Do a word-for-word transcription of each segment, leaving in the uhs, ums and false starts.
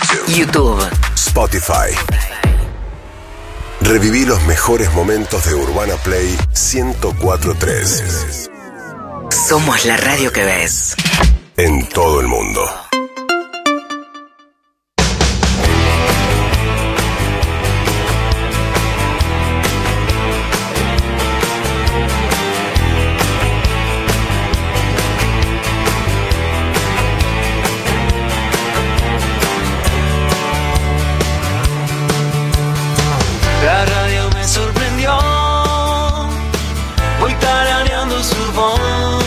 YouTube, Spotify. Reviví los mejores momentos de Urbana Play ciento cuatro punto tres. somos la radio que ves. En todo el mundo. La radio me sorprendió, voy tarareando su voz.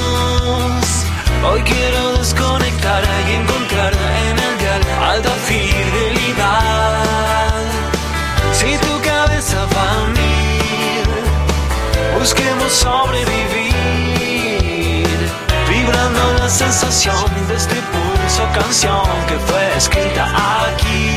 Hoy quiero desconectar y encontrar en el dial alta fidelidad. Si tu cabeza va a mil, busquemos sobrevivir, vibrando la sensación de este pulso canción que fue escrita aquí.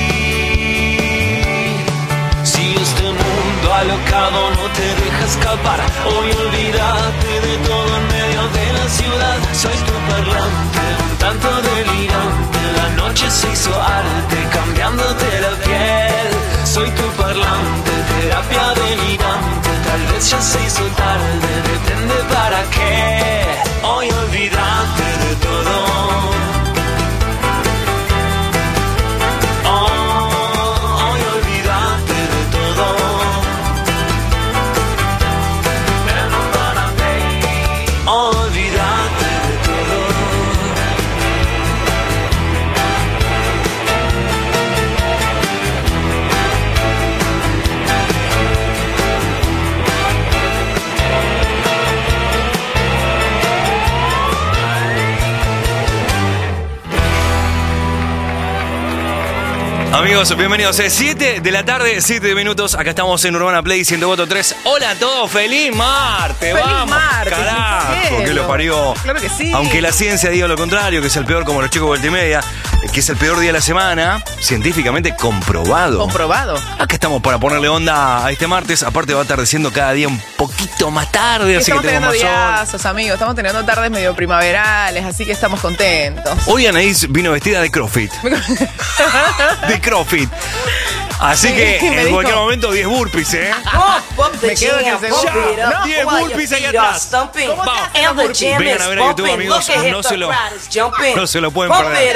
Alocado no te deja escapar. Hoy olvídate de todo en medio de la ciudad. Soy tu parlante, un tanto delirante. La noche se hizo arte, cambiándote la piel. Soy tu parlante, terapia delirante. Tal vez ya se hizo tarde, depende para qué. Hoy olvídate de todo. Amigos, bienvenidos. Es siete de la tarde, siete minutos. Acá estamos en Urbana Play ciento cuatro punto tres. Hola a todos, feliz martes. Feliz Vamos, martes, carajo, que lo parió. Claro que sí. Aunque la ciencia diga lo contrario, que es el peor, como los chicos de Multimedia, que es el peor día de la semana, científicamente comprobado. Comprobado. Acá estamos para ponerle onda a este martes. Aparte va a atardeciendo cada día un poquito más tarde, así Estamos que tenemos teniendo más sol. díazos, amigos. Estamos teniendo tardes medio primaverales, así que estamos contentos. Hoy Anaís vino vestida de CrossFit. De CrossFit. Así Sí, que me en dijo. cualquier momento diez burpees, ¿eh? Me quedo en el segundo. Ya, diez burpees ahí atrás. Vamos. Vengan a ver a YouTube, amigos. No se lo, no se lo pueden perder.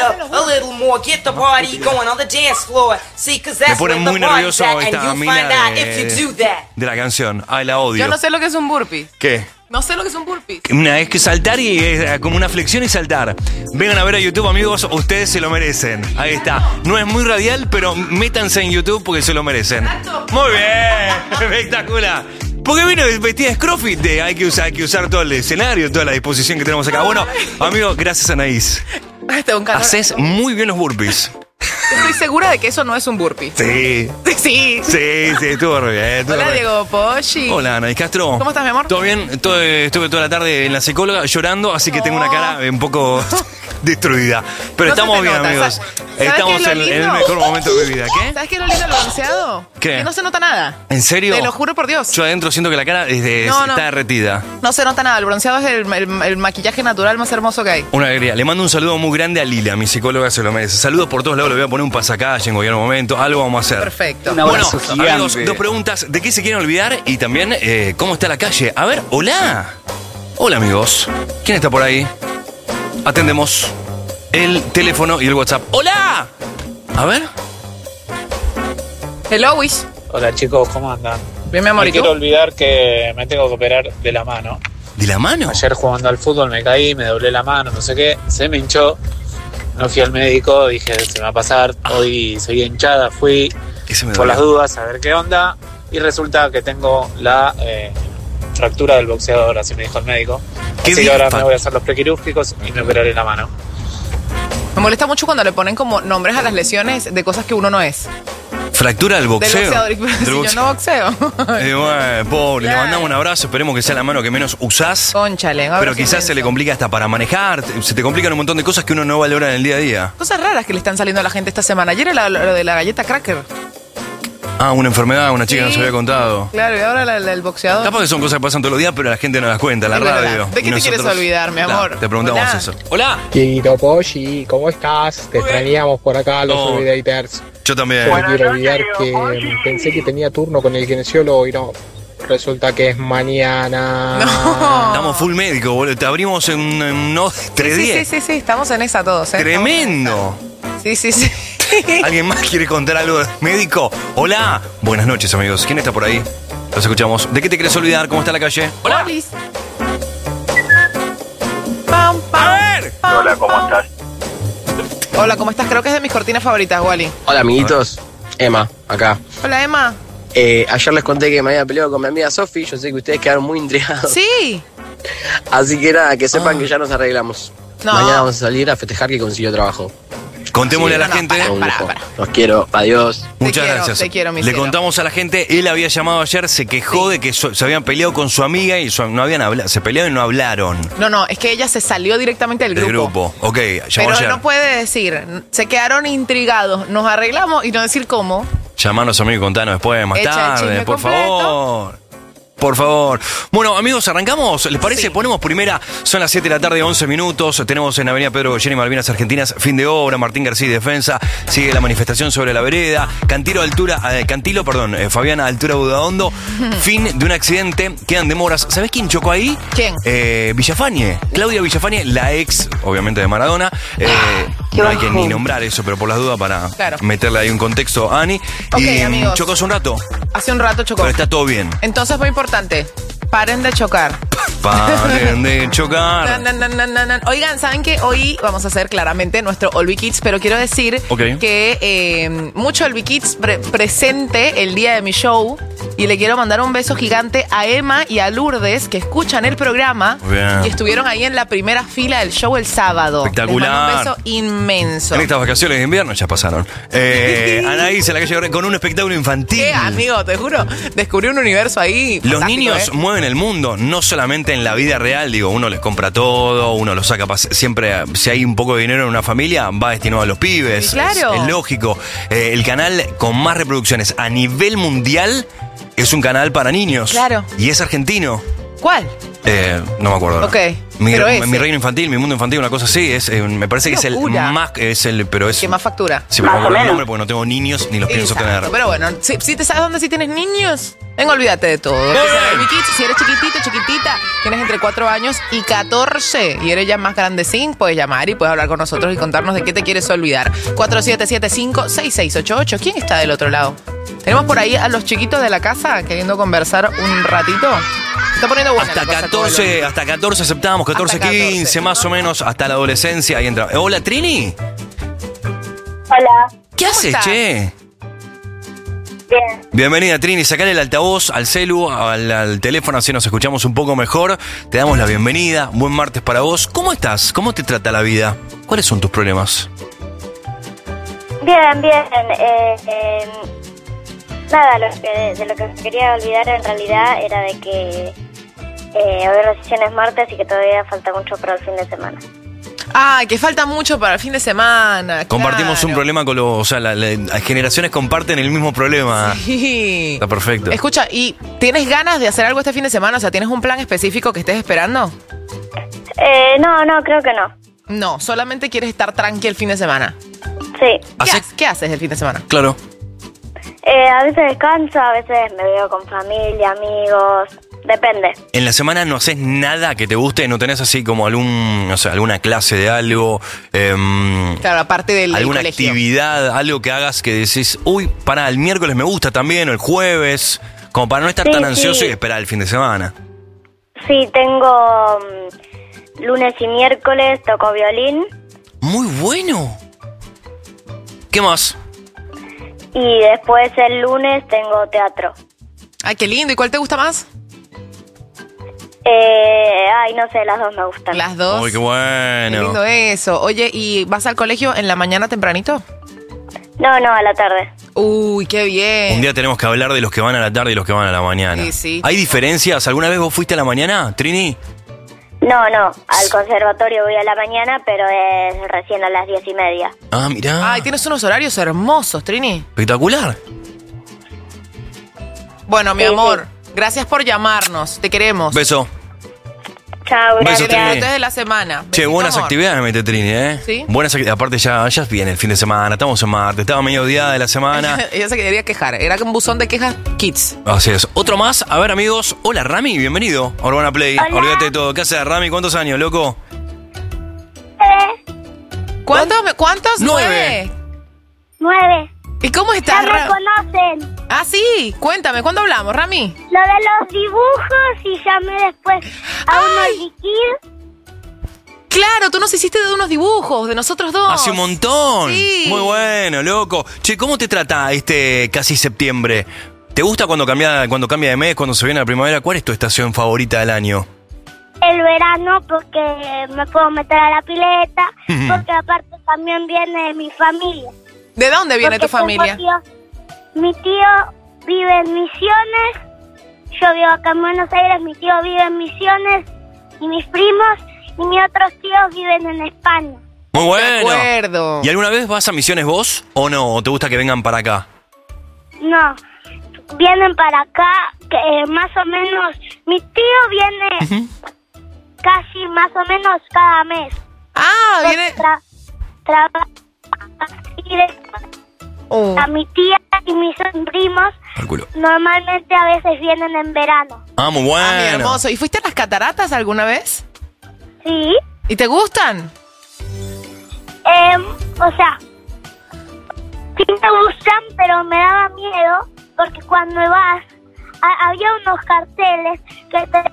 Me pone muy nervioso esta mina de, de la canción. Ay, la odio. Yo no sé lo que es un burpee. ¿Qué? No sé lo que es un burpee. Una, es que saltar y es como una flexión y saltar. Vengan a ver a YouTube, amigos, ustedes se lo merecen. Ahí está. No es muy radial, pero métanse en YouTube porque se lo merecen. Muy bien, espectacular. Porque vino vestida de CrossFit, de hay que usar, hay que usar todo el escenario, toda la disposición que tenemos acá. Bueno, amigos, gracias Anaís. Tengo un calor. Haces muy bien los burpees. Estoy segura de que eso no es un burpee. Sí. Sí. Sí, sí, estuvo re bien. Estuvo Hola, re bien. Diego Poggi. Hola, Anaís Castro. ¿Cómo estás, mi amor? ¿Todo bien? Todo, estuve toda la tarde en la psicóloga llorando, así que tengo una cara un poco destruida. Pero No se estamos te bien, nota. amigos. ¿Sabes qué Estamos es lo en, en el lindo? mejor momento de mi vida. ¿Qué? ¿Sabes qué es lo lindo del bronceado? ¿Qué? Que no se nota nada. ¿En serio? Te lo juro por Dios. Yo adentro siento que la cara es de- No, no. está derretida. No se nota nada. El bronceado es el, el- el maquillaje natural más hermoso que hay. Una alegría. Le mando un saludo muy grande a Lila, mi psicóloga se lo merece. Saludos por todos lados, le voy a poner un pasacalle en cualquier momento. Algo vamos a hacer. Perfecto. Bueno, amigos, dos preguntas. ¿De qué se quieren olvidar? Y también, eh, ¿cómo está la calle? A ver, hola. Hola, amigos. ¿Quién está por ahí? Atendemos el teléfono y el WhatsApp. ¡Hola! A ver. Hello, Wish. Hola chicos, ¿cómo andan? Bien, mi amor, Me ¿y quiero tú? olvidar que me tengo que operar de la mano. ¿De la mano? Ayer jugando al fútbol me caí, me doblé la mano, no sé qué, se me hinchó. No fui al médico, dije se me va a pasar. Hoy seguí hinchada, fui Ese me por las dolió. dudas a ver qué onda. Y resulta que tengo la eh, fractura del boxeador, así me dijo el médico. ¿Qué Así que ahora difa- me voy a hacer los prequirúrgicos y me operaré la mano. Me molesta mucho cuando le ponen como nombres a las lesiones de cosas que uno no es. Fractura del boxeo. Del boxeador. Y Del si yo boxeo. no boxeo. Eh, bueno, pobre, le Claro. mandamos un abrazo, esperemos que sea la mano que menos usás. Cónchale. un Pero abrazo quizás se le inmenso. complica hasta para manejar, se te complican un montón de cosas que uno no valora en el día a día. Cosas raras que le están saliendo a la gente esta semana. Ayer era lo, lo de la galleta cracker. Ah, una enfermedad, una chica Sí. nos había contado. Claro, y ahora la- la- el boxeador. Capaz que son cosas que pasan todos los días, pero la gente no las cuenta en la Es verdad. radio. ¿De qué Y te quieres nosotros- olvidar, mi Claro, amor? te preguntamos Hola. eso. Hola. Querido Polly, ¿cómo estás? Te Muy bien. extrañamos por acá, los Oh. Olvidators. Yo también. Solo quiero olvidar que pensé que tenía turno con el kinesiólogo y no. Resulta que es mañana. No. Estamos full médico, boludo. Te abrimos en, en unos Sí, tres sí, sí, días. sí, sí, estamos en esa todos. ¿eh? Tremendo. Sí, sí, sí. ¿Alguien más quiere contar algo de médico? Hola. Buenas noches, amigos. ¿Quién está por ahí? Los escuchamos. ¿De qué te quieres olvidar? ¿Cómo está la calle? Hola. Polis. Pam, pam, A ver. pam, Hola, ¿cómo pam. estás? Hola, ¿cómo estás? Creo que es de mis cortinas favoritas, Wally. Hola amiguitos, Emma, acá. Hola, Emma. Eh, ayer les conté que me había peleado con mi amiga Sofi, yo sé que ustedes quedaron muy intrigados. Sí. Así que nada, que sepan Ah. que ya nos arreglamos. No. Mañana vamos a salir a festejar que consiguió trabajo. Contémosle Sí, a la no, no, gente. pará, Un pará, lujo. pará. Los quiero, adiós. Muchas quiero, gracias. te quiero, mi Le cielo. contamos a la gente, él había llamado ayer, se quejó de que so- se habían peleado con su amiga y su- no habían hablado, se pelearon y no hablaron No, no, es que ella se salió directamente del del grupo. grupo. Ok, llamó Pero ayer. no puede decir, se quedaron intrigados, nos arreglamos y no decir cómo. Llamanos, amigo, y contanos después, más Echa el tarde, chisme por completo. favor. Por favor. Bueno, amigos, ¿arrancamos? ¿Les parece? Sí. Ponemos primera, son las siete de la tarde, once minutos. Tenemos en Avenida Pedro Goyeni, Malvinas Argentinas, fin de obra, Martín García y Defensa. Sigue la manifestación sobre la vereda. Cantilo, altura, eh, Cantilo, perdón, eh, Fabiana, altura Budaondo. Fin de un accidente, quedan demoras. ¿Sabés quién chocó ahí? ¿Quién? Eh, Villafañe. Claudia Villafañe, la ex, obviamente, de Maradona. Eh, no hay que ni nombrar eso, pero por las dudas para Claro. meterle ahí un contexto a Ani. Ok, y mm, amigos. chocó hace un rato, Hace un rato chocó. pero está todo bien. Entonces, muy importante, paren de chocar. Paren de chocar. Na, na, na, na, na. Oigan, ¿saben que hoy vamos a hacer claramente nuestro Olvi Kids? Pero quiero decir Ok. que eh, mucho Olvi Kids pre- presente el día de mi show. Y le quiero mandar un beso gigante a Emma y a Lourdes, que escuchan el programa Muy bien. y estuvieron ahí en la primera fila del show el sábado. Espectacular. Les mando un beso inmenso. En estas vacaciones de invierno ya pasaron. Eh, Anaís en la calle Gorrón con un espectáculo infantil. Eh, amigo, te juro, descubrí un universo ahí. Los fantástico, niños ¿eh? mueven el mundo, no solamente en la vida real, digo, uno les compra todo, uno los saca, pas- siempre, si hay un poco de dinero en una familia, va destinado a los pibes, Sí, claro. es, es lógico. Eh, el canal con más reproducciones a nivel mundial es un canal para niños. Claro. Y es argentino. ¿Cuál? Eh, no me acuerdo. ahora. Ok, Mi, pero ese. mi reino infantil, mi mundo infantil, una cosa así, es, eh, me parece Qué que es el locura. más, es el, pero es... ¿Qué más factura? Si me acuerdo el nombre porque no tengo niños ni los pienso Exacto, tener. pero bueno, si, si te sabes dónde sí tienes niños, venga, olvídate de todo. bien. Empieza a ver mi kids. Si eres chiquitito, chiquitita, tienes entre cuatro años y catorce y eres ya más grandecín, puedes llamar y puedes hablar con nosotros y contarnos de qué te quieres olvidar. cuatro siete siete cinco seis seis ocho ocho. ¿Quién está del otro lado? Tenemos por ahí a los chiquitos de la casa queriendo conversar un ratito. Se está poniendo buena Hasta la cosa con catorce, el- hasta catorce aceptamos, catorce, Hasta quince, catorce. más o menos, hasta la adolescencia. Ahí entra. Hola, Trini. Hola, ¿Qué haces, estás? che? bien. Bienvenida, Trini. Sacale el altavoz al celu, al, al teléfono, así nos escuchamos un poco mejor. Te damos la bienvenida. Buen martes para vos. ¿Cómo estás? ¿Cómo te trata la vida? ¿Cuáles son tus problemas? Bien, bien. Eh, eh, nada, lo que, de lo que me quería olvidar en realidad era de que eh, hoy recién es martes y que todavía falta mucho para el fin de semana. Ay, que falta mucho para el fin de semana. Compartimos claro. un problema con los... O sea, la- la- las generaciones comparten el mismo problema. Sí. Está perfecto. Escucha, ¿y tienes ganas de hacer algo este fin de semana? O sea, ¿tienes un plan específico que estés esperando? Eh, no, no, creo que no. No, solamente quieres estar tranqui el fin de semana. Sí. ¿Qué, Hace- ha- ¿Qué haces el fin de semana? Claro. Eh, a veces descanso, a veces me veo con familia, amigos. Depende. En la semana no haces nada que te guste, no tenés así como algún, no sé, alguna clase de algo, em, Claro, aparte del, del alguna colegio. actividad, algo que hagas que decís, uy, para el miércoles me gusta también, o el jueves, como para no estar Sí, tan sí. ansioso y esperar el fin de semana. Sí, tengo mm, lunes y miércoles, toco violín. Muy bueno. ¿Qué más? Y después el lunes tengo teatro. Ay, qué lindo. ¿Y cuál te gusta más? Eh, ay, no sé, las dos me gustan. Las dos. Uy, qué Qué bueno. lindo eso. Oye, ¿y vas al colegio en la mañana tempranito? No, no, a la tarde. Uy, qué bien. Un día tenemos que hablar de los que van a la tarde y los que van a la mañana. Sí, sí. ¿Hay diferencias? ¿Alguna vez vos fuiste a la mañana, Trini? No, no, al conservatorio voy a la mañana, pero es recién a las diez y media. Ah, mirá. Ay, tienes unos horarios hermosos, Trini. Espectacular. Bueno, mi Sí, amor, gracias por llamarnos. Te queremos. Beso. Chao, Beso, gracias. Que Trini. disfrutes de la semana. Che, Besito, buenas amor. actividades, mete Trini, ¿eh? Sí. Buenas actividades. Aparte, ya, ya viene el fin de semana. Estamos en martes. Estaba medio odiada de la semana. Ella se quería quejar. Era un buzón de quejas kids. Así es. Otro más. A ver, amigos. Hola, Rami. Bienvenido a Urbana Play. Hola. Olvídate de todo. ¿Qué haces, Rami? ¿Cuántos años, loco? Eh, ¿Cuántos? ¿Cuántos? Nueve. nueve. ¿Y cómo Ya estás, me Rami? conocen. Ah, sí. Cuéntame, ¿cuándo hablamos, Rami? Lo de los dibujos y llamé después a unos liquidos. Claro, tú nos hiciste de unos dibujos, de nosotros dos. Hace un montón. Sí. Muy bueno, loco. Che, ¿cómo te trata este casi septiembre? ¿Te gusta cuando cambia, cuando cambia de mes, cuando se viene la primavera? ¿Cuál es tu estación favorita del año? El verano porque me puedo meter a la pileta, Ujú. porque aparte también viene mi familia. ¿De dónde viene Porque tu familia? tengo tío- mi tío vive en Misiones, yo vivo acá en Buenos Aires, mi tío vive en Misiones y mis primos y mis otros tíos viven en España. Muy De bueno. acuerdo. ¿Y alguna vez vas a Misiones vos o no? ¿O te gusta que vengan para acá? No, vienen para acá, que, eh, más o menos, mi tío viene casi más o menos cada mes. Ah, viene... Tra- trabaja y después Oh. a mi tía y mis primos Calculo. normalmente a veces vienen en verano. Ah, muy Ah, mi bueno. hermoso. ¿Y fuiste a las cataratas alguna vez? Sí, ¿Y te gustan? eh, o sea, sí me gustan, pero me daba miedo porque cuando vas, a- había unos carteles que te...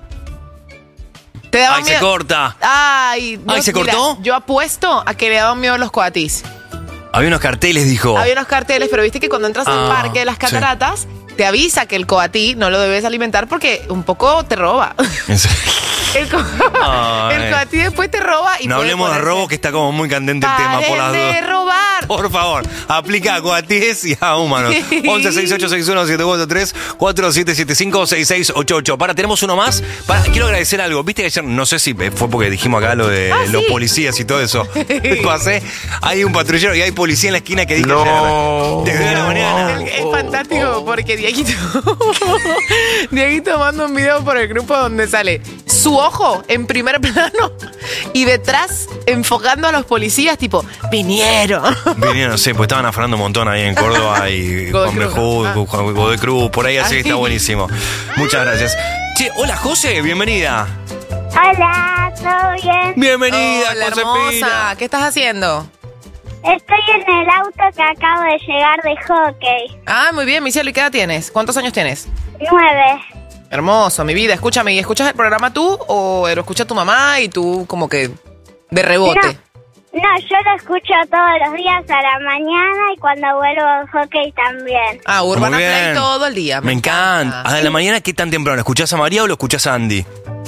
¿Te daban Ay, se miedo? corta. Ay, Ay, ¿se mira, cortó? Yo apuesto a que le daban miedo los coatis. Había unos carteles, dijo. Había unos carteles, pero viste que cuando entras al Ah, parque de las sí. cataratas, te avisa que el coatí no lo debes alimentar porque un poco te roba. En serio. El, co- Ay. el coatí después te roba y No puede hablemos de ponerse- robo, que está como muy candente el tema por las ¡Paren de dudas. robar! Por favor, aplica a coatíes y a humanos. once seis ocho seis uno siete cuatro tres cuatro siete siete cinco seis seis ocho ocho. Para, tenemos uno más. Para, quiero agradecer algo. Viste que ayer, no sé si fue porque dijimos acá lo de Ah, los sí. policías y todo eso. Pasé, hay un patrullero y hay policía en la esquina que dije No. ayer. Desde la mañana. Es fantástico porque Dieguito Dieguito manda un video por el grupo donde sale su ojo en primer plano y detrás enfocando a los policías tipo, vinieron. Vinieron, no sé, pues estaban afanando un montón ahí en Córdoba y Godoy Juan Cruz, Bejú, ¿no? Juan Godoy Cruz, por ahí, así que está Ay. buenísimo. Muchas gracias. Che, hola José, bienvenida. Hola, ¿todo bien? Bienvenida, Hola, Josefina. hermosa. ¿Qué estás haciendo? Estoy en el auto que acabo de llegar de hockey. Ah, muy bien, mi cielo. ¿Y qué edad tienes? ¿Cuántos años tienes? Nueve. Hermoso, mi vida. Escúchame, ¿y escuchas el programa tú o lo escucha tu mamá y tú como que de rebote? No, no, yo lo escucho todos los días a la mañana y cuando vuelvo al hockey también. Ah, Urbana Muy bien. Play todo el día. Me encanta. ¿A la mañana qué tan temprano? ¿Escuchás a María o lo escuchás a Andy?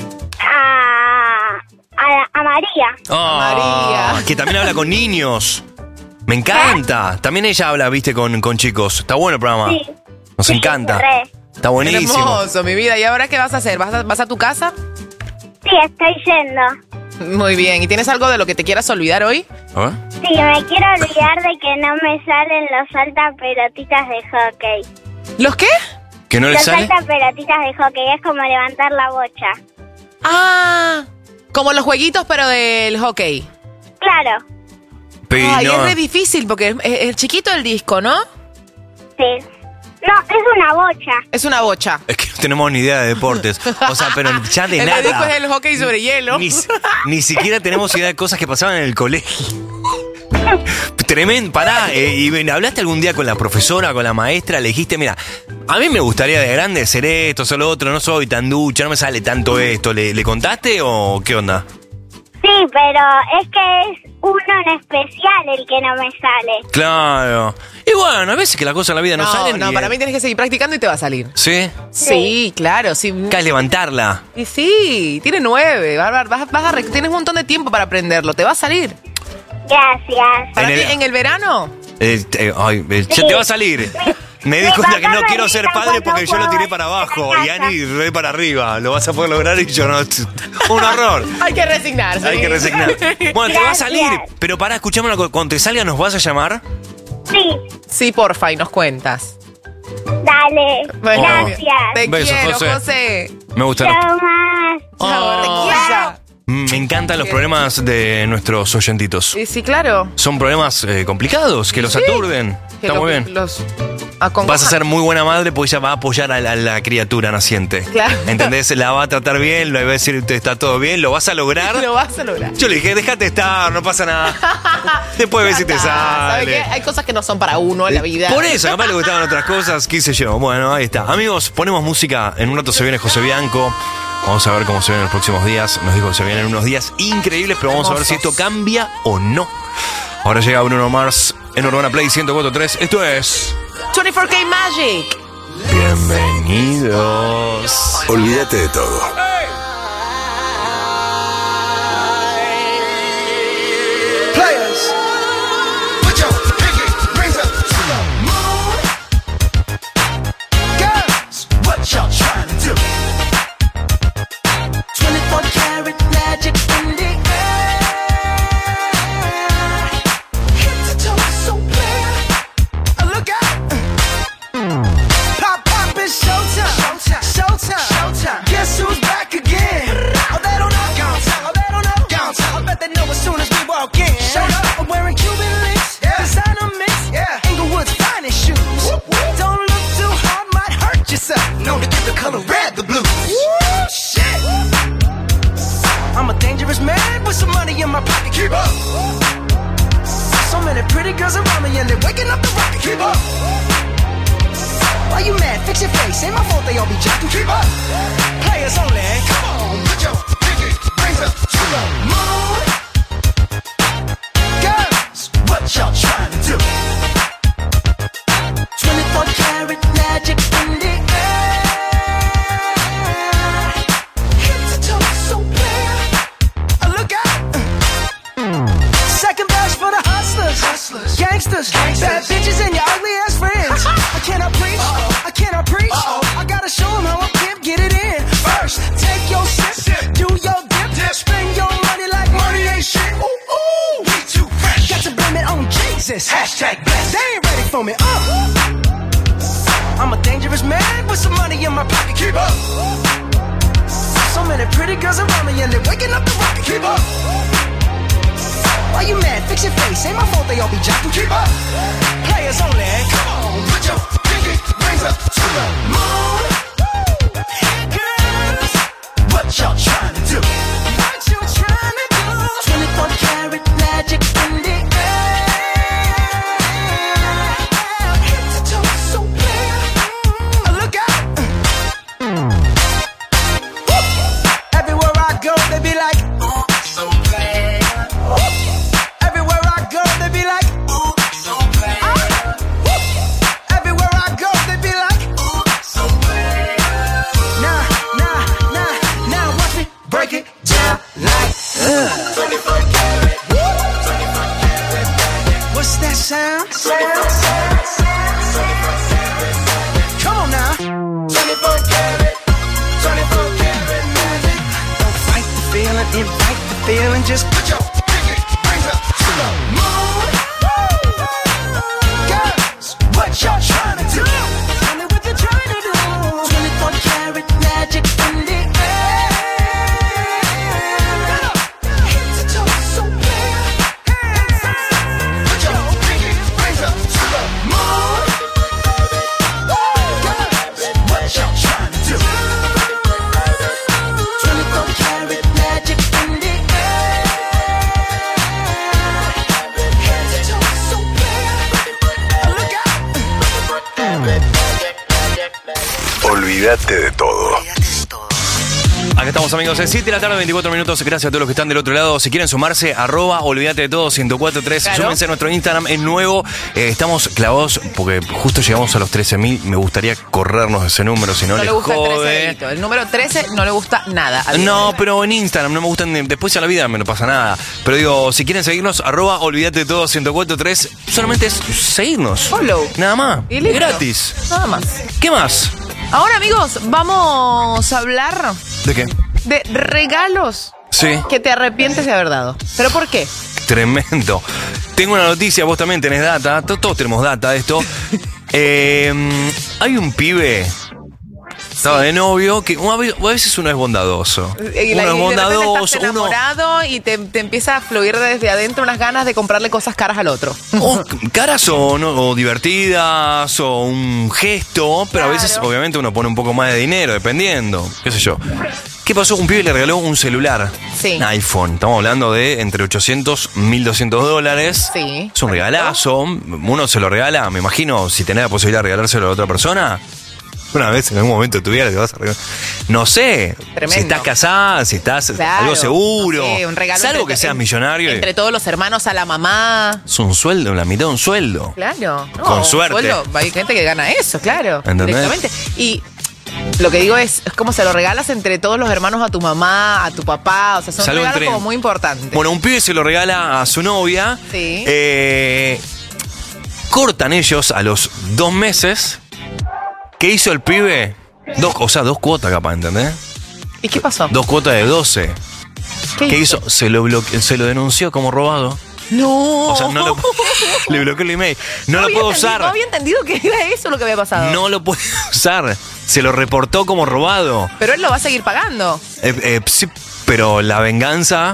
A, a, a María. Ah, María. Que también habla con niños. Me encanta. También ella habla, viste, con, con chicos. Está bueno el programa. Sí. Nos Sí, encanta. re. Está buenísimo. Hermoso, mi vida. ¿Y ahora qué vas a hacer? ¿Vas a, vas a tu casa? Sí, estoy yendo. Muy bien. ¿Y tienes algo de lo que te quieras olvidar hoy? A ver. Sí, me quiero olvidar de que no me salen los saltapelotitas de hockey. ¿Los qué? ¿Que no le Los sale? saltapelotitas de hockey es como levantar la bocha. Ah, como los jueguitos pero del hockey. Claro, Pero Ay, no. es re difícil porque es, es- es chiquito el disco, ¿no? sí. No, es una bocha. Es una bocha. Es que no tenemos ni idea de deportes. O sea, pero ya de El nada. disco es el hockey sobre hielo. Ni, ni siquiera tenemos idea de cosas que pasaban en el colegio. Tremendo, pará. eh, y ven, ¿hablaste algún día con la profesora, con la maestra? Le dijiste, mira, a mí me gustaría de grande ser esto, ser lo otro, no soy tan ducha, no me sale tanto esto. ¿Le, le contaste o qué onda? Sí, pero es que es uno en especial el que no me sale. Claro. Y bueno, a veces que las cosas en la vida no, No, salen. no, y- para mí tienes que seguir practicando y te va a salir. ¿Sí? Sí, claro, sí. Acá es levantarla. Y sí, tiene nueve. Vas, vas- vas a re- tienes un montón de tiempo para aprenderlo. Te va a salir. Gracias. Para En ti, el- en el verano. Eh, eh, ay, eh, ya Sí. te va a salir. Me di Mi cuenta que papá no me quiero ser grita padre porque cuando yo lo tiré juego para en abajo la y casa. Ani re para arriba. Lo vas a poder lograr y yo no. Un horror. Hay que resignarse. Hay que resignar. Bueno, te va a Gracias. salir. Pero pará, escuchámoslo. Cuando te salga, ¿nos vas a llamar? Sí, Sí, porfa, y nos cuentas. Dale. Bueno, Gracias. Te Besos, quiero, José. José. Me gustan. Chao más. Chao, te quiero. Me encantan los problemas de nuestros oyentitos. Sí, sí, claro. Son problemas eh, complicados, que los Sí. aturden. Que Está lo- muy bien. Los acongojan. Vas a ser muy buena madre porque ella va a apoyar a la, a la criatura naciente. Claro. ¿Entendés? La va a tratar bien, le va a decir, está todo bien, lo vas a lograr. Lo vas a lograr. Yo le dije, déjate estar, no pasa nada. Después ves si te Ya está. ¿Sabe sale. qué? Hay cosas que no son para uno en la vida. Por eso, capaz le gustaban otras cosas, qué sé yo. Bueno, ahí está. Amigos, ponemos música. En un rato se viene José Bianco. Vamos a ver cómo se vienen los próximos días. Nos dijo que se vienen unos días increíbles, pero vamos a ver si esto cambia o no. Ahora llega Bruno Mars en Urbana Play ciento cuatro punto tres. Esto es... veinticuatro K Magic. Bienvenidos. Olvídate de todo. Players, put your pinky rings up to the moon. Girls, what y'all trying to do? twenty-four karat magic in the air. Head to toe so clear. Uh, Look out. Pop, pop, it's showtime. Showtime. Showtime. Showtime. Guess who's back again? Oh, they don't know. Gone time. Oh, they don't know. Gone time. I bet they know as soon as we walk in. Showed up. I'm wearing Cuban links. Yeah. Designer mix. Yeah. Inglewood's finest shoes. Whoop, whoop. Don't look too hard, might hurt yourself. Known to get the color red, the blues. Woo, shit. I'm a dangerous man with some money in my pocket. Keep up. So many pretty girls around me and they're waking up the rocket. Keep up. Why you mad? Fix your face. Ain't my fault they all be jacking. Keep up. Players only. Come on, put your pinky rings up to the moon. Girls, what y'all trying to do? twenty-four karat magic in the air. Head to toe so clear. Uh, Look out. Second best for the hustlers, hustlers, gangsters, bad bitches and your ugly ass friends. I cannot preach, I cannot preach. I gotta show 'em how a pimp get it in. First, take your sip, do your dip, spend your money like money ain't shit. Ooh, ooh, we too fresh. Got to blame it on Jesus. Hashtag blessed. They ain't ready for me. Uh. I'm a dangerous man with some money in my pocket. Keep up. So many pretty girls around me and they're waking up the rocket. Keep up. Why you mad? Fix your face. Ain't my fault they all be jacking. Keep up. Players only. Come on, put your pinky rings up to the moon. Girls, what y'all trying to do? What you trying to do? twenty-four karat magic in the air. Head to toe so clear. Uh, Look out. Woo. Everywhere I go, they be like, ooh, so bad. Woo. Everywhere I go, they be like, ooh, so bad. Woo. Everywhere I go, they be like, ooh, so bad. Nah, nah, nah, now watch me break it down like, uh. twenty-four karat. twenty-four karat. What's that sound? Sound, sound, sound. Come on now. twenty-four karat. twenty-four karat magic. Don't fight the feeling, invite the feeling. Just put your pinky rings up to the moon. Girls, what y'all trying to do? Tell me what you're trying to do. twenty-four karat magic in the air. Head to toe so clear. Put your pinky rings up to the moon. Girls, what y'all trying to do? twenty-four karat magic in the air. Head to toe so clear. Look out. Olvídate de todo. Acá estamos, amigos, en siete de la tarde, veinticuatro minutos. Gracias a todos los que están del otro lado. Si quieren sumarse, arroba, olvídate de todo, ciento cuatro punto tres. Claro. Súmense a nuestro Instagram, es nuevo. Eh, estamos clavados porque justo llegamos a los trece mil. Me gustaría corrernos ese número, si no, No les le gusta el trece. jode. dedito. El número trece no le gusta nada. a No, Dios. pero en Instagram no me gustan. ni- Después en la vida me no pasa nada. Pero digo, si quieren seguirnos, arroba, olvídate de todo, ciento cuatro punto tres. Solamente es seguirnos. Follow. Nada más. Y listo. Gratis. Nada más. ¿Qué más? Ahora, amigos, vamos a hablar ¿De qué? de regalos Sí. que te arrepientes de haber dado. ¿Pero por qué? Tremendo. Tengo una noticia, vos también tenés data, to- todos tenemos data de esto. Eh, hay un pibe. Estaba de novio, que a veces uno es bondadoso. Y la- uno es y de repente bondadoso, estás uno. enamorado y te, te empieza a fluir desde adentro unas ganas de comprarle cosas caras al otro. O caras o, no, o divertidas o un gesto, pero a veces Claro. obviamente uno pone un poco más de dinero, dependiendo, qué sé yo. ¿Qué pasó? Un pibe le regaló un celular, Sí. un iPhone. Estamos hablando de entre ochocientos y mil doscientos dólares. Sí. Es un regalazo. Uno se lo regala, me imagino, si tenés la posibilidad de regalárselo a otra persona. Una vez en algún momento de tu vida le vas a regalar. No sé, Tremendo. si estás casada, si estás Claro, algo seguro. no sé, un regalo Salvo entre- que seas en- millonario. y- Entre todos los hermanos a la mamá. Es un sueldo, la mitad de un sueldo. Claro. No, Con un suerte. sueldo, hay gente que gana eso, claro. ¿Entendés? Directamente. Y lo que digo es, es como se lo regalas entre todos los hermanos a tu mamá, a tu papá. O sea, son Salvo regalos entre- como muy importantes. Bueno, un pibe se lo regala a su novia. Sí. Eh, cortan ellos a los dos meses. ¿Qué hizo el pibe? Dos, o sea, dos cuotas capaz, ¿entendés? ¿Y qué pasó? Dos cuotas de doce. ¿Qué hizo? Se lo, bloque- se lo denunció como robado. No. O sea, no lo, le bloqueó el email. No, lo había puedo entendido- usar. No había entendido que era eso lo que había pasado. No lo puede usar. Se lo reportó como robado. Pero él lo va a seguir pagando. Eh, eh, sí, pero la venganza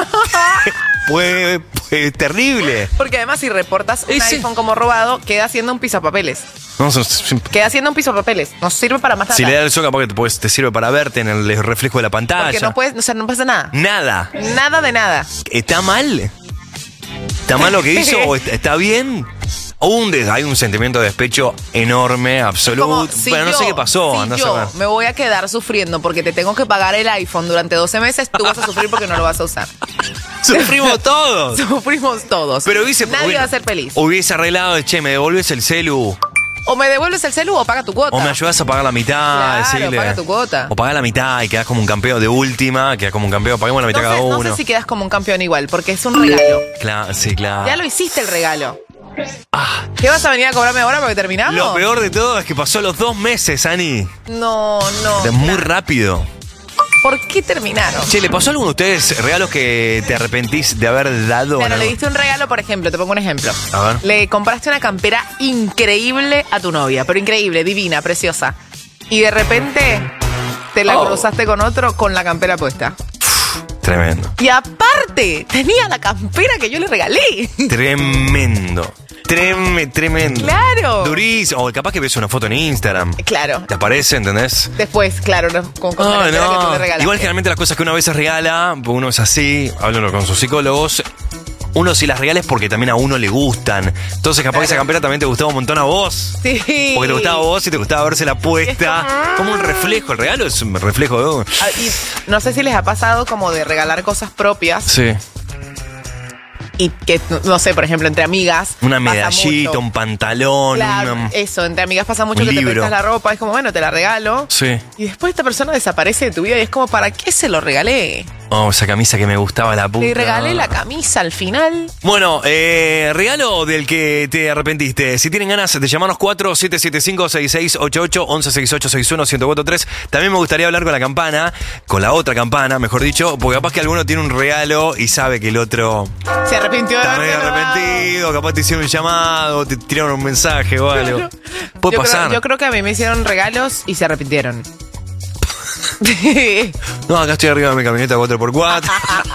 fue, fue terrible. Porque además si reportas un Ese- iPhone como robado, queda siendo un pisapapeles. No, so- so- Queda siendo un pisapapeles. No sirve para más nada. si le das el sol, capaz que te, puedes- te sirve para verte en el reflejo de la pantalla. Porque no puedes, o sea, no pasa nada. Nada. Nada de nada. ¿Está mal? ¿Está mal lo que hizo o está, está bien? O un des- hay un sentimiento de despecho enorme, absoluto. Como si Bueno, no yo- sé qué pasó. Si andá a yo saber. me voy a quedar sufriendo porque te tengo que pagar el iPhone durante doce meses, tú vas a sufrir porque no lo vas a usar. Sufrimos todos. Sufrimos todos. Pero hubiese, Nadie hubiese- va a ser feliz. Hubiese arreglado de, che, me devolves el celu. O me devuelves el celu o paga tu cuota. O me ayudas a pagar la mitad. Claro, decirle. paga tu cuota. O pagar la mitad y quedás como un campeón de última, quedás como un campeón, paguemos la mitad no, sé, cada no uno. sé si quedas como un campeón igual, porque es un regalo. Claro, sí, claro. Ya lo hiciste el regalo. ¿Qué vas a venir a cobrarme ahora porque terminamos? Lo peor de todo es que pasó los dos meses, Ani. No, no. De muy rápido. ¿Por qué terminaron? Che, ¿le pasó a alguno de ustedes regalos que te arrepentís de haber dado? Claro, ¿no? le diste un regalo, por ejemplo, te pongo un ejemplo. A ver. Le compraste una campera increíble a tu novia, pero increíble, divina, preciosa. Y de repente te la Oh. cruzaste con otro con la campera puesta. Tremendo. Y aparte, tenía la campera que yo le regalé. Tremendo. Trem- tremendo. Claro. Durísimo. O capaz que ves una foto en Instagram. Claro. ¿Te aparece, entendés? Después, claro, no, con, con la Ay, campera que tú no. le regalaste. Igual generalmente las cosas que uno a veces regala, pues uno es así, háblenlo con sus psicólogos. Uno si las regala es porque también a uno le gustan. Entonces capaz que esa campera también te gustaba un montón a vos. Sí. Porque te gustaba a vos y te gustaba versela puesta. Como un reflejo. El regalo es un reflejo de uno. Ah, y no sé si les ha pasado como de regalar cosas propias Sí. y que, no- no sé, por ejemplo, entre amigas. Una pasa medallita, mucho. un pantalón. Claro, una- eso, entre amigas pasa mucho un que te libro. prestas la ropa, es como, bueno, te la regalo. Sí. Y después esta persona desaparece de tu vida y es como, ¿para qué se lo regalé? Oh, esa camisa que me gustaba la puta. Le regalé la camisa al final. Bueno, eh, regalo del que te arrepentiste. Si tienen ganas de llamarnos cuatro siete siete cinco seis seis ocho ocho once sesenta y ocho sesenta y uno ciento cuarenta y tres. También me gustaría hablar con la campana, con la otra campana, mejor dicho, porque capaz que alguno tiene un regalo y sabe que el otro Se arrepintió de está medio haberlo dado. arrepentido, capaz te hicieron un llamado, te tiraron un mensaje o algo. Puede yo pasar. Creo, yo creo que a mí me hicieron regalos y se arrepintieron. No, acá estoy arriba de mi camioneta cuatro por cuatro.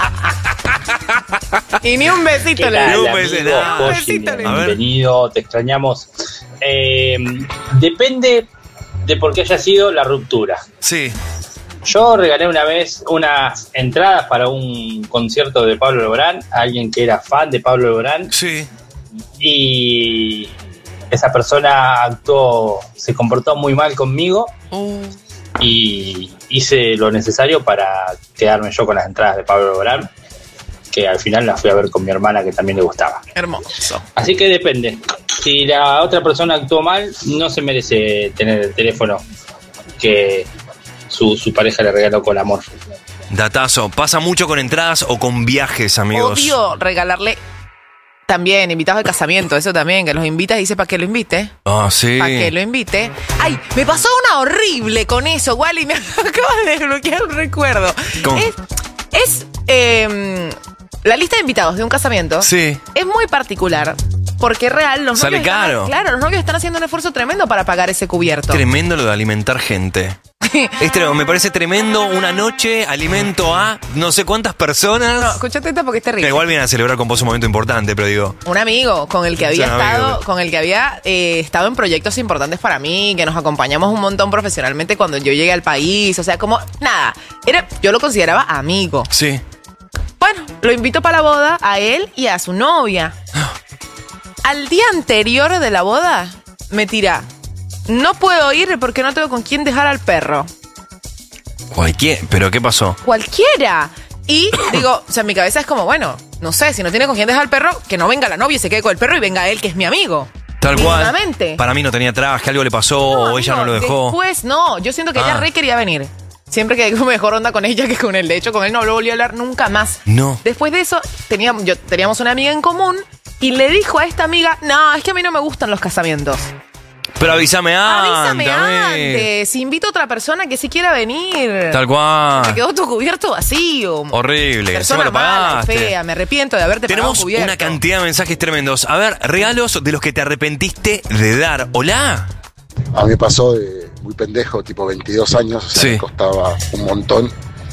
Y ni un besito ¿Qué le tal, di. un amigo? beso, nada. Oye, Un besito, A ver. bienvenido, te extrañamos. Eh, depende de por qué haya sido la ruptura. Sí. Yo regalé una vez unas entradas para un concierto de Pablo Lorán a alguien que era fan de Pablo Lorán Sí. y esa persona actuó, se comportó muy mal conmigo y hice lo necesario para quedarme yo con las entradas de Pablo Lorán, que al final las fui a ver con mi hermana que también le gustaba. Hermoso. Así que depende. Si la otra persona actuó mal, no se merece tener el teléfono que su, su pareja le regaló con amor. Datazo. Pasa mucho con entradas o con viajes, amigos. Odio regalarle también invitados de casamiento, eso también, que los invitas y dice para que lo invite. Ah, sí. Para que lo invite. Ay, me pasó una horrible con eso, Wally. Me acabas de desbloquear un recuerdo. ¿Cómo? Es, es eh, la lista de invitados de un casamiento. Sí. Es muy particular Porque es real, los Sale novios están- caro. claro, los novios están haciendo un esfuerzo tremendo para pagar ese cubierto. Tremendo lo de alimentar gente. Es tremendo, me parece tremendo. Una noche, alimento a no sé cuántas personas. No, escúchate esta porque es terrible. Que igual vienen a celebrar con vos un momento importante, pero digo. Un amigo con el que había Sí, un estado, amigo. con el que había eh, estado en proyectos importantes para mí, que nos acompañamos un montón profesionalmente cuando yo llegué al país. O sea, como, nada, era, yo lo consideraba amigo. Sí. Bueno, lo invito para la boda a él y a su novia. Al día anterior de la boda, me tira. No puedo ir porque no tengo con quién dejar al perro. Cualquier. ¿Pero qué pasó? Cualquiera. Y digo, o sea, en mi cabeza es como, bueno, no sé, si no tiene con quién dejar al perro, que no venga la novia y se quede con el perro y venga él, que es mi amigo. Tal cual. Mínimamente. Para mí no tenía trabas, que algo le pasó o ella no lo dejó. Después, no, yo siento que ella Ah. re quería venir. Siempre que digo mejor onda con ella que con él. De hecho, con él no lo volví a hablar nunca más. No. Después de eso, teníamos, yo, teníamos una amiga en común y le dijo a esta amiga, no, es que a mí no me gustan los casamientos. Pero avísame antes. Avísame antes, invito a otra persona que sí quiera venir. Tal cual. Me quedó tu cubierto vacío. Horrible. Persona encima lo mala y pagaste. fea, me arrepiento de haberte Tenemos pagado cubierto. una cantidad de mensajes tremendos. A ver, regalos de los que te arrepentiste de dar. Hola. A mí me pasó de muy pendejo, tipo veintidós años, o sea, Sí. me costaba un montón.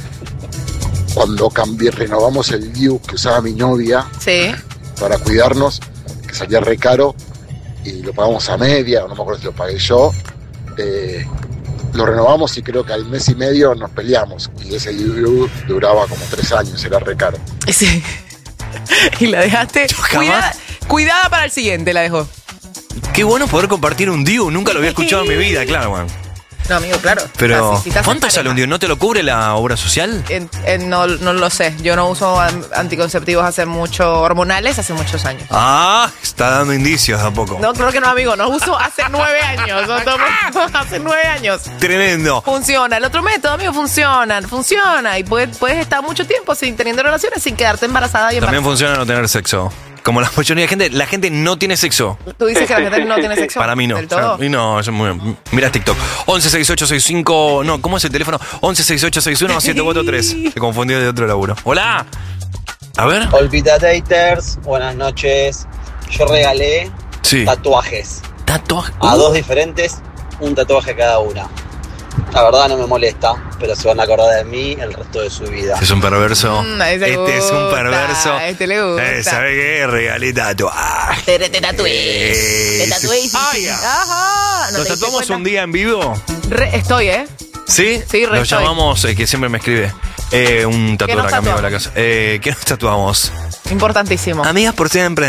Cuando cambié, renovamos el D I U que usaba mi novia Sí. para cuidarnos, que salía re caro, y lo pagamos a media, o no me acuerdo si lo pagué yo. Eh, lo renovamos y creo que al mes y medio nos peleamos. Y ese D I U duraba como tres años, era re caro. Sí. Y la dejaste cuidada, cuidada para el siguiente, la dejó. Qué bueno poder compartir un D I U. Nunca lo había escuchado en mi vida, claro, man. No, amigo, claro. Pero, O sea, si- si estás en ¿cuánto pareja. sale un D I U? ¿No te lo cubre la obra social? En- en- no, no lo sé. Yo no uso an- anticonceptivos hace mucho, hormonales hace muchos años. Ah, está dando indicios a poco. No, creo que no, amigo. No uso hace nueve años. No tomo hace nueve años. Tremendo. Funciona. El otro método, amigo, funciona. Funciona. Y puedes, puedes estar mucho tiempo sin teniendo relaciones sin quedarte embarazada y También embarazada. funciona no tener sexo. Como la mayoría de gente, la gente no tiene sexo. Tú dices que la gente no tiene sexo. Para mí no. ¿Del todo? Y no, es muy. Mira TikTok. once sesenta y ocho sesenta y cinco. No, ¿cómo es el teléfono? once sesenta y ocho sesenta y uno siete cuatro tres. Te confundí de otro laburo. Hola. A ver. Olvida Daters, buenas noches. Yo regalé Sí. tatuajes. Tatuaje. A dos diferentes, un tatuaje cada una. La verdad no me molesta, pero se van a acordar de mí el resto de su vida. Es un perverso. Mm, a ese le este es un gusta, perverso. a este le gusta. Eh, ¿Sabe qué? Regalé tatuaje. Te, te tatué. Te tatué. y sí, Ay, sí. ah. Ajá. ¿No ¿Nos te diste tatuamos cuenta? un día en vivo? Re- estoy, ¿eh? ¿Sí? Sí, re Lo estoy. llamamos, eh, que siempre me escribe. Eh, un tatuador nos acá amigo de la tatuamos? casa. Eh, ¿Qué nos tatuamos? Importantísimo. Amigas por siempre.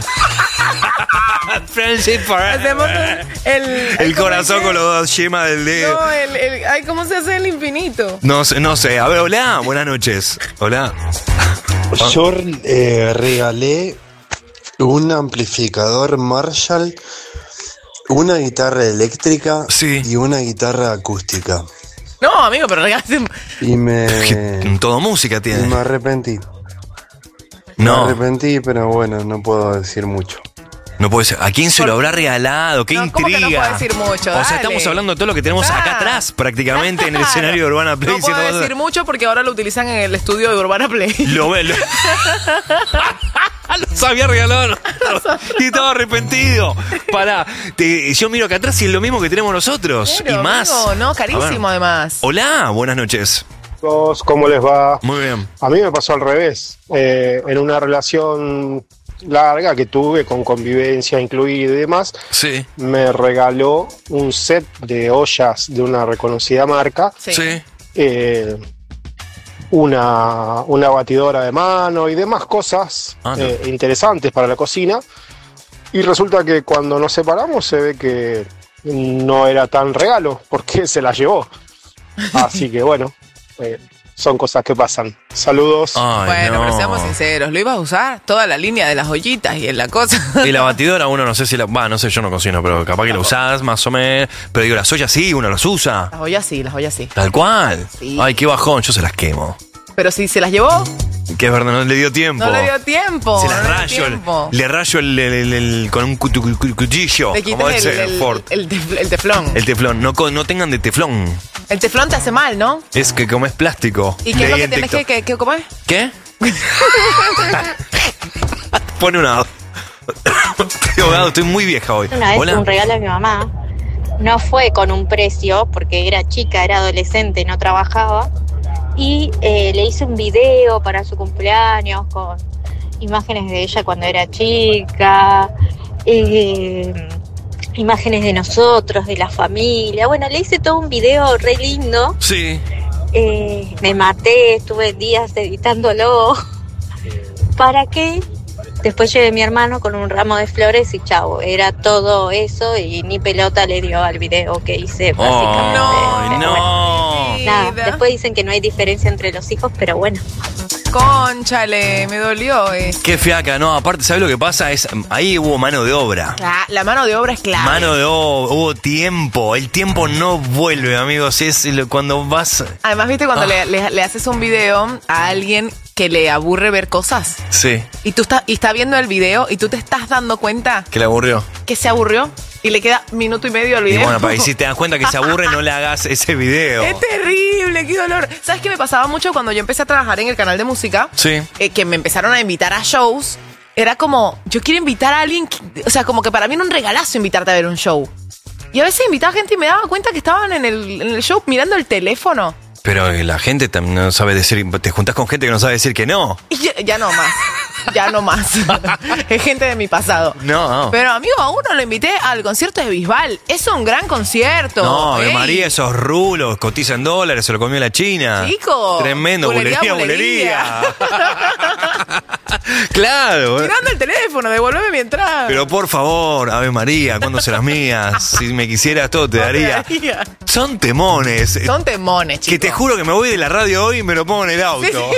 Friendship forever. Hacemos el... El ¿cómo corazón dice? con los dos yemas del dedo. No, el, el... Ay, ¿cómo se hace el infinito? No sé, no sé. A ver, hola. Buenas noches. Hola. Yo eh, regalé un amplificador Marshall, una guitarra eléctrica y una guitarra acústica. No, amigo, pero regalaste... Y me. Todo música y tiene. me arrepentí. No. Me arrepentí, pero bueno, no puedo decir mucho. No puede ser. ¿A quién se lo habrá regalado? ¡Qué No, ¿cómo que intriga! no puedo decir mucho? O sea, Dale. estamos hablando de todo lo que tenemos acá Ah. atrás, prácticamente, en el escenario de Urbana Play. No puedo ciento cuatro. decir mucho porque ahora lo utilizan en el estudio de Urbana Play. Lo ve, lo... Los había regalado. Y estaba arrepentido. Pará, te- yo miro acá atrás y es lo mismo que tenemos nosotros. Pero, y más. amigo, no, A ver. carísimo además. Hola, buenas noches. ¿Cómo les va? Muy bien. A mí me pasó al revés. Eh, en una relación larga que tuve con convivencia incluida y demás, Sí. me regaló un set de ollas de una reconocida marca. Sí. Eh, una, una batidora de mano y demás cosas Ah, no. eh, interesantes para la cocina. Y resulta que cuando nos separamos se ve que no era tan regalo porque se la llevó. Así que bueno, eh, son cosas que pasan. Saludos. Bueno, pero seamos sinceros, ¿lo ibas a usar? Toda la línea de las ollitas y en la cosa. Y la batidora, uno no sé si la. Va, no sé, yo no cocino, pero capaz que la usás más o menos. Pero digo, las ollas sí, uno las usa. Las ollas sí, las ollas sí. Tal cual. Sí. Ay, qué bajón, yo se las quemo. Pero si se las llevó, Que es verdad, no le dio tiempo. no le dio tiempo. Se las no le dio rayo, tiempo. le rayo el, el- el- el- con un cu- cu- cu- cuchillo. Le Como quitas el, ese el, Ford. el tef- el teflón. El teflón. No, co- no tengan de teflón. El teflón te hace mal, ¿no? Es que como es plástico. ¿Y qué es lo Leí que en tienes que, TikTok. que, que comer? ¿Qué? Pone una. Estoy ahogado, estoy muy vieja hoy. Una vez Hola. un regalo a mi mamá. No fue con un precio, porque era chica, era adolescente, no trabajaba. Y eh, le hice un video para su cumpleaños con imágenes de ella cuando era chica, eh, imágenes de nosotros, de la familia. Bueno, le hice todo un video re lindo. Sí. Eh, me maté, estuve días editándolo. ¿Para qué? Después llevé a mi hermano con un ramo de flores y chau, era todo eso y ni pelota le dio al video que hice básicamente. Oh, Pero no. bueno, nada, después dicen que no hay diferencia entre los hijos, pero bueno. Cónchale, me dolió. Eh. Qué fiaca, no, aparte, ¿sabes lo que pasa? Es, ahí hubo mano de obra. La, la mano de obra es clave. Mano de obra, hubo tiempo. El tiempo no vuelve, amigos. Es lo- cuando vas. Además, viste, cuando Ah. le, le- le haces un video a alguien que le aburre ver cosas Sí, y tú estás y está viendo el video y tú te estás dando cuenta que le aburrió. que se aburrió y le queda minuto y medio al Y video. bueno, para que si te das cuenta que se aburre, no le hagas ese video. Es terrible, qué dolor. ¿Sabes qué me pasaba mucho cuando yo empecé a trabajar en el canal de música? Sí. Eh, que me empezaron a invitar a shows. Era como, yo quiero invitar a alguien, que- o sea, como que para mí era un regalazo invitarte a ver un show. Y a veces invitaba gente y me daba cuenta que estaban en el, en el show mirando el teléfono. Pero la gente también no sabe decir. Te juntás con gente que no sabe decir que no. Y ya, ya no más, ya no más. Es gente de mi pasado. No. Pero amigo, a uno lo invité al concierto de Bisbal. Es un gran concierto. No, Ave Ey. María, esos rulos cotizan dólares, se lo comió la China. Chico. Tremendo, Bulería, bulería, bulería. Claro. eh. Mirando el teléfono, devuélveme mi entrada. Pero por favor, Ave María, ¿cuándo serás mías? Si me quisieras todo te daría. Son temones. eh, Son temones, chicos. Que te juro que me voy de la radio hoy y me lo pongo en el auto.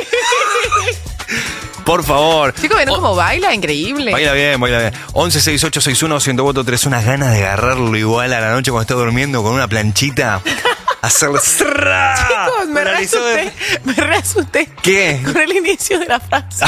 Por favor. Chicos, ¿vieron cómo baila? Increíble. Baila bien, baila bien. once sesenta y ocho sesenta y uno ciento cuatro tres. Unas ganas de agarrarlo igual a la noche cuando está durmiendo con una planchita. Hacerle. Chicos, me Paralizó de- reasusté. Me reasusté. ¿Qué? Con el inicio de la frase.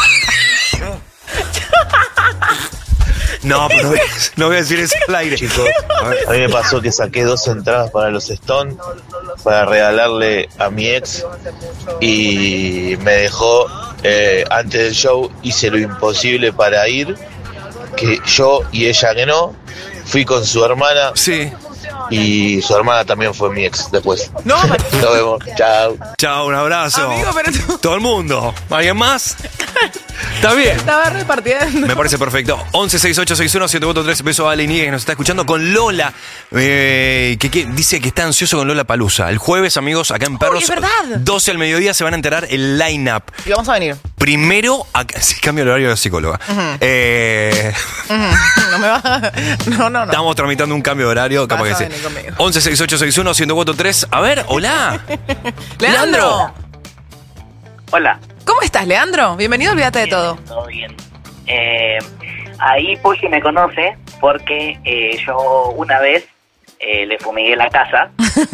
No, pero no voy a- no voy a decir eso al aire. Chicos, a mí me pasó que saqué dos entradas para los Stones para regalarle a mi ex y me dejó eh, antes del show, hice lo imposible para ir, que yo y ella que no, fui con su hermana. Sí. Y su hermana también fue mi ex después. No, nos vemos. Chao. Chao, un abrazo. Amigo, pero tú- Todo el mundo. ¿Alguien más? Está bien. Estaba repartiendo. Me parece perfecto. once sesenta y ocho sesenta y uno ciento cuatro tres. Beso a Ale Iñiguez que nos está escuchando con Lola. eh, que, que dice que está ansioso con Lola Palusa. El jueves, amigos, acá en Perros. es verdad. doce al mediodía se van a enterar el line-up. Y vamos a venir. Primero, acá, si cambio el horario de la psicóloga. Ujú. Eh, Ujú. No me va. No, no, no. estamos tramitando un cambio de horario. Capaz Vas que a sí. venir conmigo. once sesenta y ocho sesenta y uno ciento cuatro tres. A ver, hola. Leandro. Hola. ¿Cómo estás, Leandro? Bienvenido, olvídate de todo. Todo bien. Eh, ahí Pulsi me conoce porque eh, yo una vez eh, le fumigué la casa.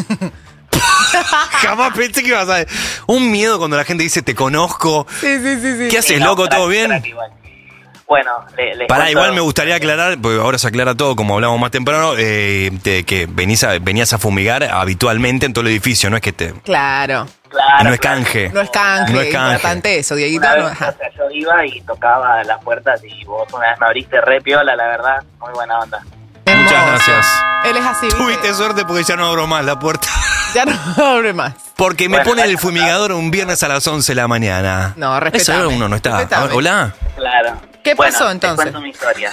Jamás pensé que ibas a... Un miedo cuando la gente dice te conozco. Sí, sí, sí, sí. ¿Qué haces, Sí, no, loco? ¿Todo crack, bien? crack igual. Bueno, le, les Pará, cuento- igual me gustaría aclarar, porque ahora se aclara todo, como hablamos más temprano, eh, te- que venís a, venías a fumigar habitualmente en todo el edificio, no es que te... Claro. Claro, no es claro. canje. No es canje. No es canje. Importante eso, Dieguito. Una No, vez, ajá. o sea, yo iba y tocaba las puertas y vos una vez me abriste re piola, la verdad, muy buena onda. Muchas gracias. Él es así. ¿viste? Tuviste suerte porque ya no abro más la puerta. Ya no abre más. Porque me Bueno, ponen el bueno, fumigador un viernes a las once de la mañana. No, Esa respetame. hora uno no está. A Respetame. ver, hola. Claro. ¿Qué Bueno, pasó te entonces? cuento mi historia.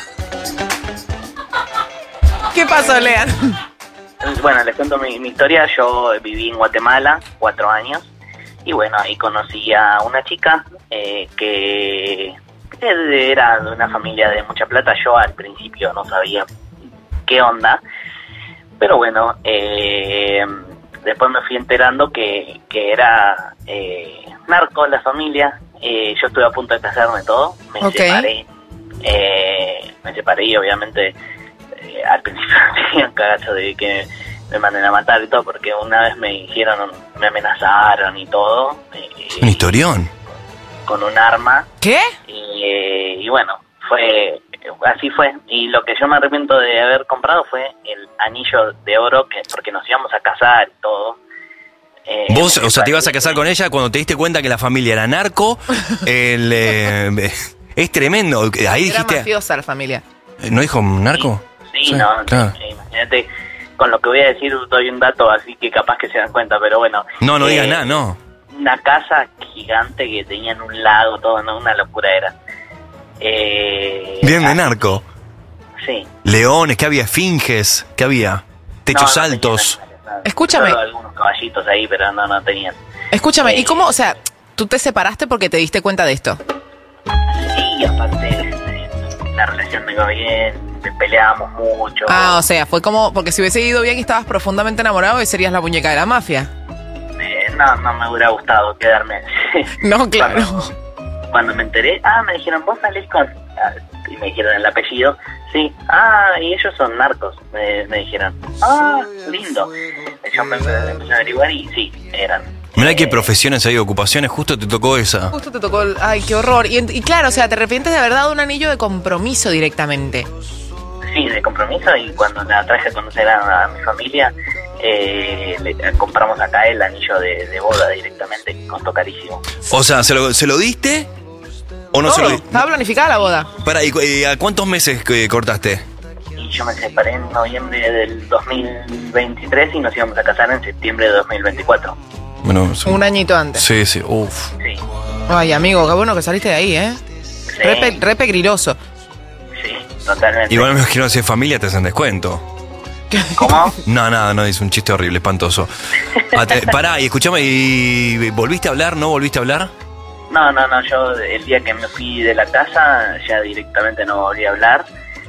¿Qué pasó, Lean? Bueno, les cuento mi, mi historia. Yo viví en Guatemala cuatro años y bueno, ahí conocí a una chica eh, que era de una familia de mucha plata. Yo al principio no sabía qué onda, pero bueno, eh, después me fui enterando que, que era eh, narco la familia. Eh, yo estuve a punto de casarme todo, me Ok. separé, eh, me separé y obviamente eh, al principio tenía un cagazo de que me manden a matar y todo, porque una vez me dijeron, me amenazaron y todo, eh, Un historión. con un arma. ¿Qué? Y, eh, y bueno, fue así fue. Y lo que yo me arrepiento de haber comprado fue el anillo de oro, que porque nos íbamos a casar y todo. Eh, Vos, me o sea, te ibas a parece- casar con ella cuando te diste cuenta que la familia era narco, el, eh, Es tremendo. Ahí Era dijiste... mafiosa la familia. ¿No dijo narco? Sí, no, claro. eh, imagínate, con lo que voy a decir doy un dato así que capaz que se dan cuenta, pero bueno. No, no eh, digas nada, no. Una casa gigante que tenía en un lago, todo, ¿no? Una locura era. Eh, Bien de narco. Sí. Leones, ¿qué había? Esfinges, ¿qué había? Techos No, no altos. Escúchame. Solo algunos caballitos ahí, pero no, no tenían. Escúchame, Eh, ¿y cómo, o sea, tú te separaste porque te diste cuenta de esto? Sí, aparte, eh, la relación no iba bien, peleábamos mucho. Ah, o sea, fue como, porque si hubiese ido bien y estabas profundamente enamorado, hoy serías la muñeca de la mafia. Eh, no, no me hubiera gustado quedarme. No, claro. Cuando, cuando me enteré, ah, me dijeron, vos salís con... ah, y me dijeron el apellido, sí, ah, y ellos son narcos, me, me dijeron. Ah, lindo. Yo me, me empecé a averiguar y sí, eran. Mirá qué profesiones hay, ocupaciones, justo te tocó esa. Justo te tocó el... Ay, qué horror. Y, en- y claro, o sea, te arrepientes de haber dado un anillo de compromiso directamente. Sí, de compromiso, y cuando la traje a conocer a, a mi familia, eh, le, compramos acá el anillo de, de boda directamente, costó carísimo. O sea, ¿se lo, se lo diste? ¿O no se lo Todo. diste? Estaba planificada la boda. Pará, ¿y, cu- y a cuántos meses eh, cortaste? Y yo me separé en noviembre del dos mil veintitrés y nos íbamos a casar en septiembre de dos mil veinticuatro. Bueno, sí. Un añito antes. Sí, sí, uff. Sí, Ay, amigo, qué bueno que saliste de ahí, ¿eh? sí, Re, pe- re pegriloso. sí, totalmente. Igual me imagino si es familia te hacen descuento. ¿Cómo? No, nada, no, es un chiste horrible, espantoso. Ah, te- pará, y escuchame, ¿y volviste a hablar? ¿No volviste a hablar? No, no, no, yo el día que me fui de la casa ya directamente no volví a hablar,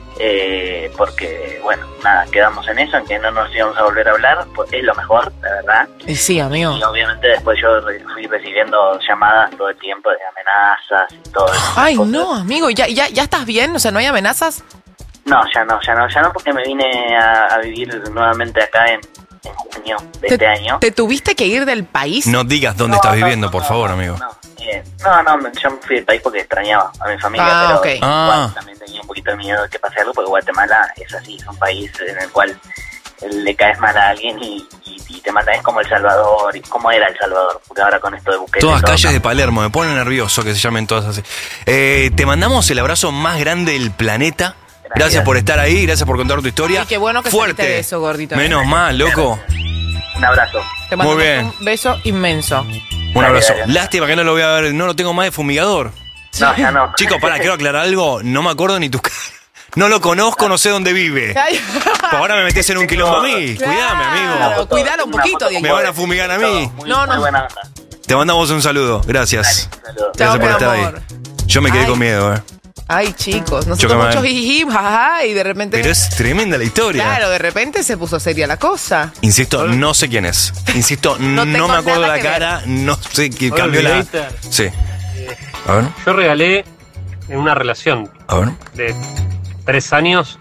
eh, porque, bueno, nada, quedamos en eso, en que no nos íbamos a volver a hablar, pues es lo mejor, la verdad. Y sí, amigo. Y obviamente después yo re- fui recibiendo llamadas todo el tiempo de amenazas y todo eso. Ay, no, amigo, ¿ya, ya, ¿ya estás bien? O sea, ¿no hay amenazas? No, ya no, ya no, ya no, porque me vine a, a vivir nuevamente acá en, en junio de este año. ¿Te tuviste que ir del país? No digas dónde No, estás no, viviendo, no, por no, favor, no, amigo. Eh, no, no, me- yo me fui del país porque extrañaba a mi familia, Ah, pero ok. igual Ah. también tenía un poquito de miedo de que pase algo, porque Guatemala es así, es un país en el cual le caes mal a alguien y, y, y te matan. Es como El Salvador, y como era El Salvador, porque ahora con esto de Bukele... Todas todo calles de cambia. Palermo, me pone nervioso que se llamen todas así. Eh, te mandamos el abrazo más grande del planeta. Gracias por estar ahí, gracias por contar tu historia. Ay, qué bueno que Fuerte. saliste de eso, gordito. ¿eh? Menos mal, loco. Un abrazo. Te mando Muy bien. un beso inmenso. Un abrazo. dale. Lástima que no lo voy a ver, no lo tengo más de fumigador. No, ya no. Chicos, pará, quiero aclarar algo. No me acuerdo ni tu cara. No lo conozco, no sé dónde vive. Ay, Ahora me metés en un quilombo a mí. Cuidame, amigo. claro, cuidalo un poquito, Me Diego. van a fumigar a mí. Muy, No, muy no. buena onda. Te mandamos un saludo. Gracias. Saludos. Chao, Gracias por mi estar ahí. amor. Yo me quedé Ay. con miedo, eh. Ay, chicos, nosotros Chócame. muchos jijijim, jajaja, y de repente... Pero es tremenda la historia. Claro, de repente se puso seria la cosa. Insisto, no sé quién es. Insisto, no, tengo me acuerdo nada la que ver. cara, no sé qué Hola, cambió la. Violeta. Sí. A ver, Yo regalé en una relación a ver. de tres años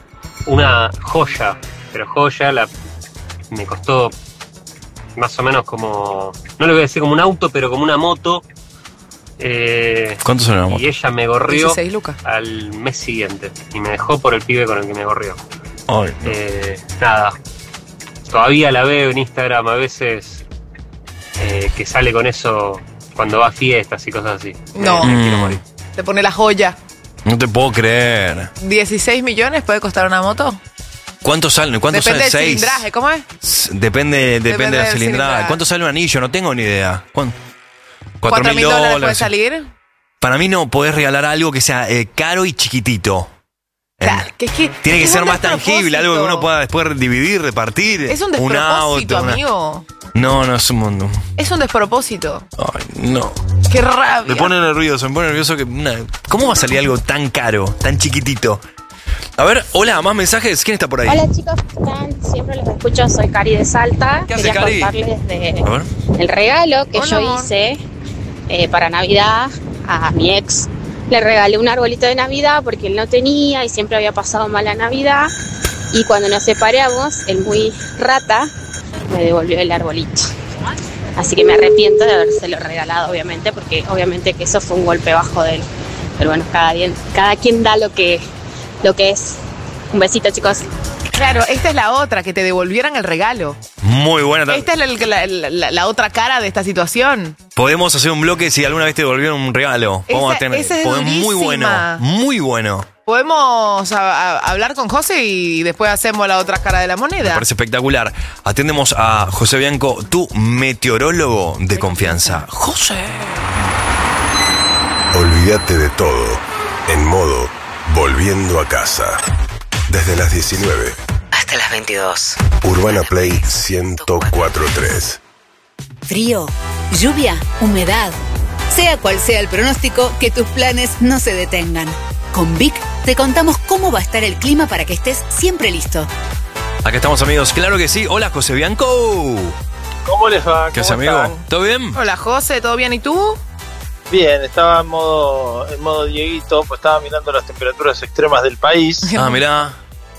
una joya, pero joya, la me costó más o menos como, no le voy a decir como un auto, pero como una moto. Eh, ¿Cuánto son la moto? y ella me gorrió dieciséis lucas. al mes siguiente y me dejó por el pibe con el que me gorrió. Ay, no. Eh, nada, todavía la veo en Instagram a veces eh, que sale con eso cuando va a fiestas y cosas así. No. Me, me quiero Mm. morir. Te pone la joya. No te puedo creer. ¿dieciséis millones puede costar una moto? ¿Cuánto sale? ¿Cuánto Depende sale? del Seis. cilindraje, ¿cómo es? S- Depende, depende, Depende de la del cilindrada. cilindraje. ¿Cuánto sale un anillo? No tengo ni idea. ¿Cuánto? ¿Cuatro mil dólares puede salir? Para mí no podés regalar algo que sea eh, caro y chiquitito. Eh, Claro, que es que, Tiene que es ser un más tangible, algo que uno despropósito. pueda después dividir, repartir. Es un un despropósito, auto, una- amigo. No, no es un mundo. Es un despropósito. Ay, no. Qué rabia. Me pone nervioso, me pone nervioso que... una- ¿Cómo va a salir algo tan caro, tan chiquitito? A ver, hola, más mensajes. ¿Quién está por ahí? Hola chicos, ¿cómo están? Siempre los escucho, soy Cari de Salta. ¿Qué hace, Quería Cari? contarles de A ver. el regalo que Hola, yo amor. hice eh, para Navidad a mi ex. Le regalé un arbolito de Navidad porque él no tenía y siempre había pasado mala Navidad. Y cuando nos separamos, el muy rata me devolvió el arbolito. Así que me arrepiento de habérselo regalado, obviamente, porque obviamente que eso fue un golpe bajo de él. Pero bueno, cada, dien- cada quien da lo que, lo que es. Un besito, chicos. Claro, esta es la otra, que te devolvieran el regalo. Muy buena. Esta es la, la- la- la- la otra cara de esta situación. Podemos hacer un bloque si alguna vez te devolvieron un regalo. Esa- Vamos a tener. esa es podemos- muy bueno. durísima. Muy bueno. Podemos a- a- hablar con José y después hacemos la otra cara de la Me moneda. parece espectacular. Atendemos a José Bianco, tu meteorólogo de confianza. José. Olvídate de todo. En modo Volviendo a casa. Desde las diecinueve. Hasta las veintidós. Urbana Play ciento cuatro punto tres. Frío, lluvia, humedad. Sea cual sea el pronóstico, que tus planes no se detengan. Con Vic te contamos cómo va a estar el clima para que estés siempre listo. Acá estamos, amigos. Claro que sí. Hola, José Bianco. ¿Cómo les va? ¿Qué haces, ¿Cómo amigo? están? ¿Todo bien? Hola, José, ¿todo bien? ¿Y tú? Bien, estaba en modo, en modo Dieguito, pues estaba mirando las temperaturas extremas del país. Ah, mirá.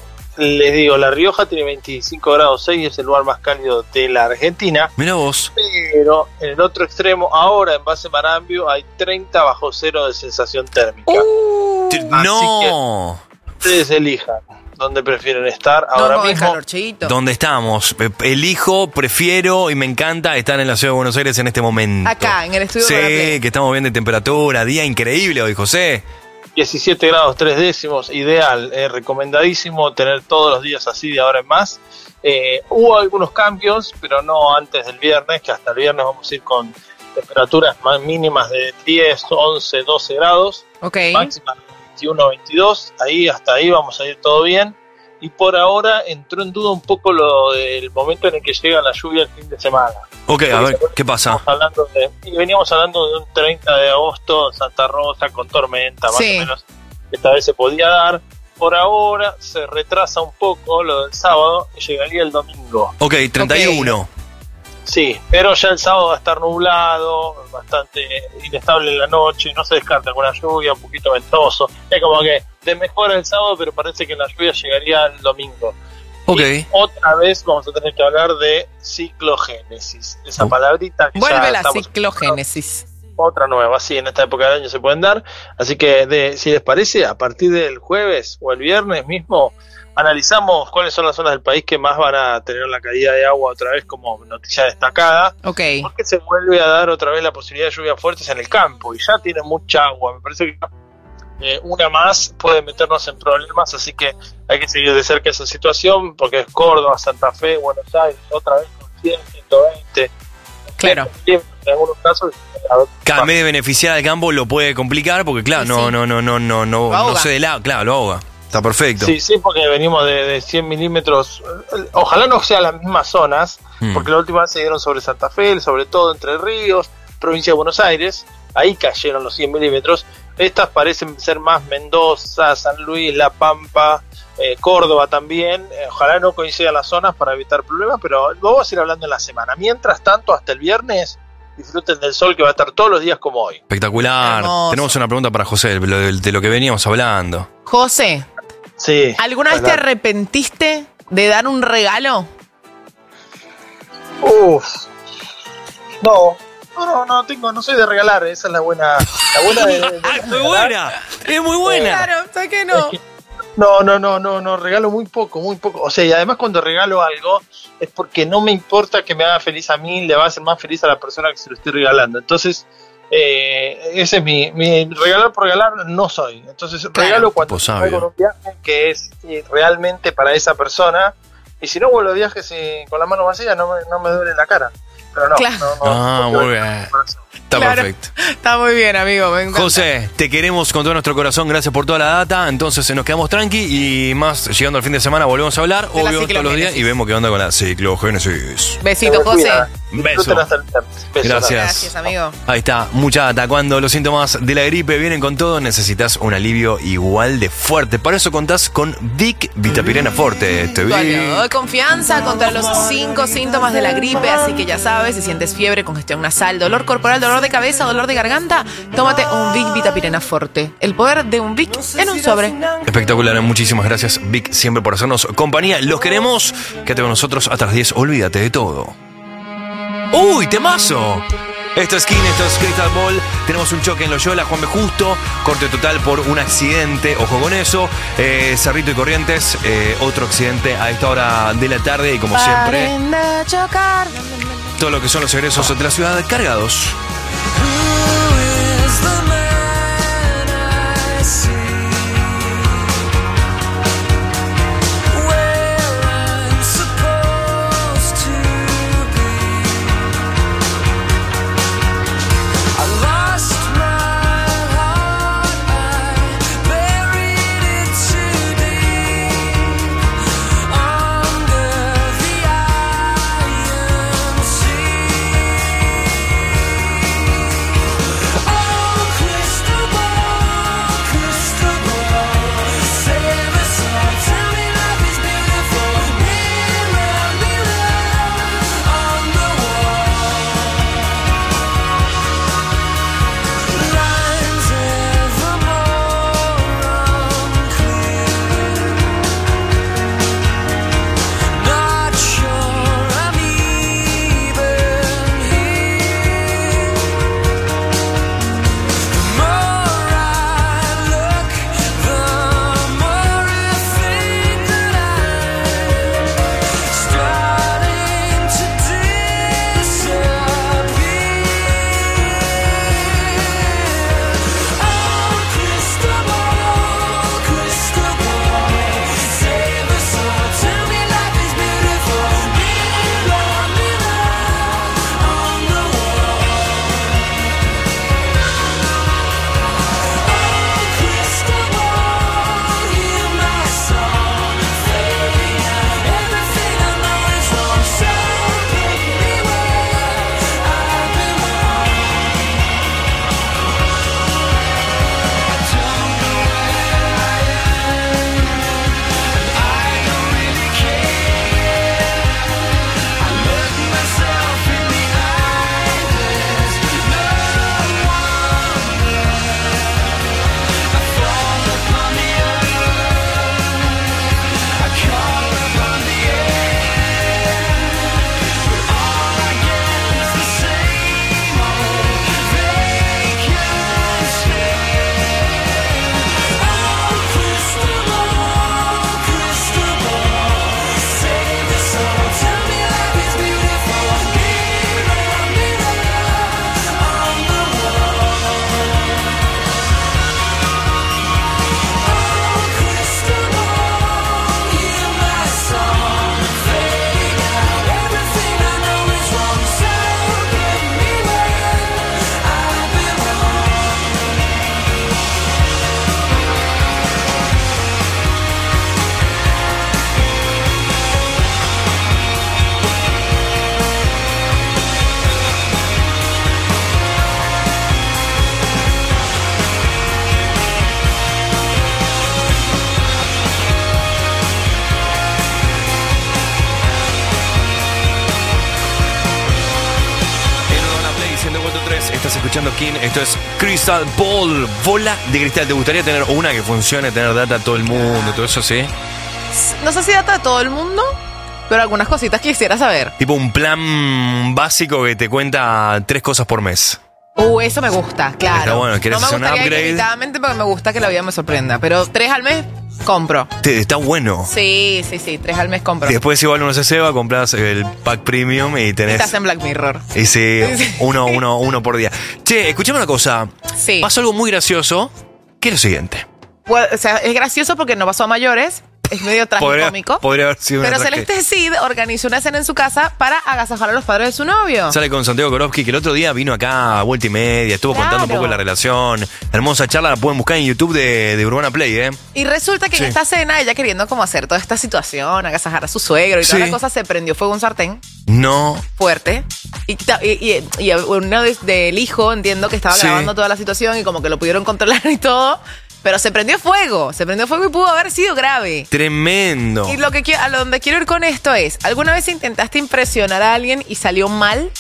Les digo, La Rioja tiene veinticinco grados seis, es el lugar más cálido de la Argentina. Mirá vos. Pero en el otro extremo, ahora en Base Marambio, hay treinta bajo cero de sensación térmica. T- Así no. que ustedes elijan dónde prefieren estar ahora No, con el mismo. calorchito. ¿Dónde estamos? Eh, Elijo, prefiero y me encanta estar en la ciudad de Buenos Aires en este momento. Acá, en el estudio Sí, de Urbana Play. que estamos bien de temperatura. Día increíble hoy, José. diecisiete grados tres décimos, ideal, eh, recomendadísimo tener todos los días así de ahora en más. Eh, hubo algunos cambios, pero no antes del viernes, que hasta el viernes vamos a ir con temperaturas más mínimas de diez, once, doce grados, Ok. máximas veintiuno, veintidós, ahí hasta ahí vamos a ir todo bien. Y por ahora entró en duda un poco lo del momento en el que llega la lluvia el fin de semana. Ok, a ver, ¿qué pasa? Estamos hablando de, y veníamos hablando de un treinta de agosto, Santa Rosa con tormenta, más Sí. o menos. Esta vez se podía dar. Por ahora se retrasa un poco lo del sábado y llegaría el domingo. Ok, treinta y uno. Sí, pero ya el sábado va a estar nublado, bastante inestable en la noche, no se descarta alguna lluvia, un poquito ventoso. Es como que te mejora el sábado, pero parece que la lluvia llegaría el domingo. Ok. Y otra vez vamos a tener que hablar de ciclogénesis, esa palabrita que ya Vuelve la estamos- ciclogénesis. otra nueva, sí, en esta época del año se pueden dar. Así que, de, si les parece, a partir del jueves o el viernes mismo, analizamos cuáles son las zonas del país que más van a tener la caída de agua otra vez como noticia destacada. Ok. Porque se vuelve a dar otra vez la posibilidad de lluvias fuertes en el campo y ya tiene mucha agua. Me parece que eh, una más puede meternos en problemas, así que hay que seguir de cerca esa situación porque es Córdoba, Santa Fe, Buenos Aires, otra vez con cien, ciento veinte. Claro. En algunos casos, a ver, Cada en vez de beneficiar al campo lo puede complicar porque, claro, no, no, no, no, no, no, Lo no ahoga. se de lado, claro, lo ahoga. Está perfecto. Sí, sí, porque venimos de, de cien milímetros. Ojalá no sean las mismas zonas, Mm. porque la última vez se dieron sobre Santa Fe, sobre todo Entre Ríos, provincia de Buenos Aires. Ahí cayeron los cien milímetros. Estas parecen ser más Mendoza, San Luis, La Pampa, eh, Córdoba también. Eh, ojalá no coincidan las zonas para evitar problemas, pero lo vamos a ir hablando en la semana. Mientras tanto, hasta el viernes, disfruten del sol que va a estar todos los días como hoy. Espectacular. Hermoso. Tenemos una pregunta para José, de lo, de lo que veníamos hablando. José, Sí. ¿alguna vez te arrepentiste de dar un regalo? Uf. No. No, no, no tengo, no soy de regalar, esa es la buena. La buena de, de- ¡Es muy buena! ¡Es muy buena! Claro, ¿sabes qué no? No, no, no, no, no, regalo muy poco, muy poco. O sea, y además cuando regalo algo es porque no me importa que me haga feliz a mí, le va a hacer más feliz a la persona que se lo estoy regalando. Entonces, eh, ese es mi, mi regalar por regalar, no soy. Entonces, regalo cuando tipo voy con un viaje que es eh, realmente para esa persona. Y si no vuelvo de viaje si, con la mano vacía, no me, no me duele la cara. Pero no, Claro. no, no. Ah, no, muy bien. Está Claro. perfecto. Está muy bien, amigo. Me encanta. José, te queremos con todo nuestro corazón, gracias por toda la data. Entonces nos quedamos tranqui y más llegando al fin de semana volvemos a hablar, De la obvio, todos los días y vemos qué onda con la ciclogénesis. Besito, José. Beso. Gracias. Gracias, amigo. Ahí está, mucha data. Cuando los síntomas de la gripe vienen con todo, necesitas un alivio igual de fuerte. Para eso contás con Vic Vitapirena Forte. Te vi. Doy confianza contra los cinco síntomas de la gripe, así que ya sabes, si sientes fiebre, congestión nasal, dolor corporal, dolor de cabeza, dolor de garganta, tómate un Vic Vitapirena Forte. El poder de un Vic en un sobre. Espectacular, muchísimas gracias Vic siempre por hacernos compañía. Los queremos, quédate con nosotros hasta las diez, olvídate de todo. ¡Uy, temazo! Esto es King, esto es Crystal Ball. Tenemos un choque en Loyola, Juan B. Justo. Corte total por un accidente. Ojo con eso. Eh, Cerrito y Corrientes. Eh, otro accidente a esta hora de la tarde. Y como siempre, Paren de chocar. todo lo que son los egresos de la ciudad cargados. Estás escuchando King, esto es Crystal Ball, bola de cristal. ¿Te gustaría tener una que funcione, tener data a todo el mundo, todo eso, sí? No sé si data de todo el mundo, pero algunas cositas quisiera saber. Tipo un plan básico que te cuenta tres cosas por mes. Uh, eso me gusta, claro. Está bueno, ¿quieres no me hacer un gustaría upgrade? ilimitadamente porque me gusta que la vida me sorprenda. Pero tres al mes, compro. Te, está bueno. Sí, sí, sí, tres al mes compro. Y después igual uno se ceba, compras el pack premium y tenés... Estás en Black Mirror. Y sí, uno, uno, uno por día. Che, escuchame una cosa. Sí. Pasó algo muy gracioso, que es lo siguiente. Pues, o sea, es gracioso porque no pasó a mayores. Es medio tragicómico. Podría, podría haber sido una Pero tragedia. Celeste Cid organizó una cena en su casa para agasajar a los padres de su novio. Sale con Santiago Korowski, que el otro día vino acá a vuelta y media, estuvo Claro. contando un poco la relación. Hermosa charla, la pueden buscar en YouTube de, de Urbana Play, ¿eh? Y resulta que Sí. en esta cena, ella queriendo como hacer toda esta situación, agasajar a su suegro y toda Sí. la cosa, se prendió fuego un sartén No. fuerte. Y, ta- y, y- y uno de- del hijo, entiendo que estaba Sí. grabando toda la situación y como que lo pudieron controlar y todo. Pero se prendió fuego, se prendió fuego y pudo haber sido grave. Tremendo. Y lo que qui- a donde quiero ir con esto es, ¿alguna vez intentaste impresionar a alguien y salió mal?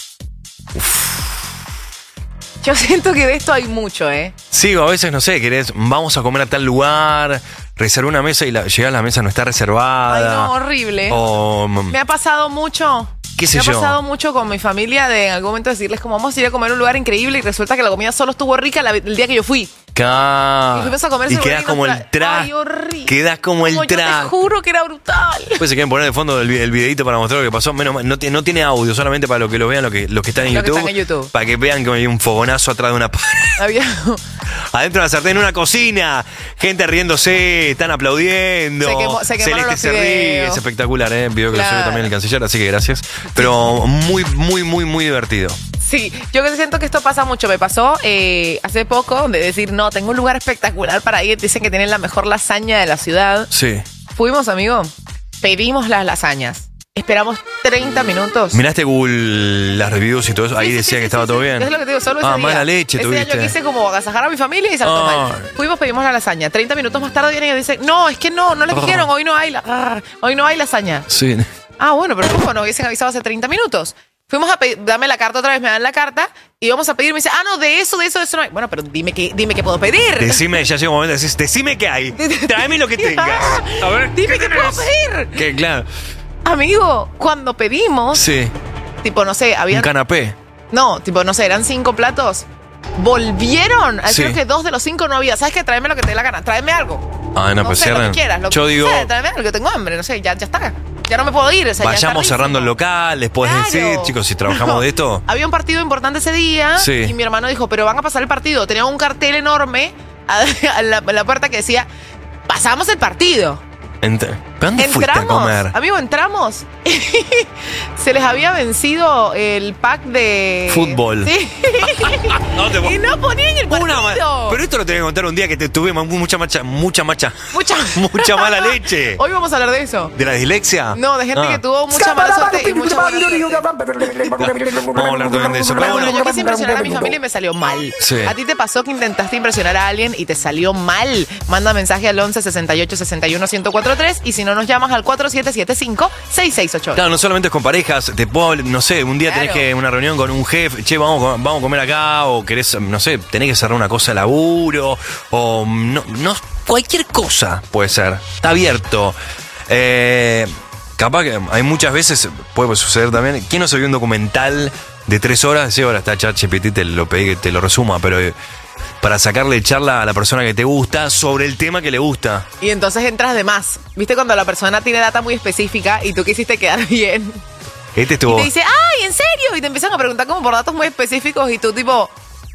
Yo siento que de esto hay mucho, ¿eh? Sí, o a veces, no sé, querés, vamos a comer a tal lugar, reservé una mesa y la, llegás a la mesa no está reservada. Ay, no, horrible. O, mm, Me ha pasado mucho. qué sé Me ha yo. pasado mucho con mi familia de en algún momento decirles como vamos a ir a comer a un lugar increíble y resulta que la comida solo estuvo rica la- el día que yo fui. Ca- Y fuimos a comer y ese quedas lugar y como nos el tra- track. Ay, horrible. Quedas como el Como yo te track. juro que era brutal. Pues se quieren poner de fondo el, vi- el videito para mostrar lo que pasó. Menos mal, no, tiene- no tiene audio, solamente para los que lo vean, los que, los que están en Los que YouTube. están en YouTube. Para que vean que hay un fogonazo atrás de una pared. Había Adentro de la sartén, en una cocina. Gente riéndose, están aplaudiendo. Se quemó- se quemaron Celeste los se ríe. videos. Es espectacular, ¿eh? Video que lo Claro. subió también el canciller, así que gracias. Pero muy, muy, muy, muy divertido. Sí, yo que siento que esto pasa mucho. Me pasó eh, hace poco de decir, no, tengo un lugar espectacular para ir. Dicen que tienen la mejor lasaña de la ciudad. Sí. Fuimos, amigo, pedimos las lasañas. Esperamos treinta minutos. ¿Miraste Google las reviews y todo eso? Ahí decía que estaba todo bien. Es lo que te digo, solo ese Ah, día. mala leche ese tuviste. día yo quise como agasajar a mi familia y salió todo Ah. mal. Fuimos, pedimos la lasaña. treinta minutos más tarde vienen y dicen, no, es que no, no les dijeron, hoy no hay, la, ah, hoy no hay lasaña. Sí. Ah, bueno, pero ¿cómo no hubiesen avisado hace treinta minutos? Fuimos a pedir, dame la carta otra vez, me dan la carta y vamos a pedir. Me dice, ah, no, de eso, de eso, de eso no hay. Bueno, pero dime qué, dime qué puedo pedir. Decime, ya llega un momento de decir, decime qué hay. Tráeme lo que tengas. A ver, Dime qué puedo pedir. que claro. Amigo, cuando pedimos, Sí. tipo, no sé, había. Un canapé. No, tipo, no sé, eran cinco platos. Volvieron. Al Sí. Creo que dos de los cinco no había. ¿Sabes qué? Tráeme lo que te dé la gana. Tráeme algo. Ah, no, No pues sé, lo cierran. que quieras. Lo Yo que digo, sea, tráeme algo, que tengo hambre. No sé, ya, ya está. Ya no me puedo ir. O sea, ya está vayamos rico. cerrando el local, les puedes Claro. decir, chicos, si trabajamos No. de esto. Había un partido importante ese día Sí. y mi hermano dijo, pero van a pasar el partido. Tenía un cartel enorme a, a la, a la puerta que decía, pasamos el partido. Ent- ¿Dónde fuiste a Entramos, comer? amigo, entramos. Se les había vencido el pack de Fútbol. Sí. No te- Y no ponían el partido. Una ma- Pero esto lo tengo que contar un día que te tuve ma- mucha macha, mucha macha, Mucha, mucha mala leche. Hoy vamos a hablar de eso. ¿De la dislexia? No, de gente Ah. que tuvo mucha mala suerte y mucha buena suerte. Vamos a hablar también de eso. Pero Pero bueno, bueno, yo quise impresionar a mi familia y me salió mal. Sí. ¿A ti te pasó que intentaste impresionar a alguien y te salió mal? Manda mensaje al once sesenta y ocho sesenta y uno ciento cuarenta y tres y si no nos llamas al cuatro siete siete cinco seis seis ocho ocho. Claro, no solamente es con parejas, te puedo, no sé, un día Claro. tenés que una reunión con un jefe, che, vamos, a- vamos a comer acá, o querés, no sé, tenés que cerrar una cosa de laburo, o no, no, cualquier cosa puede ser, está abierto. Eh, capaz que hay muchas veces, puede suceder también, ¿quién no se vio un documental de tres horas? Sí, ahora está ChatGPT, te lo pedí que te lo resuma, pero eh, para sacarle charla a la persona que te gusta sobre el tema que le gusta. Y entonces entras de más. ¿Viste cuando la persona tiene data muy específica y tú quisiste quedar bien? Este Y estuvo... te dice, ay, ¿en serio? Y te empiezan a preguntar como por datos muy específicos y tú tipo,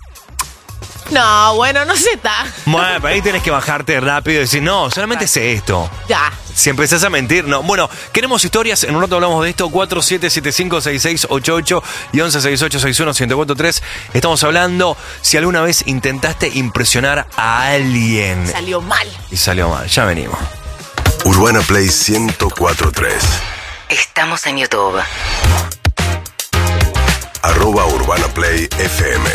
no, bueno, no sé, está. Bueno, pero ahí tenés que bajarte rápido y decir, no, solamente sé esto. Ya. Si empezás a mentir, no. Bueno, queremos historias. En un rato hablamos de esto. cuatro siete siete cinco seis seis ocho ocho y once sesenta y ocho sesenta y uno ciento cuarenta y tres. Estamos hablando si alguna vez intentaste impresionar a alguien Salió mal. y salió mal. Ya venimos. Urbana Play ciento cuatro punto tres. Estamos en YouTube. Arroba Urbana Play F M.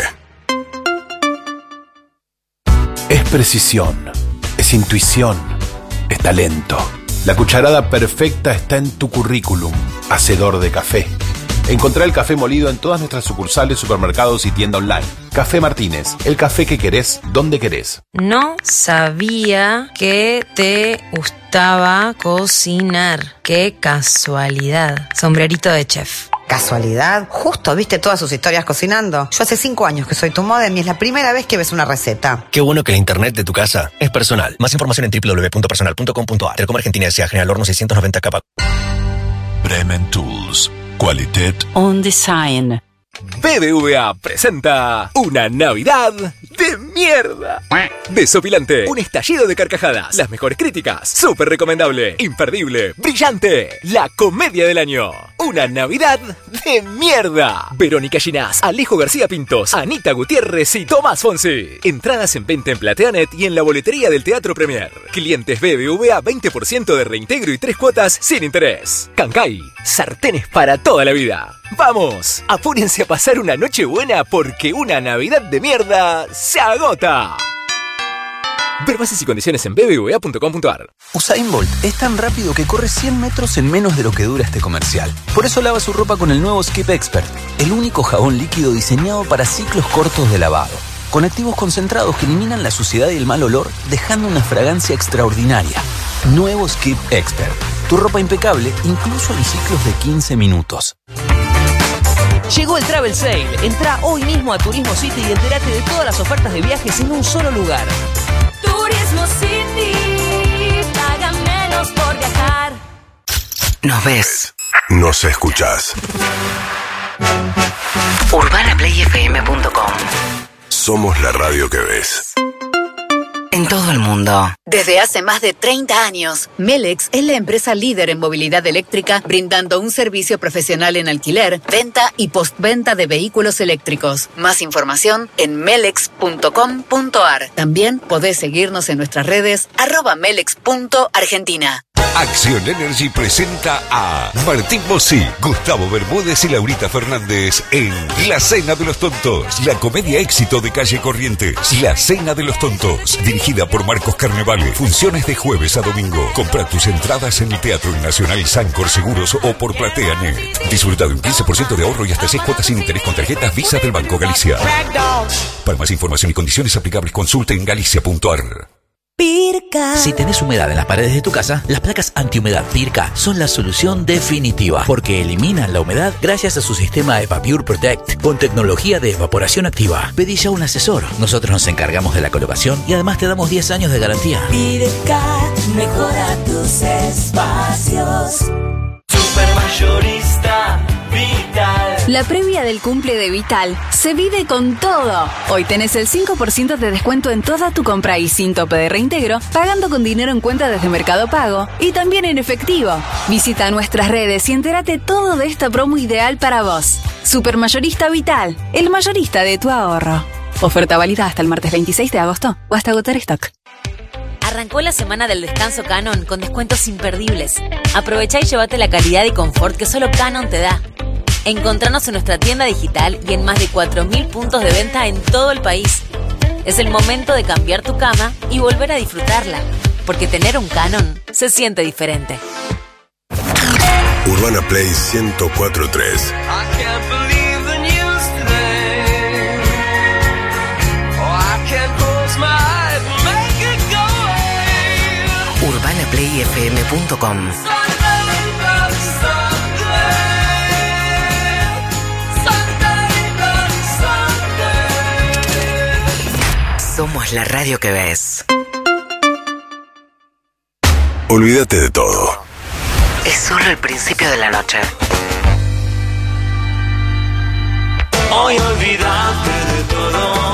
Es precisión, es intuición, es talento. La cucharada perfecta está en tu currículum, hacedor de café. Encontrá el café molido en todas nuestras sucursales, supermercados y tienda online. Café Martínez, el café que querés, donde querés. No sabía que te gustaba cocinar. Qué casualidad. Sombrerito de chef. ¿Casualidad? Justo viste todas sus historias cocinando. Yo hace cinco años que soy tu modem y es la primera vez que ves una receta. Qué bueno que la internet de tu casa es personal. Más información en doble u doble u doble u punto personal punto com punto a r. Telecom Argentina S A General Horno seiscientos noventa K. Bremen Tools. Qualität On Design. B B V A presenta una Navidad de mierda. Desopilante, un estallido de carcajadas, las mejores críticas, súper recomendable, imperdible, brillante, la comedia del año. Una Navidad de mierda. Verónica Ginás, Alejo García Pintos, Anita Gutiérrez y Tomás Fonsi. Entradas en venta en Plateanet y en la boletería del Teatro Premier. Clientes B B V A veinte por ciento de reintegro y tres cuotas sin interés. Cancay, sartenes para toda la vida. ¡Vamos! Apúrense a pasar una noche buena porque una Navidad de mierda se agota. Ver bases y condiciones en b b v a punto com punto a r. Usain Bolt es tan rápido que corre cien metros en menos de lo que dura este comercial. Por eso lava su ropa con el nuevo Skip Expert, el único jabón líquido diseñado para ciclos cortos de lavado. Con activos concentrados que eliminan la suciedad y el mal olor, dejando una fragancia extraordinaria. Nuevo Skip Expert. Tu ropa impecable, incluso en ciclos de quince minutos. Llegó el Travel Sale. Entrá hoy mismo a Turismo City y entérate de todas las ofertas de viajes en un solo lugar. Turismo City, paga menos por viajar. Nos ves. Nos escuchás. urbana play f m punto com. Somos la radio que ves. En todo el mundo. Desde hace más de treinta años, Melex es la empresa líder en movilidad eléctrica, brindando un servicio profesional en alquiler, venta y postventa de vehículos eléctricos. Más información en melex punto com punto a r. También podés seguirnos en nuestras redes arroba melex punto argentina. Acción Energy presenta a Martín Bossi, Gustavo Bermúdez y Laurita Fernández en La Cena de los Tontos, la comedia éxito de Calle Corrientes. La Cena de los Tontos, dirigida por Marcos Carnevale. Funciones de jueves a domingo. Compra tus entradas en el Teatro Nacional Sancor Seguros o por PlateaNet. Disfruta de un quince por ciento de ahorro y hasta seis cuotas sin interés con tarjetas Visa del Banco Galicia. Para más información y condiciones aplicables, consulta en galicia punto a r. Pirca. Si tenés humedad en las paredes de tu casa, las placas antihumedad Pirca son la solución definitiva, porque eliminan la humedad gracias a su sistema EvaPure Protect con tecnología de evaporación activa. Pedí ya un asesor. Nosotros nos encargamos de la colocación y además te damos diez años de garantía. Pirca, mejora tus espacios. Supermayorista Vital. La previa del cumple de Vital se vive con todo. Hoy tenés el cinco por ciento de descuento en toda tu compra y sin tope de reintegro, pagando con dinero en cuenta desde Mercado Pago y también en efectivo. Visita nuestras redes y entérate todo de esta promo ideal para vos. Supermayorista Vital, el mayorista de tu ahorro. Oferta válida hasta el martes veintiséis de agosto o hasta agotar stock. Arrancó la semana del descanso Canon con descuentos imperdibles. Aprovecha y llévate la calidad y confort que solo Canon te da. Encontranos en nuestra tienda digital y en más de cuatro mil puntos de venta en todo el país. Es el momento de cambiar tu cama y volver a disfrutarla, porque tener un Canon se siente diferente. Urbana Play ciento cuatro punto tres. urbana play f m punto com. Somos la radio que ves. Olvídate de todo. Es solo el principio de la noche. Hoy olvídate de todo.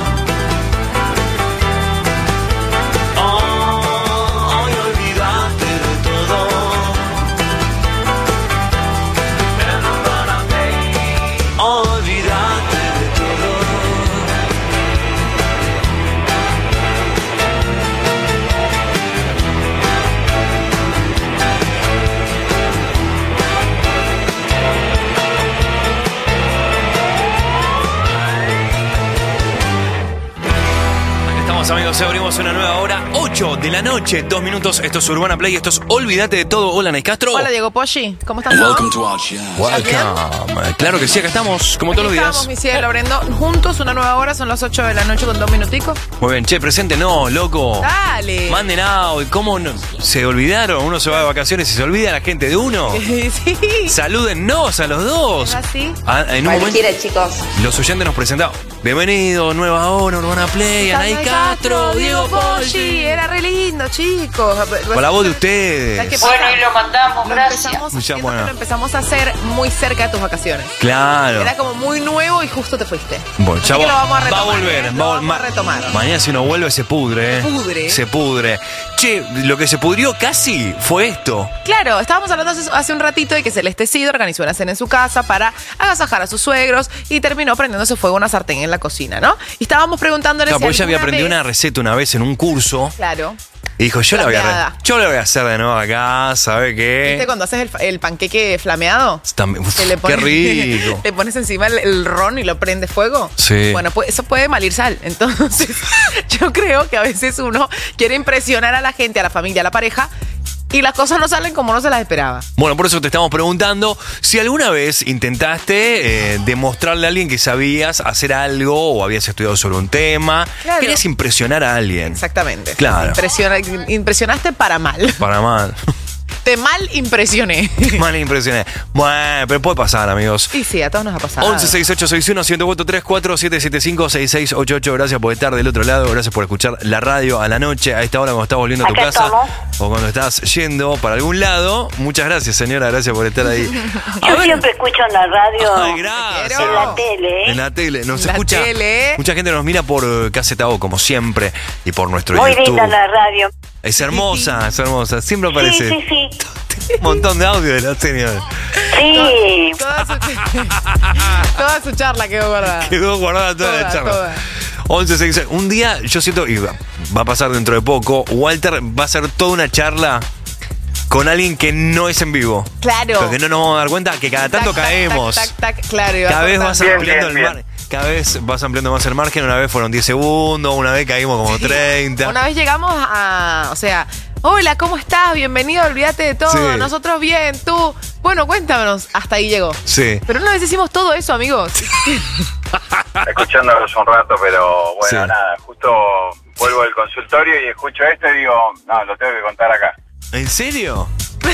Amigos, abrimos una nueva hora, ocho de la noche, dos minutos. Esto es Urbana Play, esto es Olvídate de Todo. Hola, Nay Castro. Hola, Diego Poggi. ¿Cómo estás? Welcome to our show. Welcome. Claro que sí, acá estamos, como todos los días. Estamos, mi cielo, Brendo, juntos, una nueva hora, son las ocho de la noche con dos minuticos. Muy bien, che, presente, no, loco. Dale. Manden audio. ¿Cómo no? Se olvidaron? Uno se va de vacaciones y se olvida la gente de uno. Sí. Salúdennos a los dos. ¿Así? Ah, en un Cualquiera, momento, chicos. los oyentes nos presentaban. Bienvenido, nueva hora, Urbana Play, Nay Castro, Diego Poggi. Era re lindo, chicos. Con la voz de ustedes. Bueno, y lo mandamos, Lo gracias. empezamos, Ya, siento bueno. que lo empezamos a hacer muy cerca de tus vacaciones. Claro. Era como muy nuevo y justo te fuiste. Bueno, Así chavo, que lo vamos a va a retomar, volver. ¿eh? va Lo a vol- vamos ma- a retomar. Mañana si no vuelve se pudre. ¿eh? Se pudre. Se pudre. Che, lo que se pudrió casi fue esto. Claro, estábamos hablando hace, hace un ratito de que Celeste Cid organizó una cena en su casa para agasajar a sus suegros y terminó prendiéndose fuego una sartén en la cocina, ¿no? Y estábamos preguntándoles Claro, si porque ella había alguna aprendido vez- una receta una vez en un curso. Claro. Y dijo, yo la voy a Flameada. re- yo la voy a hacer de nuevo acá, ¿sabe qué? ¿Viste cuando haces el, fa- el panqueque flameado? También- uf, Que le qué pones- rico. Le pones encima el, el ron y lo prende fuego. Sí. Bueno, pues eso puede malir sal. Entonces, yo creo que a veces uno quiere impresionar a la gente, a la familia, a la pareja, y las cosas no salen como no se las esperaba. Bueno, por eso te estamos preguntando si alguna vez intentaste eh, demostrarle a alguien que sabías hacer algo o habías estudiado sobre un tema. Claro. Querías impresionar a alguien. Exactamente. Claro. Impresiona- impresionaste para mal. Para mal. Te mal impresioné. Mal impresioné. Bueno, pero puede pasar, amigos. Y sí, a todos nos ha pasado. once sesenta y ocho sesenta y uno ciento cuatro tres cuatro siete siete cinco seis seis ocho ocho. Gracias por estar del otro lado. Gracias por escuchar la radio a la noche, a esta hora cuando estás volviendo a tu Acá casa. estamos. O cuando estás yendo para algún lado. Muchas gracias, señora. Gracias por estar ahí. A Yo ver. siempre escucho en la radio. Ay, gracias. En la tele. ¿eh? En la tele. Nos La escucha. tele. Mucha gente nos mira por eh, Caseta O, como siempre. Y por nuestro Muy YouTube. linda la radio. Es hermosa, es hermosa. Siempre aparece. Sí, sí, sí. Un montón de audio de la señora. Sí. Toda su, toda su charla quedó guardada. Quedó guardada toda, Toda, la charla. toda. once sesenta y seis. Un día, yo siento, y va va a pasar dentro de poco, Walter va a hacer toda una charla con alguien que no es en vivo. Claro. Porque no nos vamos a dar cuenta que cada tanto Tac, tac, caemos. Tac, tac, tac, claro. y va Cada vez cortando. vas ampliando el margen. Cada vez vas ampliando más el margen. Una vez fueron diez segundos, una vez caímos como treinta. Una vez llegamos a, o sea, hola, ¿cómo estás? Bienvenido, olvídate de todo. Sí. Nosotros bien, tú. Bueno, cuéntanos. Hasta ahí llegó. Sí. Pero una vez hicimos todo eso, amigos. Escuchándolos un rato, pero bueno, Sí. nada, justo vuelvo del consultorio y escucho esto y digo, no, lo tengo que contar acá. ¿En serio?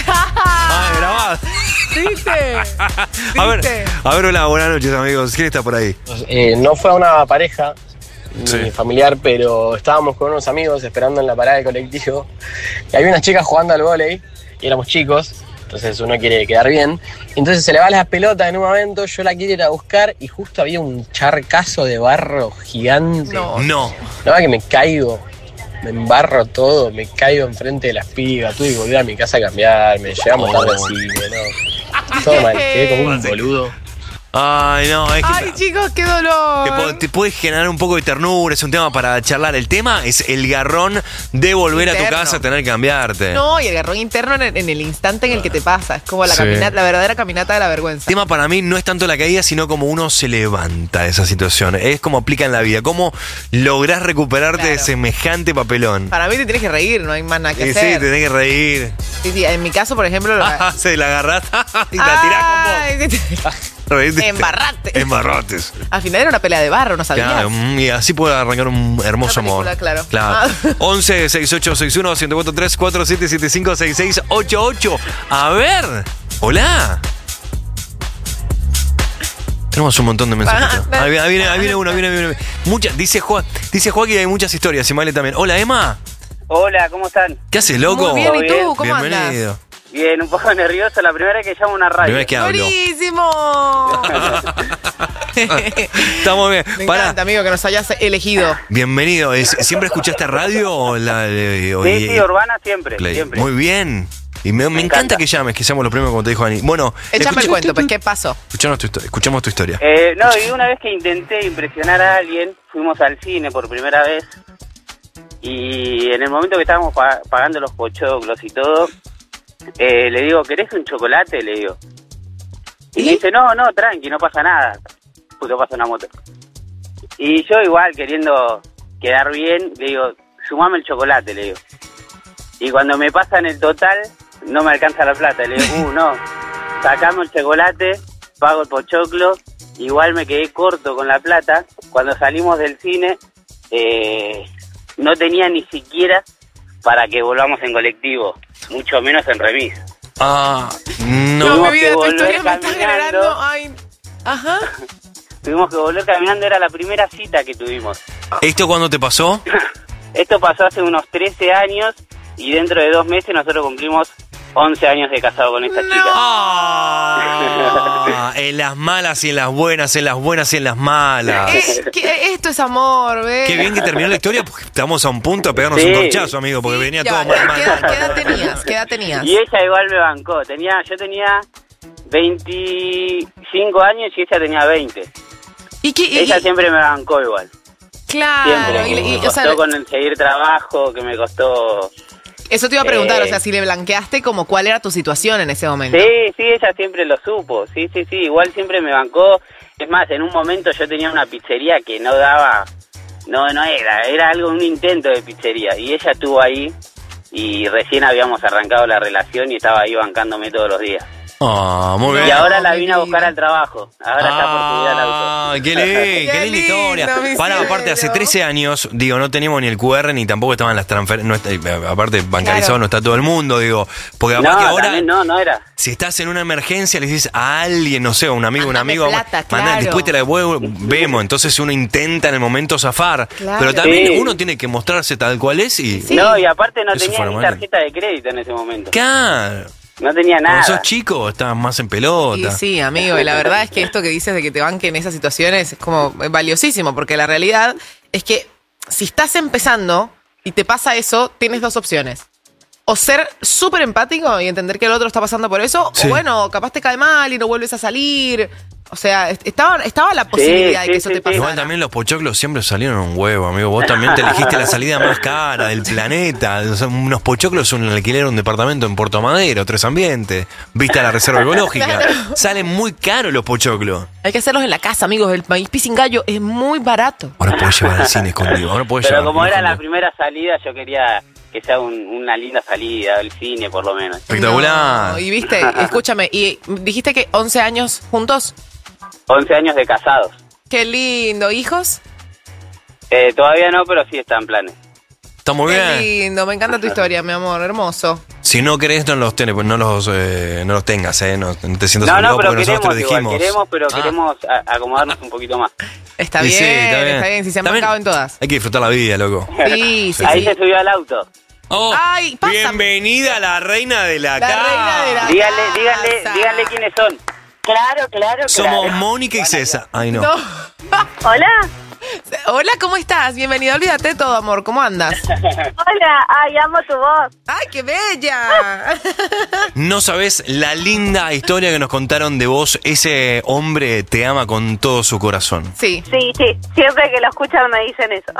Ah, grabado. ¿Viste? A ver, a ver, hola, buenas noches, amigos. ¿Quién está por ahí? Eh, no fue a una pareja ni Sí. familiar, pero estábamos con unos amigos esperando en la parada del colectivo y había unas chicas jugando al vóley y éramos chicos, entonces uno quiere quedar bien. Entonces se le va la pelota en un momento, yo la quiero ir a buscar y justo había un charcazo de barro gigante. No. No. La verdad que me caigo, me embarro todo, me caigo enfrente de las pibas, tuve que volver a mi casa a cambiarme, llegamos Oh. tarde al cine, ¿no? Todo mal, quedé como un boludo. Ay, no, es que. Ay, chicos, qué dolor. Te, po- te puede generar un poco de ternura, es un tema para charlar. El tema es el garrón de volver a tu Interno. casa a tener que cambiarte. No, y el garrón interno en, en el instante en el que te pasa. Es como la Sí. caminata, la verdadera caminata de la vergüenza. El tema para mí no es tanto la caída, sino como uno se levanta de esa situación. Es como aplica en la vida. Cómo lográs recuperarte de Claro. semejante papelón. Para mí te tienes que reír, no hay más nada que Y sí, hacer. tenés que reír. Sí, sí, en mi caso, por ejemplo, lo- Se la agarrás y la tirás Ay, sí, con vos. Reírte. Embarrate. Embarrotes. Al final era una pelea de barro, ¿no sabías? Claro, mm, y así puede arrancar un hermoso Una película, amor. claro. Claro. Ah. once sesenta y ocho sesenta y uno ciento cuatro tres cuatro siete siete cinco seis seis ocho ocho. A ver. Hola. Tenemos un montón de mensajitos. Ahí viene, ahí viene, ahí viene uno, ahí viene, ahí viene. Muchas, dice Juan, dice Joaquín que hay muchas historias, y Male también. Hola, Emma. Hola, ¿cómo están? ¿Qué haces, loco? Muy bien, ¿y tú? ¿Cómo Bienvenido. Bien, un poco nervioso. La primera vez que llamo a una radio. Primera vez que hablo. ¡Buenísimo! Estamos bien. Me Pará. encanta, amigo, que nos hayas elegido. Bienvenido. ¿Es- ¿Siempre escuchaste radio o la de o- Sí, sí, urbana siempre, Play? siempre. Muy bien. Y me, me encanta que llames, que seamos los primeros como te dijo Ani. Bueno, Échame el escucha- cuento, pues, ¿qué pasó? escuchanos tu histo- escuchamos tu historia. Eh, no, y una vez que intenté impresionar a alguien, fuimos al cine por primera vez. Y en el momento que estábamos pa- pagando los pochoclos y todo, eh, le digo, ¿querés un chocolate? Le digo. Y me dice, no, no, tranqui, no pasa nada. Justo pasa una moto. Y yo igual, queriendo quedar bien, le digo, sumame el chocolate, le digo. Y cuando me pasan el total, no me alcanza la plata. Le digo, uh, no, sacame el chocolate, pago el pochoclo. Igual me quedé corto con la plata. Cuando salimos del cine, eh, no tenía ni siquiera para que volvamos en colectivo, mucho menos en remis. Ah, no. Tuvimos mi que vida, tu volver historia me está caminando. generando. Ay. Ajá. Tuvimos que volver caminando, era la primera cita que tuvimos. ¿Esto cuándo te pasó? Esto pasó hace unos trece años y dentro de dos meses nosotros cumplimos once años de casado con esta chica. Ah, en las malas y en las buenas, en las buenas y en las malas. Eh, ¿qué- esto es amor, ¿ves? Qué bien que terminó la historia porque estamos a un punto de pegarnos Sí. un corchazo, amigo, porque venía Ya todo va, mal, mal. ¿qué, edad, qué edad tenías? ¿Qué edad tenías? Y ella igual me bancó. Tenía, yo tenía veinticinco años y ella tenía veinte. ¿Y qué, y- Ella y- siempre me bancó igual. Claro. Siempre. y- y- me o sea, costó con el seguir trabajo, que me costó... eso te iba a preguntar, eh, o sea, si le blanqueaste, como cuál era tu situación en ese momento. Sí, sí, ella siempre lo supo. Sí, sí, sí, igual siempre me bancó. Es más, en un momento yo tenía una pizzería que no daba... No, no era, era algo, un intento de pizzería. Y ella estuvo ahí y recién habíamos arrancado la relación y estaba ahí bancándome todos los días. Ah, muy bien. Y ahora la vine a buscar al trabajo. Ahora está por subir al auto. Ah, qué, li- qué linda historia. Para, aparte, hace trece años, digo, no teníamos ni el Q R ni tampoco estaban las transferencias. No, aparte, bancarizado Claro. no está todo el mundo, digo. Porque No, aparte ahora, también no, no era. si estás en una emergencia, le dices a alguien, no sé, un amigo, un amigo, plata, mandá, claro. después te la devuelvo, vemos. Entonces uno intenta en el momento zafar. Claro. Pero también Sí. uno tiene que mostrarse tal cual es y. No, y aparte no Eso tenía fuera ni mal. tarjeta de crédito en ese momento. Claro. No tenía Cuando nada. sos chico, estás más en pelota. Y sí, amigo, y la verdad es que esto que dices de que te banquen en esas situaciones es como valiosísimo, porque la realidad es que si estás empezando y te pasa eso, tienes dos opciones. O ser súper empático y entender que el otro está pasando por eso, Sí. o bueno, capaz te cae mal y no vuelves a salir. O sea, est- estaba, estaba la posibilidad de que eso te pasara. Igual también los pochoclos siempre salieron un huevo, amigo. Vos también te elegiste la salida más cara del planeta. O sea, unos pochoclos son un alquiler de un departamento en Puerto Madero, Tres Ambientes, vista la reserva ecológica. Claro. Salen muy caros los pochoclos. Hay que hacerlos en la casa, amigos. El maíz pisingallo es muy barato. Ahora podés llevar al cine escondido. Ahora podés Pero llevar. como era la escondido. primera salida, yo quería que sea un- una linda salida, el cine por lo menos. Espectacular. No, y viste, escúchame, y dijiste que once años juntos. once años de casados. Qué lindo. ¿Hijos? Eh, todavía no, pero sí está en planes. Está muy Qué bien. lindo. Me encanta tu historia, mi amor. Hermoso. Si no querés, no los, tenés, no los, eh, no los tengas, ¿eh? No, no te sientas No, no, obligado pero porque nosotros te lo queremos igual, dijimos. queremos, pero Ah. queremos a- acomodarnos un poquito más. Está Y bien, sí, está bien, si se han También marcado en todas. Hay que disfrutar la vida, loco. Sí, sí, Ahí sí. se subió al auto. Oh, Ay, pasa. bienvenida a la reina de la, La casa. reina de la Díganle, casa. díganle, díganle quiénes son. Claro, claro, Somos Mónica y César. Ay, no. No. Hola. Hola, ¿cómo estás? Bienvenida. Olvídate de todo, amor. ¿Cómo andas? Hola. Ay, amo tu voz. ¡Ay, qué bella! No sabes la linda historia que nos contaron de vos. Ese hombre te ama con todo su corazón. Sí. Sí, sí. Siempre que lo escuchan me dicen eso.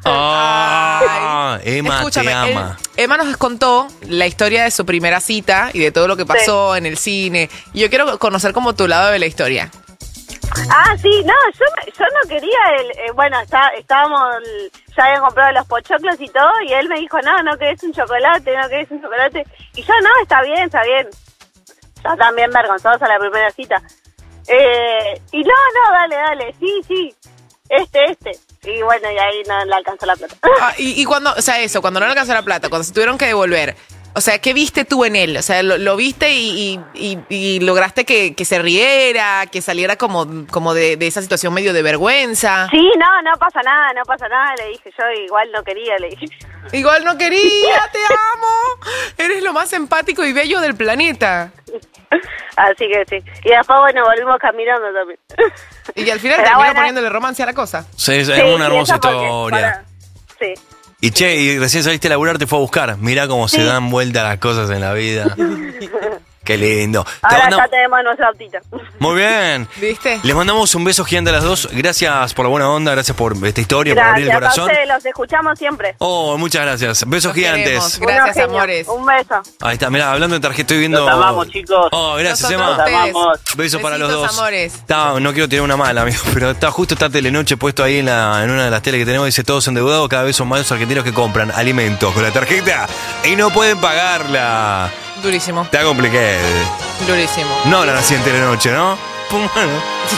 Ah, Emma Escúchame, te ama. él- Emma nos contó la historia de su primera cita y de todo lo que pasó en el cine. Y yo quiero conocer como tu lado de la historia. Ah, sí, no, yo, me- yo no quería, el, eh, bueno, está, estábamos, ya habían comprado los pochoclos y todo, y él me dijo, no, no querés un chocolate, no querés un chocolate, y yo, no, está bien, está bien. Yo también vergonzosa la primera cita. Eh, y no, no, dale, dale, sí, sí, este, este. Y bueno, y ahí no le alcanzó la plata. Ah, y, y cuando, o sea, eso, cuando no le alcanzó la plata, cuando se tuvieron que devolver. O sea, ¿qué viste tú en él? O sea, lo, lo viste y, y- y- y lograste que, que se riera, que saliera como, como de, de esa situación medio de vergüenza. Sí, no, no pasa nada, no pasa nada, le dije, yo igual no quería, le dije. Igual no quería, te amo. Eres lo más empático y bello del planeta. Así que sí. Y después, bueno, volvimos caminando también. Y al final Pero terminó bueno, poniéndole romance a la cosa. Sí, es Sí, una sí, hermosa eso porque historia. para- Sí. Y che, y recién saliste a laburar, te fue a buscar. Mirá cómo se Sí. dan vueltas las cosas en la vida. Qué lindo. Te Ahora mandamos- ya tenemos nuestra autito. Muy bien. ¿Viste? Les mandamos un beso gigante a las dos. Gracias por la buena onda, gracias por esta historia, por abrir el Gracias, corazón. Pase, los escuchamos siempre. Oh, muchas gracias. Besos Los gigantes. queremos. Unos Gracias, genios. amores. Un beso. Ahí está, mirá, hablando de tarjeta, estoy viendo. Los amamos, chicos. Oh, gracias, Nosotros Emma. a ustedes. amamos. Besos para los Besitos, dos. amores. Está, no quiero tirar una mala, amigo, pero está justo esta telenoche puesto ahí en, la, en una de las teles que tenemos. Dice: todos endeudados, cada vez son más los argentinos que compran alimentos con la tarjeta y no pueden pagarla. Durísimo, Está complicado. durísimo. No hablan así en telenoche, ¿no? Pues bueno.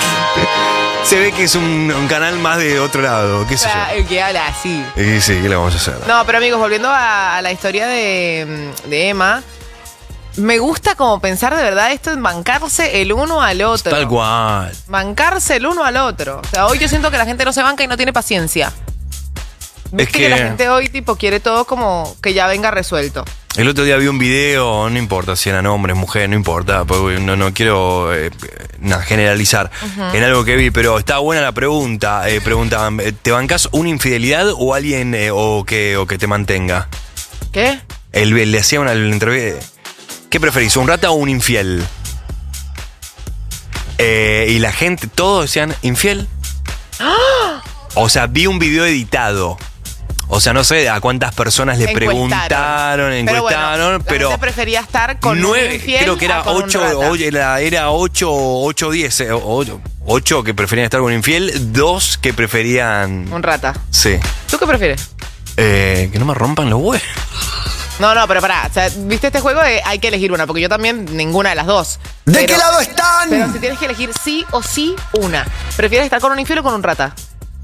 Se ve que es un, un canal más de otro lado, qué sé Ah, yo. el que habla así. Y sí, ¿qué le vamos a hacer? No, pero amigos, volviendo a, a la historia de, de Emma, me gusta como pensar de verdad esto en bancarse el uno al otro. Tal cual. Bancarse el uno al otro. O sea, hoy yo siento que la gente no se banca y no tiene paciencia. Es Viste que... la que gente hoy tipo quiere todo como que ya venga resuelto. el otro día vi un video, no importa si eran hombres, mujeres, no importa, porque no, no quiero eh, nada, generalizar Ujú. en algo que vi, pero estaba buena la pregunta. Eh, preguntaban, eh, ¿te bancas una infidelidad o alguien eh, o, que, o que te mantenga? ¿Qué? El, le hacía una entrevista. ¿Qué preferís, un rata o un infiel? Eh, y la gente, todos decían, ¿infiel? O sea, vi un video editado. O sea, no sé a cuántas personas le Encuestaron. preguntaron, Pero encuestaron, bueno, pero, la gente prefería estar con nueve, un infiel creo que o era con un ocho, rata. o- era, era ocho, ocho, diez, eh, ocho, ocho que preferían estar con un infiel, dos que preferían, Un rata. sí, ¿Tú qué prefieres? eh, que no me rompan los huevos. No, no, pero pará. O sea, ¿viste este juego? De hay que elegir una, porque yo también ninguna de las dos. ¿De Pero- qué lado están? Pero si tienes que elegir sí o sí una. ¿Prefieres estar con un infiel o con un rata?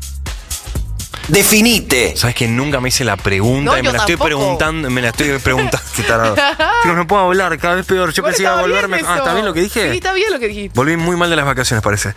Definite. ¿Sabes que nunca me hice la pregunta? No, y me yo la estoy tampoco. preguntando, me la estoy preguntando. Qué tarado. Chicos, no puedo hablar, cada vez peor. Yo Bueno, pensé que iba a estaba bien volverme. Ah, eso. ¿está bien lo que dije? Sí, está bien lo que dijiste. Volví muy mal de las vacaciones, parece.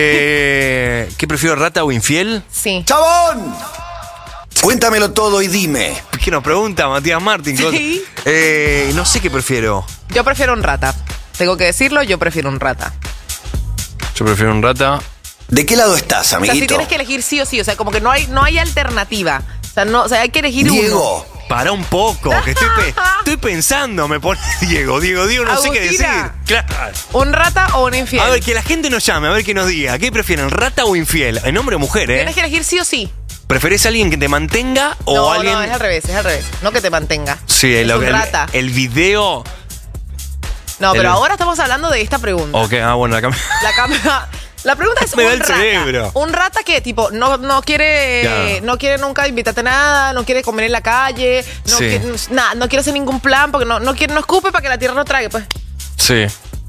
Eh, ¿Qué prefiero, rata o infiel? Sí. ¡Chabón! Cuéntamelo todo y dime. ¿Qué nos pregunta Matías Martín? Sí. Eh, no sé qué prefiero. Yo prefiero un rata. Tengo que decirlo, yo prefiero un rata. Yo prefiero un rata. ¿De qué lado estás, O sea, amiguito? si tienes que elegir sí o sí, o sea, como que no hay, no hay alternativa. O sea, no, o sea, hay que elegir Diego. uno. Para un poco, que estoy, pe- estoy pensando, me pone Diego, Diego, Diego, no sé qué decir. Agustina. Claro. ¿Un rata o un infiel? A ver, que la gente nos llame, a ver qué nos diga. ¿Qué prefieren, rata o infiel? En hombre o mujer, ¿eh? Tienes que elegir sí o sí. ¿Preferís a alguien que te mantenga o no, alguien...? no, es al revés, es al revés. No que te mantenga. Sí, es el, un el- rata. el video... No, pero el- ahora estamos hablando de esta pregunta. Ok, ah, bueno, la cámara... La cámara... La pregunta es Me da un el rata. cerebro. Un rata que tipo no, no quiere Ya. no quiere nunca invitarte a nada, no quiere comer en la calle, no Sí. quiere, nada, no quiere hacer ningún plan porque no, no quiere no escupe para que la tierra no trague, pues. Sí.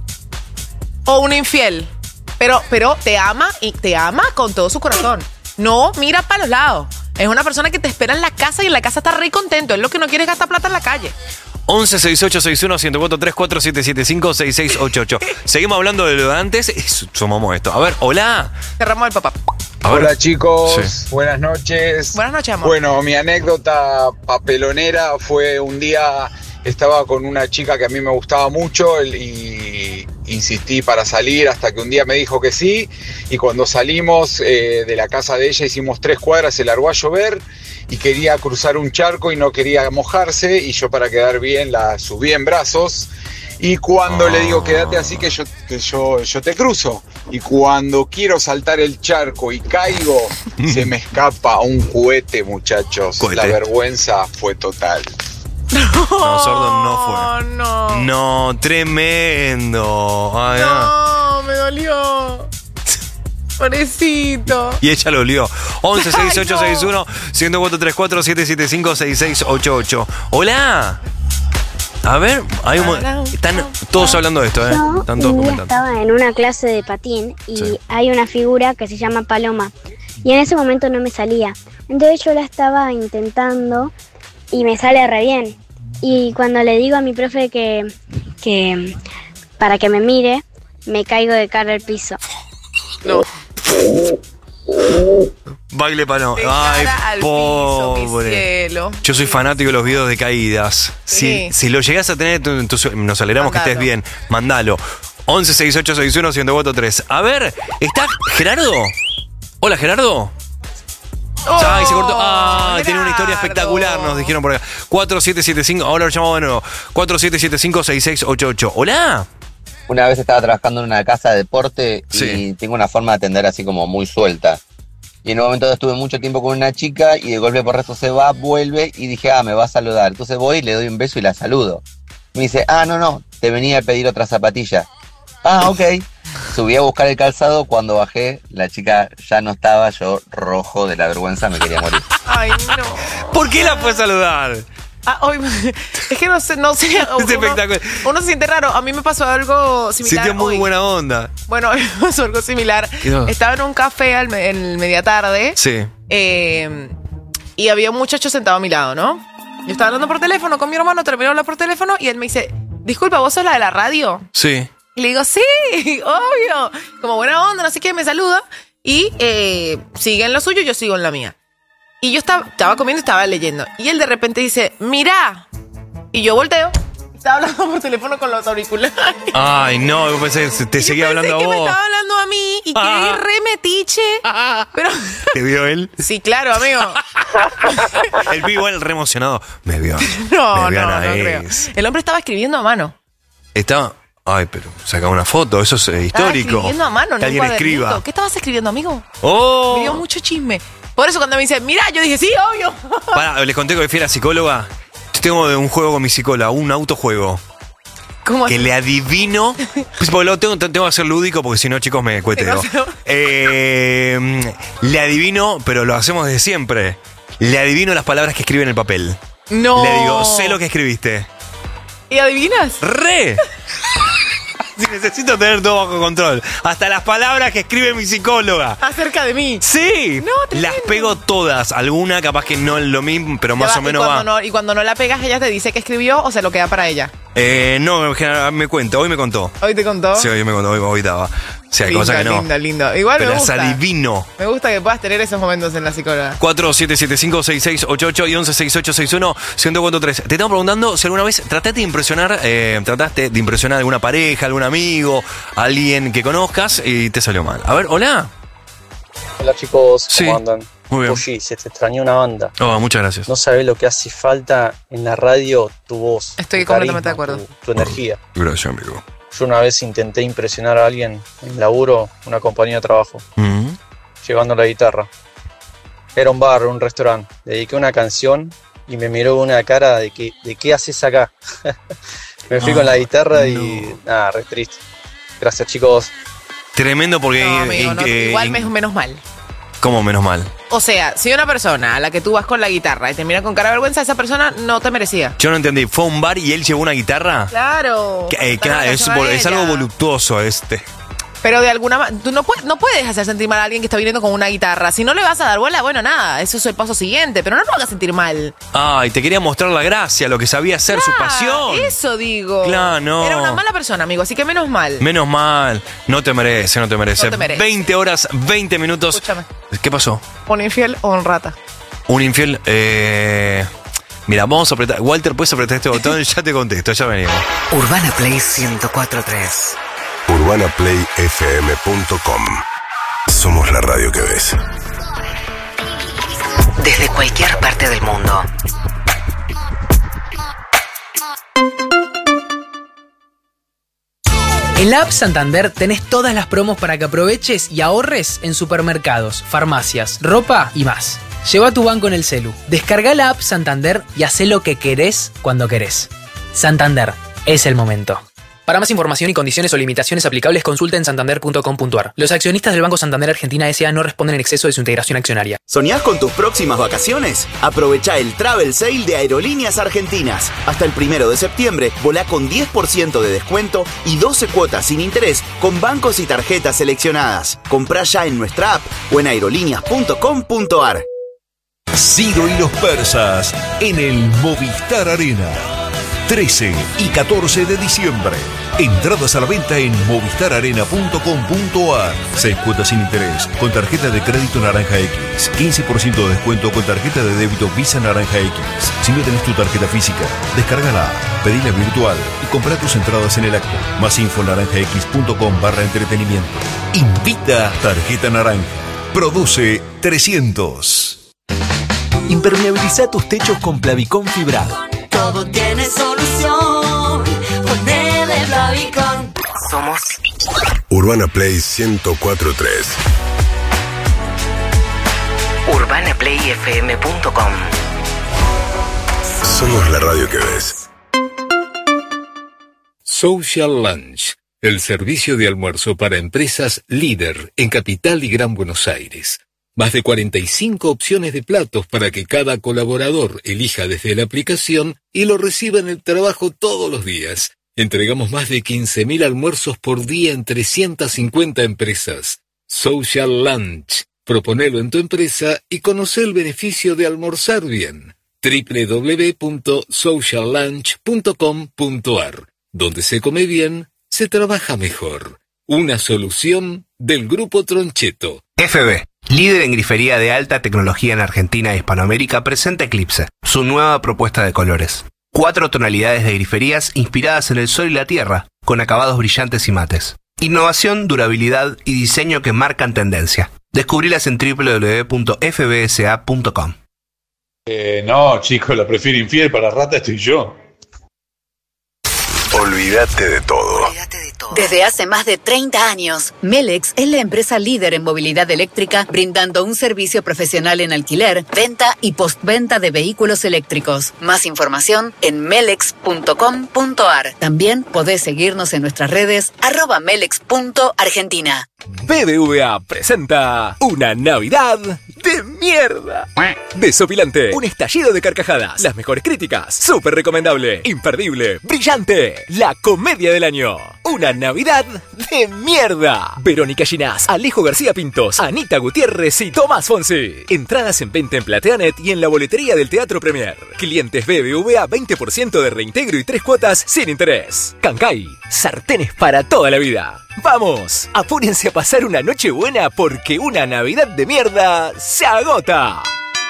O un infiel. Pero pero te ama y te ama con todo su corazón. No mira para los lados. Es una persona que te espera en la casa y en la casa está re contento. Él lo que no quiere es gastar plata en la calle. once sesenta y ocho sesenta y uno uno cuatro tres cuatro siete siete cinco seis seis ocho ocho. Seguimos hablando de lo de antes y su- sumamos esto. A ver, hola. Cerramos el papá. A ver. Hola chicos, Sí. buenas noches. Buenas noches, amor. Bueno, mi anécdota papelonera fue un día, estaba con una chica que a mí me gustaba mucho y insistí para salir hasta que un día me dijo que sí y cuando salimos eh, de la casa de ella hicimos tres cuadras, se largó a llover y quería cruzar un charco y no quería mojarse y yo para quedar bien la subí en brazos. Y cuando le digo, quédate así que yo, que yo, yo te cruzo. Y cuando quiero saltar el charco y caigo, se me escapa un cohete, muchachos. Cohete. La vergüenza fue total. No, sordo no fue. Oh, no. No, tremendo. Ay, ah. No, me dolió. Pobrecito. Y ella lo olió. once sesenta y ocho sesenta y uno uno cuatro tres cuatro siete siete cinco seis seis ocho ocho. Hola. A ver, hay un mo- están todos hablando de esto, ¿eh? Yo Están todos un día comentando. estaba en una clase de patín y Sí. hay una figura que se llama Paloma y en ese momento no me salía. Entonces yo la estaba intentando y me sale re bien. Y cuando le digo a mi profe que, que para que me mire, me caigo de cara al piso. No. Baile para no. De Ay, cara al piso, mi pobre. cielo. Yo soy fanático de los videos de caídas. Sí. Si, si lo llegas a tener, tú- tú- nos alegramos que Mandalo. estés bien. Mandalo. once sesenta y ocho sesenta y uno uno cuatro tres. A ver, ¿está Gerardo? Hola, Gerardo. Ay, se cortó. Ah, tiene una historia espectacular, nos dijeron por acá. cuatro siete siete cinco, ahora lo llamamos de nuevo. cuatro siete siete cinco seis seis ocho ocho. Hola. Una vez estaba trabajando en una casa de deporte y Sí. tengo una forma de atender así como muy suelta. Y en un momento estuve mucho tiempo con una chica y de golpe por resto se va, vuelve y dije, ah, me va a saludar. Entonces voy, le doy un beso y la saludo. Me dice, ah, no, no, te venía a pedir otra zapatilla. Ah, ok. Subí a buscar el calzado, cuando bajé, la chica ya no estaba, yo rojo de la vergüenza, me quería morir. Ay, no. ¿Por qué la fue a saludar? Ah, hoy- es que no sé, no sé. Uno, espectacular. uno se siente raro. A mí me pasó algo similar. Sintió muy hoy. buena onda. Bueno, me pasó algo similar. ¿Qué pasó? Estaba en un café al me- en media tarde. Sí. eh, y había un muchacho sentado a mi lado, ¿no? Yo estaba hablando por teléfono con mi hermano, terminé de hablar por teléfono y él me dice, disculpa, ¿vos sos la de la radio? Sí. Y le digo, sí, obvio. Como buena onda, no sé qué, me saluda. Y eh, sigue en lo suyo, yo sigo en la mía. Y yo estaba, estaba comiendo y estaba leyendo. Y él de repente dice, mira. Y yo volteo. Estaba hablando por teléfono con los auriculares. Ay, no, yo pensé que te seguía hablando a Pensé que me vos. estaba hablando a mí y Ah. quedé re metiche. Pero ¿Te vio él? sí, claro, amigo. El pibe igual re emocionado. Me vio. No, me vio no, no Anaís. creo. El hombre estaba escribiendo a mano. Estaba. Ay, pero saca una foto, eso es eh, Estaba histórico. escribiendo a mano, Que no alguien un cuadernito. escriba. ¿Qué estabas escribiendo, amigo? Oh. Me dio mucho chisme. Por eso cuando me dice, mira, yo dije, sí, obvio. Pará, les conté que fui a la psicóloga. Yo tengo un juego con mi psicóloga, un autojuego. ¿Cómo Que así? le adivino. Pues porque lo tengo, tengo que hacer lúdico porque si no, chicos, me cueteo. Eh, le adivino, pero lo hacemos desde siempre. Le adivino las palabras que escribe en el papel. No. Le digo, sé lo que escribiste. ¿Y adivinas? ¡Re! Si necesito tener todo bajo control. Hasta las palabras que escribe mi psicóloga. Acerca de mí. Sí. No, tremendo. Las pego todas. Alguna capaz que no es lo mismo, pero más va, o menos y va. cuando No, y cuando no la pegas, ella te dice que escribió o se lo queda para ella. Eh, no, en general, me cuenta. Hoy me contó. ¿Hoy te contó? Sí, hoy me contó. Hoy, hoy daba. O sea, hay lindo, cosas que no. lindo, lindo. Igual pero me las gusta. adivino. Me gusta que puedas tener esos momentos en la psicóloga. cuatro siete siete cinco seis seis ocho ocho y once sesenta y ocho sesenta y uno ciento cuarenta y tres. Te estamos preguntando si alguna vez trataste de impresionar, eh, trataste de impresionar a alguna pareja, algún amigo, alguien que conozcas y te salió mal. A ver, hola. Hola chicos, ¿cómo Sí, andan? muy bien. Oye, se te extrañó una banda. Oh, muchas gracias. No sabés lo que hace falta en la radio, tu voz. Estoy tu completamente de carisma, acuerdo. Tu, tu energía. Gracias, amigo. Yo una vez intenté impresionar a alguien en laburo, una compañía de trabajo, Mm. llevando la guitarra. Era un bar, un restaurante. Le dediqué una canción y me miró con una cara de que, ¿de qué haces acá? Me fui Ah, con la guitarra y no. nada, re triste. Gracias chicos. Tremendo porque... No, amigo, eh, no, eh, igual me- menos mal. ¿Cómo menos mal? O sea, si una persona a la que tú vas con la guitarra y te mira con cara de vergüenza, esa persona no te merecía. Yo no entendí. ¿Fue a un bar y él llevó una guitarra? Claro. Que, eh, Está en la claro, es, canción a vol- es ella. algo voluptuoso este. Pero de alguna manera, tú no, puedes, no puedes hacer sentir mal a alguien que está viniendo con una guitarra. Si no le vas a dar bola, bueno, nada, eso es el paso siguiente, pero no lo hagas sentir mal. Ay, te quería mostrar la gracia, lo que sabía hacer, su Ah, pasión. eso digo. Claro, no. Era una mala persona, amigo, así que menos mal. Menos mal. No te merece, no te merece. No te merece. veinte horas, veinte minutos. Escúchame. ¿Qué pasó? ¿Un infiel o un rata? Un infiel. Eh... Mira, vamos a apretar. Walter, puedes apretar este botón y ya te contesto, ya venimos. Urbana Play ciento cuatro punto tres. urbana play f m punto com. Somos la radio que ves. Desde cualquier parte del mundo. En la app Santander tenés todas las promos para que aproveches y ahorres en supermercados, farmacias, ropa y más. Lleva tu banco en el celu, descarga la app Santander y hacé lo que querés cuando querés. Santander, es el momento. Para más información y condiciones o limitaciones aplicables, consulta en santander punto com punto a r. Los accionistas del Banco Santander Argentina S A no responden en exceso de su integración accionaria. ¿Soñás con tus próximas vacaciones? Aprovecha el Travel Sale de Aerolíneas Argentinas. Hasta el primero de septiembre, volá con diez por ciento de descuento y doce cuotas sin interés con bancos y tarjetas seleccionadas. Comprá ya en nuestra app o en aerolíneas punto com punto a r. Ciro y los persas en el Movistar Arena. trece y catorce de diciembre. Entradas a la venta en movistar arena punto com punto a r. Seis cuotas sin interés con tarjeta de crédito Naranja X. quince por ciento de descuento con tarjeta de débito Visa Naranja X. Si no tenés tu tarjeta física, descárgala, pedila virtual y comprá tus entradas en el acto. Más info en naranja x punto com barra entretenimiento. Invita Tarjeta Naranja. Produce trescientos. Impermeabiliza tus techos con Plavicón fibrado. Todo tiene solución. Ponele Plavicón. Somos Urbana Play ciento cuatro punto tres. urbana play f m punto com. Somos la radio que ves. Social Lunch, el servicio de almuerzo para empresas líder en Capital y Gran Buenos Aires. Más de cuarenta y cinco opciones de platos para que cada colaborador elija desde la aplicación y lo reciba en el trabajo todos los días. Entregamos más de quince mil almuerzos por día en trescientas cincuenta empresas. Social Lunch. Proponelo en tu empresa y conoce el beneficio de almorzar bien. doble u doble u doble u punto social lunch punto com punto a r. Donde se come bien, se trabaja mejor. Una solución del Grupo Troncheto. F B, líder en grifería de alta tecnología en Argentina e Hispanoamérica, presenta Eclipse, su nueva propuesta de colores. Cuatro tonalidades de griferías inspiradas en el sol y la tierra, con acabados brillantes y mates. Innovación, durabilidad y diseño que marcan tendencia. Descubrilas en doble u doble u doble u punto f b s a punto com. Eh, no, chicos, la prefiero infiel, para rata estoy yo. Olvídate de todo. Desde hace más de treinta años, Melex es la empresa líder en movilidad eléctrica, brindando un servicio profesional en alquiler, venta y postventa de vehículos eléctricos. Más información en melex punto com punto a r. También podés seguirnos en nuestras redes arroba melex punto argentina. B B V A presenta una Navidad de mierda. Desopilante, un estallido de carcajadas, las mejores críticas, súper recomendable, imperdible, brillante, la comedia del año. Una Navidad de mierda. Verónica Ginás, Alejo García Pintos, Anita Gutiérrez y Tomás Fonsi. Entradas en venta en Plateanet y en la boletería del Teatro Premier. Clientes B B V A veinte por ciento de reintegro y tres cuotas sin interés. Cancay, sartenes para toda la vida. ¡Vamos! Apúrense a pasar una noche buena porque una Navidad de mierda se agota.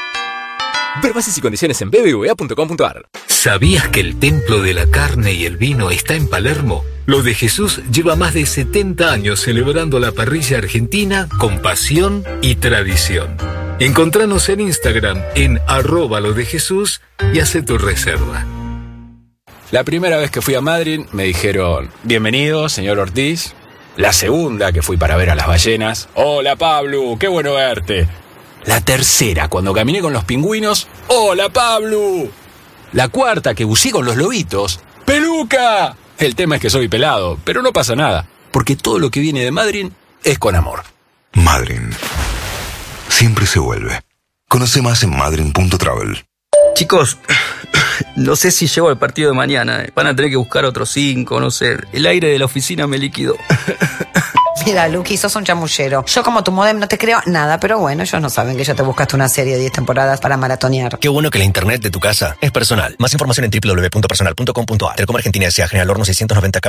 Ver bases y condiciones en b b v a punto com punto a r. ¿Sabías que el templo de la carne y el vino está en Palermo? Lo de Jesús lleva más de setenta años celebrando la parrilla argentina con pasión y tradición. Encontranos en Instagram en arroba lo de Jesús y hace tu reserva. La primera vez que fui a Madrid me dijeron, bienvenido, señor Ortiz. La segunda, que fui para ver a las ballenas, hola Pablo, qué bueno verte. La tercera, cuando caminé con los pingüinos, hola Pablo. La cuarta, que buceé con los lobitos, peluca. El tema es que soy pelado, pero no pasa nada, porque todo lo que viene de Madrid es con amor. Madryn. Siempre se vuelve. Conoce más en madryn punto travel. Chicos, no sé si llego al partido de mañana. Van a tener que buscar otros cinco, no sé. El aire de la oficina me liquidó. Mira, Luqui, sos un chamullero. Yo como tu modem no te creo nada, pero bueno, ellos no saben que ya te buscaste una serie de diez temporadas para maratonear. Qué bueno que la internet de tu casa es personal. Más información en doble u doble u doble u punto personal punto com punto a r. Telecom Argentina S A General Horno seiscientos noventa K.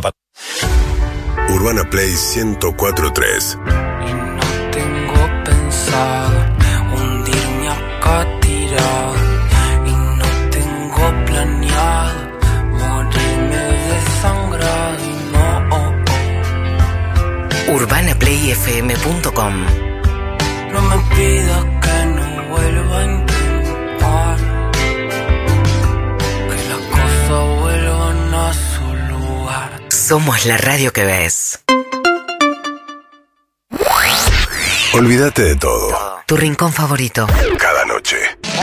Urbana Play ciento cuatro punto tres. Tengo pensado hundirme acá tirado y no tengo planeado morirme desangrado y no. Oh, oh. urbana play f m punto com. No me pidas que no vuelva a intentar que las cosas vuelvan a su lugar. Somos la radio que ves. Olvídate de todo. Tu rincón favorito. Cada noche.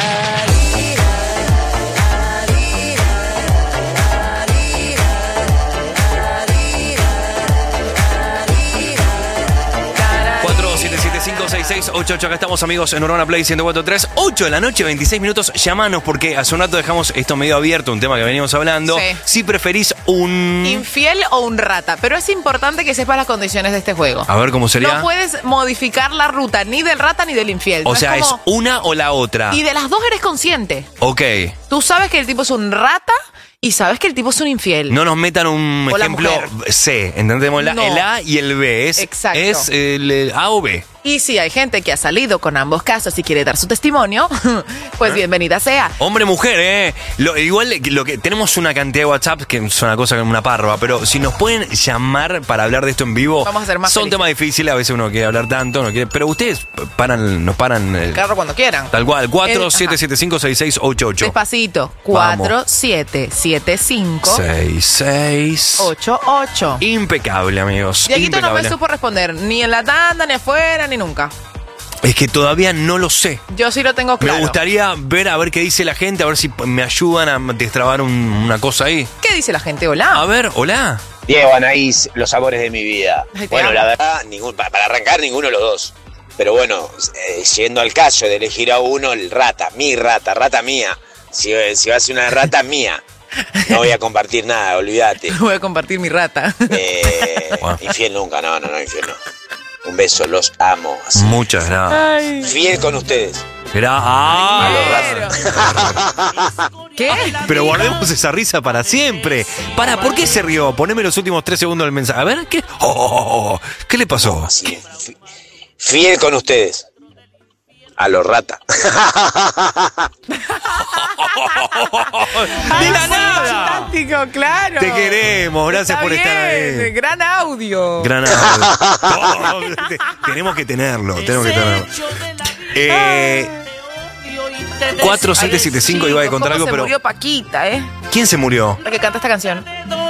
cuatro siete siete cinco seis seis ocho ocho. Acá estamos, amigos, en Urbana Play ciento cuatro punto tres. ocho de la noche, veintiséis minutos. Llamanos porque hace un rato dejamos esto medio abierto, un tema que veníamos hablando. Sí. Si preferís un... infiel o un rata. Pero es importante que sepas las condiciones de este juego. A ver, ¿cómo sería? No puedes modificar la ruta ni del rata ni del infiel. O No sea, es, es como... una o la otra. Y de las dos eres consciente. Ok. Tú sabes que el tipo es un rata y sabes que el tipo es un infiel. No nos metan un O la ejemplo mujer. C, ¿entendemos? La- No. El A y el B. Es, Exacto. es el, el A o B. Y si hay gente que ha salido con ambos casos y quiere dar su testimonio, pues bienvenida sea. Hombre, mujer, ¿eh? Lo, igual lo que tenemos una cantidad de WhatsApp que es una cosa como una parva, pero si nos pueden llamar para hablar de esto en vivo, Vamos a ser más son felices. temas difíciles, a veces uno quiere hablar tanto, no quiere, pero ustedes paran, nos paran el, Carro cuando quieran. tal cual, El- cuatro siete siete cinco seis seis ocho ocho. Despacito. cuatro siete siete cinco seis seis ocho ocho. Impecable, amigos. Dieguito no me impecable. supo responder ni en la tanda, ni afuera, ni nunca. Es que todavía no lo sé. Yo sí lo tengo claro. Me gustaría ver a ver qué dice la gente, a ver si me ayudan a destrabar un- una cosa ahí. ¿Qué dice la gente? Hola. A ver, hola. Diego, Anaís, los amores de mi vida. Ay, te Bueno, amo. la verdad, ningún, pa- para arrancar ninguno de los dos. Pero bueno, eh, yendo al caso de elegir a uno, el rata, mi rata, rata mía. Si, si va a ser una rata mía, no voy a compartir nada, olvídate. Voy a compartir mi rata. Eh, infiel nunca, no, no, no, infiel no. Un beso, los amo. así. Muchas gracias. Fiel con ustedes. Era- ah, ¿Qué? pero guardemos esa risa para siempre. Para, ¿por qué se rió? Poneme los últimos tres segundos del mensaje. A ver, ¿qué? Oh, oh, oh, ¿qué le pasó? Así, fi- fiel con ustedes. A los rata. ¡De la nada! Fantástico, claro. Te queremos, gracias Está por estar bien, ahí. Gran audio. Gran audio. Te- tenemos que tenerlo, tenemos que tenerlo. Eh, cuatro siete siete cinco iba a contar algo, ¿Cómo se pero murió Paquita, eh? ¿quién se murió? La que canta esta canción.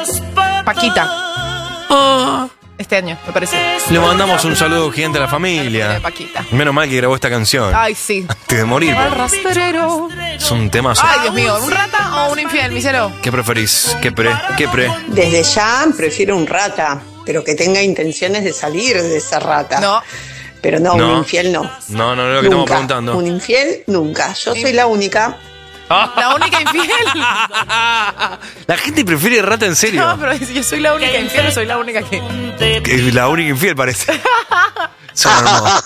Paquita. Este año, me parece. Le mandamos un saludo gigante a la familia. Paquita. Menos mal que grabó esta canción. Ay, sí. Antes de morir. Al rastrero. Es un temazo. Ay, Dios mío. ¿Un rata o un infiel, Micelo? ¿Qué preferís? ¿Qué pre? ¿Qué pre? Desde ya prefiero un rata, pero que tenga intenciones de salir de esa rata. No. Pero no, No. un infiel no. No, no, no es lo que estamos Nunca. preguntando. Un infiel nunca. Yo soy la única. La única infiel. La gente prefiere rata en serio. No, pero yo soy la única infiel, soy la única que. Es la única infiel parece. Son hermosos.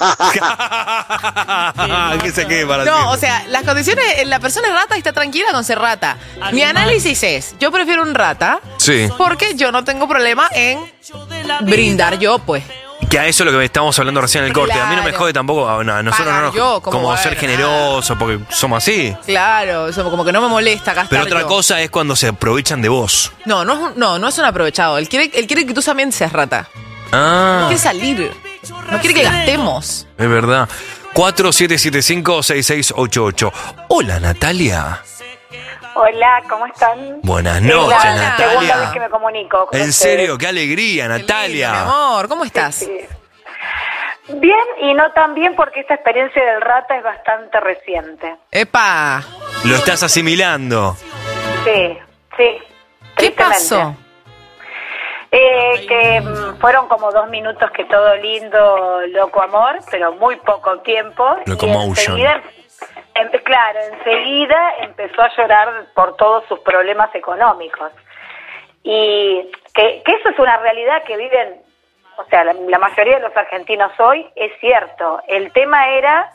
Que se quede para No, siempre. o sea, las condiciones, la persona es rata y está tranquila con ser rata. Mi análisis es, yo prefiero un rata Sí. porque yo no tengo problema en brindar yo, pues. Que a eso es lo que estamos hablando recién en el corte. A mí no me Claro. jode tampoco. A no, a nosotros Pagar no nos. yo, ¿cómo como voy a ser ganar? generosos, porque somos así. Claro, eso como que no me molesta gastar Pero otra yo. cosa es cuando se aprovechan de vos. No, no es, un, no, no es un aprovechado. Él quiere, él quiere que tú también seas rata. No Ah, quiere salir. No quiere que gastemos. es verdad. cuatro siete siete cinco seis seis ocho ocho. Hola, Natalia. Hola, ¿cómo están? Buenas Es noches, la segunda vez Natalia. que me comunico con En ustedes. serio, qué alegría, Mi Natalia. amor, ¿cómo estás? Sí. Bien y no tan bien porque esta experiencia del rata es bastante reciente. ¡Epa! Lo estás asimilando. Sí, sí. ¿Qué tristemente. pasó? Eh, que mm, fueron como dos minutos que todo lindo, loco amor, pero muy poco tiempo. Loco Y motion. enseguida, em- claro, enseguida empezó a llorar por todos sus problemas económicos. Y que, que eso es una realidad que viven, o sea, la, la mayoría de los argentinos hoy, es cierto. El tema era...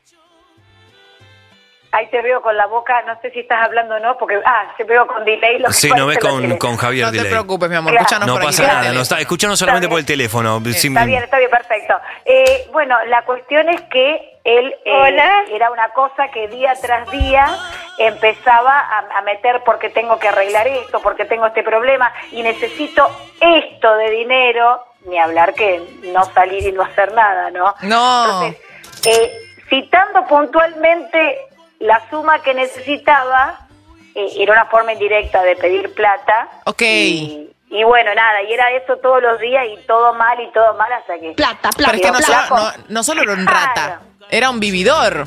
Ahí te veo con la boca, no sé si estás hablando o no, porque, ah, te veo con delay. Lo que Sí, pasa no ves es que lo con, tiene. con Javier No te Delay. preocupes, mi amor. Claro. Escúchanos No por aquí pasa por el nada, teléfono. no está, escúchanos solamente por el teléfono. Sin- Está bien, está bien, perfecto. Eh, bueno, la cuestión es que él eh, era una cosa que día tras día empezaba a, a meter porque tengo que arreglar esto, porque tengo este problema y necesito esto de dinero, ni hablar que no salir y no hacer nada, ¿no? No. Entonces, eh, citando puntualmente la suma que necesitaba, eh, era una forma indirecta de pedir plata. Ok. Y, y bueno, nada, y era eso todos los días y todo mal y todo mal hasta que... Plata, plata. Pero es que no, Flaco. solo, no, no solo era un rata, era un vividor.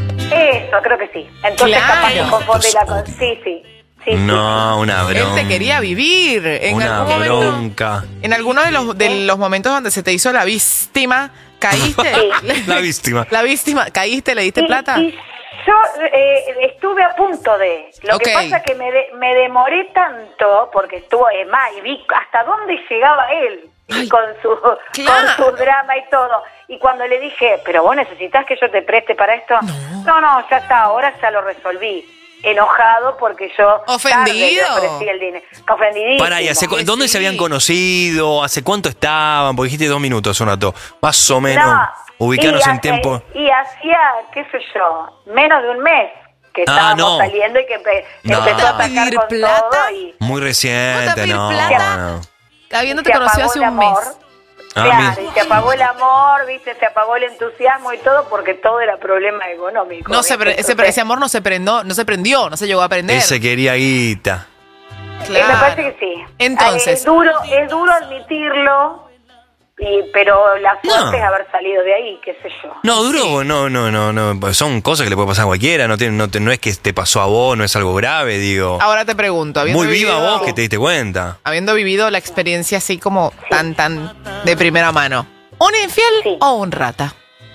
Eso, creo que sí. Entonces Claro. capaz que confundí la cosa. Sí, sí. sí No, una Él bronca. te quería vivir. En Una algún momento, bronca. en alguno de los, de los momentos donde se te hizo la víctima, caíste. La víctima. La víctima, caíste, le diste Y- plata. y yo eh, estuve a punto de... Lo que Ok. pasa es que me, de- me demoré tanto, porque estuvo es más, y vi hasta dónde llegaba él y con su, claro. con su drama y todo. Y cuando le dije, pero vos necesitas que yo te preste para esto, no, no, ya está, ahora ya lo resolví. Enojado porque yo Ofendido. tarde le ofrecí el dinero. Ofendidísimo. Pará, ¿y hace cu- dónde se habían conocido? ¿Hace cuánto estaban? Porque dijiste dos minutos, un rato. Más o menos. No, Ubicarnos y en hace- tiempo. Y hacía, qué sé yo, menos de un mes que Ah, estábamos no. saliendo y que empe- No. empezó a atacar ¿Pedir con plata? todo y Muy reciente, pedir no. plata? no. Habiéndote se conocido apagó hace el un mes. amor. Ah, Claro, bien. y se apagó el amor, viste, se apagó el entusiasmo y todo porque todo era problema económico. No se, ¿viste? pre- ese, Entonces, ese amor no se prendió, no se prendió, no se llegó a prender. Ese quería guita. eh, me parece que sí. Entonces. Eh, es duro, es duro admitirlo, y, pero la suerte No. es haber salido de ahí, qué sé yo. No, duro, no, no, no, no. pues son cosas que le puede pasar a cualquiera. No, tiene, no, te- no es que te pasó a vos, no es algo grave, digo. Ahora te pregunto, habiendo Muy viva vivido- vos que te diste cuenta. habiendo vivido la experiencia así como tan, tan de primera mano, ¿un infiel o un rata?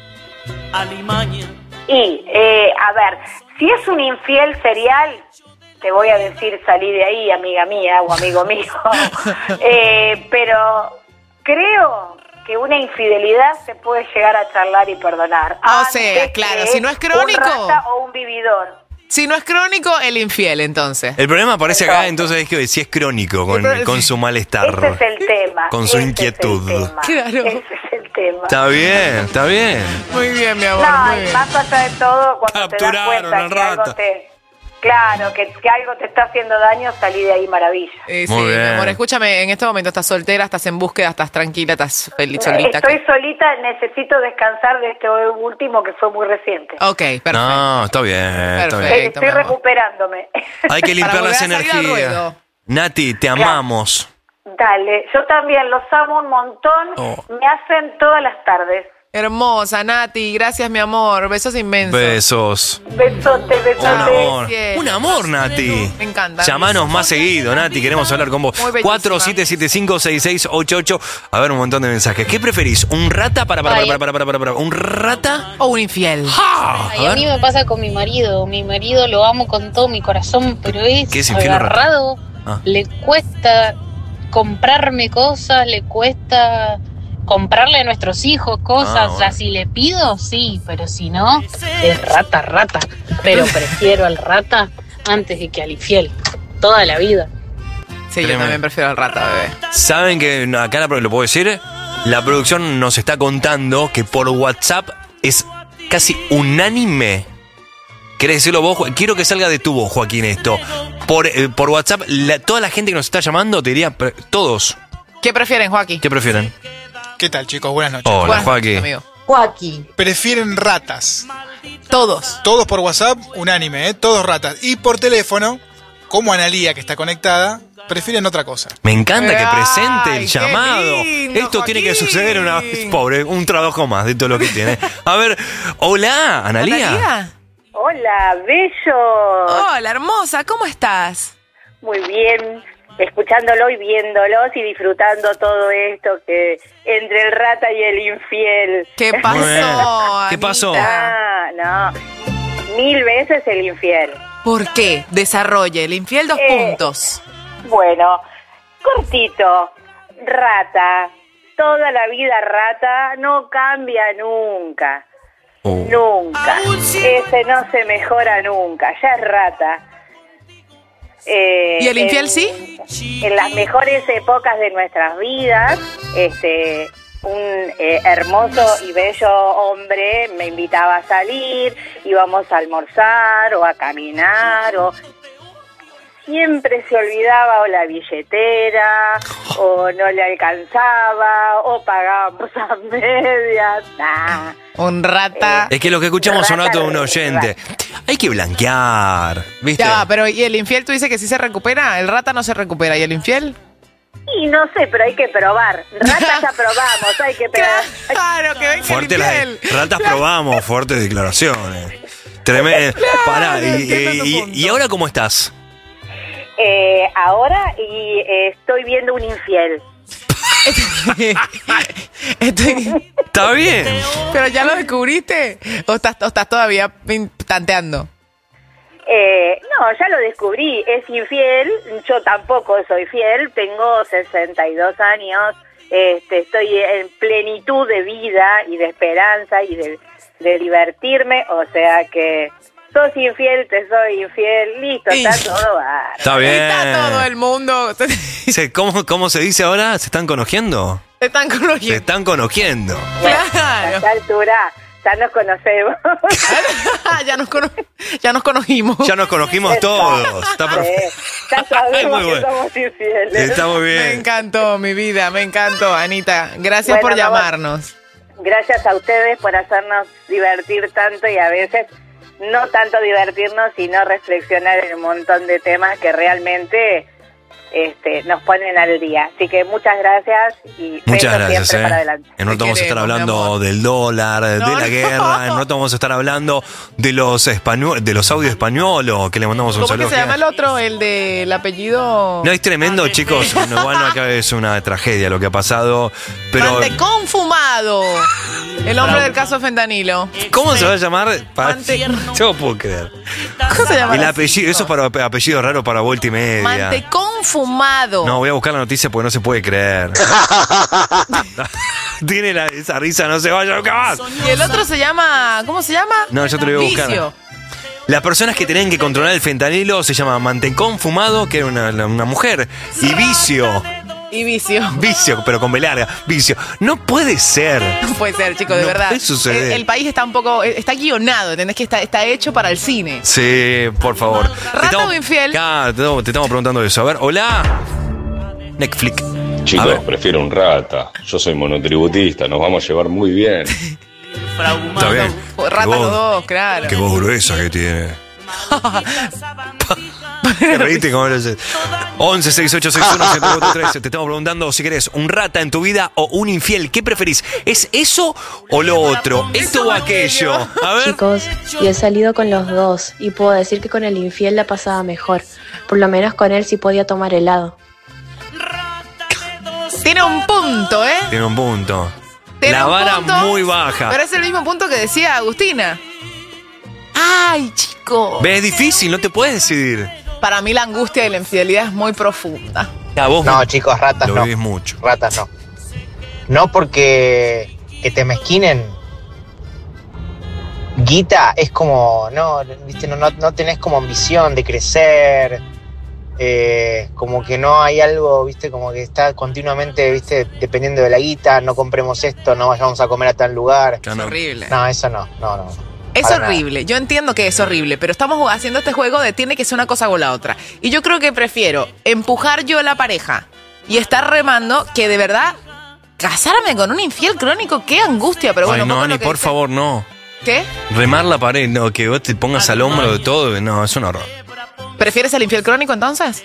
Y, eh, a ver, si es un infiel serial, te voy a decir salí de ahí, amiga mía o amigo mío. eh, pero creo que una infidelidad se puede llegar a charlar y perdonar. O sea, Antes claro, que si no es crónico. Un rata o un vividor. Si no es crónico, el infiel, entonces. El problema aparece acá, entonces, es que si es crónico, con, El pro- con su malestar. Ese es el tema. Con su ese inquietud. Es el tema. Claro. Ese es el tema. Está bien, está bien. Muy bien, mi amor, No, muy y bien. más allá de todo, cuando te das Capturaron cuenta al que algo rata. te... Claro, que, que algo te está haciendo daño, salí de ahí maravilla. Eh, sí, Muy mi bien. amor, escúchame, en este momento estás soltera, estás en búsqueda, estás tranquila, estás feliz, solita. Estoy solita, necesito descansar de este último que fue muy reciente. Ok, perfecto. No, está bien, está bien. Perfecto. Estoy recuperándome. Hay que limpiar Para las volver a salir al energías. ruedo. Nati, te amamos. Dale, yo también los amo un montón. Oh. Me hacen todas las tardes. Hermosa, Nati. Gracias, mi amor. Besos inmensos. Besos. Besote, besote. Un amor. Bien. Un amor, Nati. Me encanta. Llamanos más seguido, Nati. Queremos hablar con vos. Muy bellísima. cuatro siete siete cinco seis seis ocho ocho. A ver, un montón de mensajes. ¿Qué preferís? ¿Un rata? Para, para, para, para, para, para, para. ¿Un rata? O un infiel. ¡Ja! Ay, a mí me pasa con mi marido. Mi marido lo amo con todo mi corazón, pero es, ¿Qué es infiel o rata? agarrado. Ah. Le cuesta comprarme cosas, le cuesta comprarle a nuestros hijos cosas. Ah, O sea, bueno. si le pido, sí, pero si no, es rata, rata. Pero prefiero al rata antes de que al infiel. Toda la vida. Sí, yo Tremendo. también prefiero al rata, bebé. ¿Saben que acá la- lo puedo decir? La producción nos está contando que por WhatsApp es casi unánime. ¿Querés decirlo vos? Jo- Quiero que salga de tu voz, Joaquín, esto. Por, eh, por WhatsApp, la- toda la gente que nos está llamando, te diría, pre- todos. ¿Qué prefieren, Joaquín? ¿Qué prefieren? ¿Qué tal, chicos? Buenas noches. Hola, Buenas Joaquín. noches, amigo. Joaquín. Prefieren ratas. Todos. Todos por WhatsApp, unánime, ¿eh? Todos ratas. Y por teléfono, como Analía, que está conectada, prefieren otra cosa. Me encanta que Ay, presente el qué llamado. lindo, Esto tiene que Joaquín. suceder una vez. Pobre, un trabajo más de todo lo que tiene. A ver, hola, Analía. ¿Analía? Hola, bello. Hola, hermosa. ¿Cómo estás? Muy bien, escuchándolo y viéndolos y disfrutando todo esto que entre el rata y el infiel. ¿Qué Muy bien. pasó? ¿Qué pasó? Ah, no, mil veces el infiel. ¿Por qué? Desarrolle. El infiel, dos Eh, puntos. Bueno, cortito, rata, toda la vida rata, no cambia nunca, Oh. nunca, ese no se mejora nunca, ya es rata. Eh, ¿Y el infiel en- sí? En las mejores épocas de nuestras vidas, este, un eh, hermoso y bello hombre me invitaba a salir, íbamos a almorzar o a caminar o siempre se olvidaba o la billetera o no le alcanzaba o pagábamos a medias. Nah. Un rata. Es que lo que escuchamos son Rata datos de un de- oyente. Hay que blanquear, ¿viste? Ya va, pero ¿y el infiel tú dices que sí se recupera? El rata no se recupera. ¿Y el infiel? Y no sé, pero hay que probar. Ratas ya probamos, hay que probar. Claro, que venga Fuerte el las infiel. ratas probamos, fuertes declaraciones. Tremendo. Pará, y, entiendo tu y- punto. y ahora cómo estás? Eh, ahora y eh, estoy viendo un infiel. Estoy- ¿Está bien? ¿Pero ya lo descubriste? ¿O estás, o estás todavía pin- tanteando? Eh, no, ya lo descubrí, es infiel, yo tampoco soy fiel, tengo sesenta y dos años, este, estoy en plenitud de vida y de esperanza y de, de divertirme, o sea que sos infiel, te soy infiel, listo, está Y- todo bárbaro. Está bien. Está todo el mundo. Se Se- ¿Cómo, ¿Cómo se dice ahora? ¿Se están conogiendo? están Se conociendo. están conogiendo. A Claro. esta altura ya nos conocemos. ya, nos cono- ya nos conocimos. Ya nos conocimos todos. Está Sí, perfecto. ya sabemos Muy que bueno. somos infieles. Está muy Me bien. encantó, mi vida, me encantó, Anita. Gracias Bueno, por mi amor. llamarnos. Gracias a ustedes por hacernos divertir tanto y a veces no tanto divertirnos, sino reflexionar en un montón de temas que realmente este, nos ponen al día. Así que muchas gracias y Muchas besos gracias, siempre eh. para adelante. En un rato vamos a estar queremos, mi hablando amor. del dólar, de No, la no. guerra. En un rato vamos a estar hablando de los español, de los audios españoles, que le mandamos un ¿Cómo que saludo. se llama el otro? El del apellido... No, es tremendo, chicos. No, igual no acá es una tragedia lo que ha pasado. Pero, Mantecón fumado. El hombre del caso Fentanilo. ¿cómo se va a llamar? Para- Mante- Yo no puedo creer. ¿Cómo se llama? El apellido, eso es para apellido raro para vuelta y media. Mantecón fumado. No, voy a buscar la noticia porque no se puede creer. Tiene la- esa risa, no se vaya nunca más. Y el otro se llama... ¿Cómo se llama? No, yo te lo voy a buscar. Vicio. Las personas que tenían que controlar el fentanilo se llama Mantecón Fumado, que era una, una mujer. Y Vicio. Y vicio. Vicio, pero con B larga. Vicio. No puede ser. No puede ser, chicos, de No verdad. puede suceder. El, el país está un poco... Está guionado, ¿entendés? Que está, está hecho para el cine. Sí, por favor. Te ¿Rata estamos- o infiel? Claro, te estamos, te estamos preguntando eso. A ver, hola. Netflix. A Chicos, ver. prefiero un rata. Yo soy monotributista, nos vamos a llevar muy bien. Está bien. Rata Qué voz- los dos, claro. Qué voz gruesa que tiene. Te reíste como lo sé. once sesenta y ocho sesenta y uno setenta y cuatro trece. Te estamos preguntando si querés un rata en tu vida o un infiel. ¿Qué preferís? ¿Es eso o lo otro? ¿Esto o aquello? A ver. Chicos, yo he salido con los dos y puedo decir que con el infiel la pasaba mejor. Por lo menos con él sí podía tomar helado. Tiene un punto, ¿eh? Tiene un punto. Tiene La un vara punto, muy baja. Pero es el mismo punto que decía Agustina. Ay, chico. Ve, es difícil, no te puedes decidir. Para mí la angustia y la infidelidad es muy profunda. Ya, vos No, chicos, ratas lo no. vivís mucho. Ratas no. No porque que te mezquinen. Guita es como, no, viste, no, no, no tenés como ambición de crecer. Eh, como que no hay algo, viste, como que está continuamente, viste, dependiendo de la guita, no compremos esto, no vayamos a comer a tal lugar. Es horrible. No, eso no, no, no. Es Para horrible, yo entiendo que es horrible, pero estamos haciendo este juego de tiene que ser una cosa o la otra. Y yo creo que prefiero empujar yo a la pareja y estar remando que de verdad casarme con un infiel crónico. Qué angustia, pero bueno. Ay, no, un poco Ani, lo que por dice- favor, no. ¿Qué? Remar la pared, no, que vos te pongas al hombro de todo, no, es un horror. ¿Prefieres el infiel crónico entonces?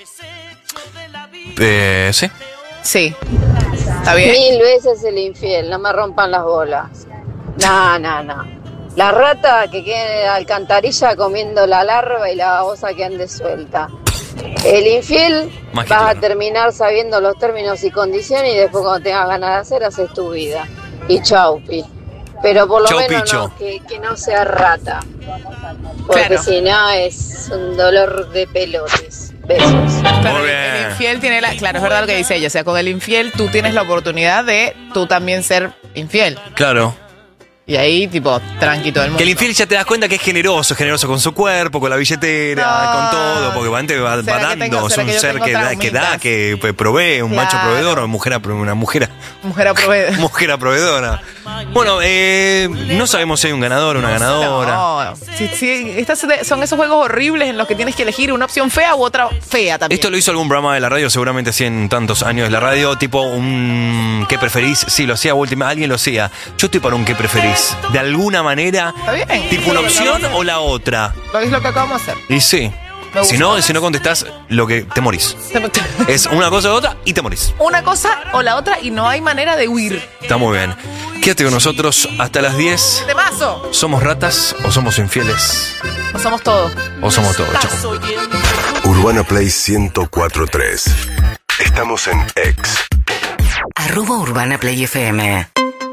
Eh, sí. Sí. ¿Está bien? Mil veces el infiel, no me rompan las bolas. No, no, no. La rata que quede en la alcantarilla comiendo la larva y la babosa que ande suelta. El infiel Más que vas a claro. terminar sabiendo los términos y condiciones y después cuando tengas ganas de hacer, haces tu vida. Y chaupi. Pero por lo Chau, menos picho. no, que, que no sea rata. Porque Claro. si no es un dolor de pelotes. Besos. Claro, el- el infiel tiene la... Claro, es verdad lo que dice ella. O sea, con el infiel tú tienes la oportunidad de tú también ser infiel. Claro. Y ahí, tipo, tranqui todo el mundo. Que el infiel ya te das cuenta que es generoso, generoso con su cuerpo, con la billetera, No. con todo, porque antes va, va ¿Será que dando, tengo- es será un que yo ser tengo que da, que da, traumitas? que pues, provee, un macho Claro. proveedor o mujer, apro- una mujer, Mujer aprovecha. mujer proveedora. Bueno, eh, no sabemos si hay un ganador o una ganadora. No, sí, sí, estas son esos juegos horribles en los que tienes que elegir una opción fea u otra fea también. Esto lo hizo algún programa de la radio, seguramente hacía en tantos años de la radio, tipo un ¿qué preferís? Sí, lo hacía última, alguien lo hacía. Yo estoy para un ¿qué preferís? De alguna manera, Está bien. tipo una opción o la otra. Lo es lo que acabamos de hacer. Y sí. Me gusta. Si no, si no contestás, lo que te morís. Es una cosa u otra y te morís. Una cosa o la otra y no hay manera de huir. Está muy bien. Quédate con nosotros hasta las diez. ¡Temazo! ¿Somos ratas o somos infieles? O somos todos. O somos todos, chao. Urbana Play ciento cuatro punto tres. Estamos en X. Arroba Urbana Play F M.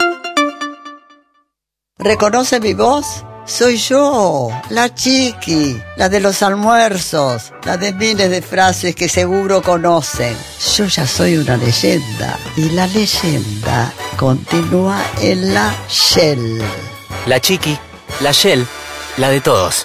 ¿Reconoce mi voz? Soy yo, la Chiqui, la de los almuerzos, la de miles de frases que seguro conocen. Yo ya soy una leyenda y la leyenda continúa en la Shell. La Chiqui, la Shell, la de todos.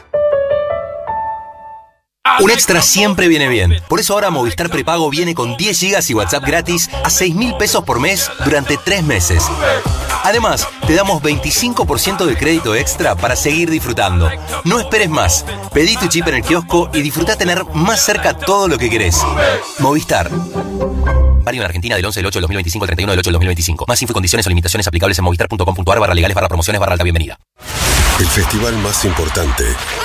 Un extra siempre viene bien. Por eso ahora Movistar Prepago viene con diez gigas y WhatsApp gratis a seis mil pesos por mes durante tres meses. Además, te damos veinticinco por ciento de crédito extra para seguir disfrutando. No esperes más. Pedí tu chip en el kiosco y disfruta tener más cerca todo lo que querés. Movistar. Válido en Argentina del once del ocho del dos mil veinticinco al treinta y uno del ocho del dos mil veinticinco. Más info y condiciones o limitaciones aplicables en movistar punto com punto ar barra legales barra promociones barra alta bienvenida. El festival más importante.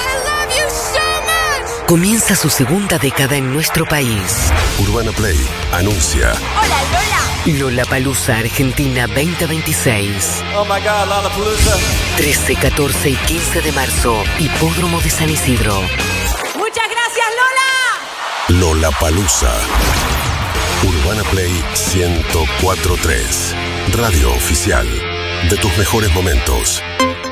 Comienza su segunda década en nuestro país. Urbana Play anuncia. Hola, Lola. Lollapalooza Argentina veinte veintiséis. Oh my God, Lollapalooza. trece, catorce y quince de marzo. Hipódromo de San Isidro. Muchas gracias, Lola. Lollapalooza. Urbana Play ciento cuatro punto tres. Radio oficial de tus mejores momentos.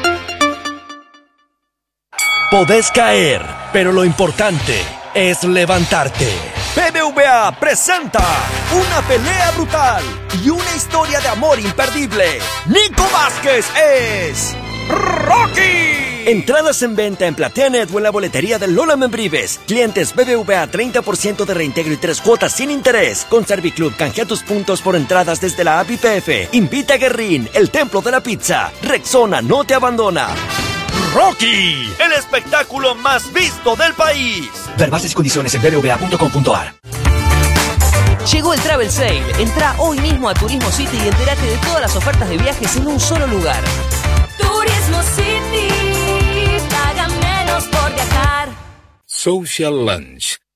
Podés caer, pero lo importante es levantarte. B B V A presenta una pelea brutal y una historia de amor imperdible. Nico Vázquez es Rocky. Entradas en venta en Plateanet o en la boletería de Lola Membrives. Clientes B B V A treinta por ciento de reintegro y tres cuotas sin interés. Con Serviclub canjea tus puntos por entradas desde la app I P F. Invita a Guerrín, el templo de la pizza. Rexona no te abandona. Rocky, el espectáculo más visto del país. Ver bases y condiciones en b b v a punto com punto ar. Llegó el Travel Sale. Entra hoy mismo a Turismo City y entérate de todas las ofertas de viajes en un solo lugar. Turismo City, paga menos por viajar. Social Lunch.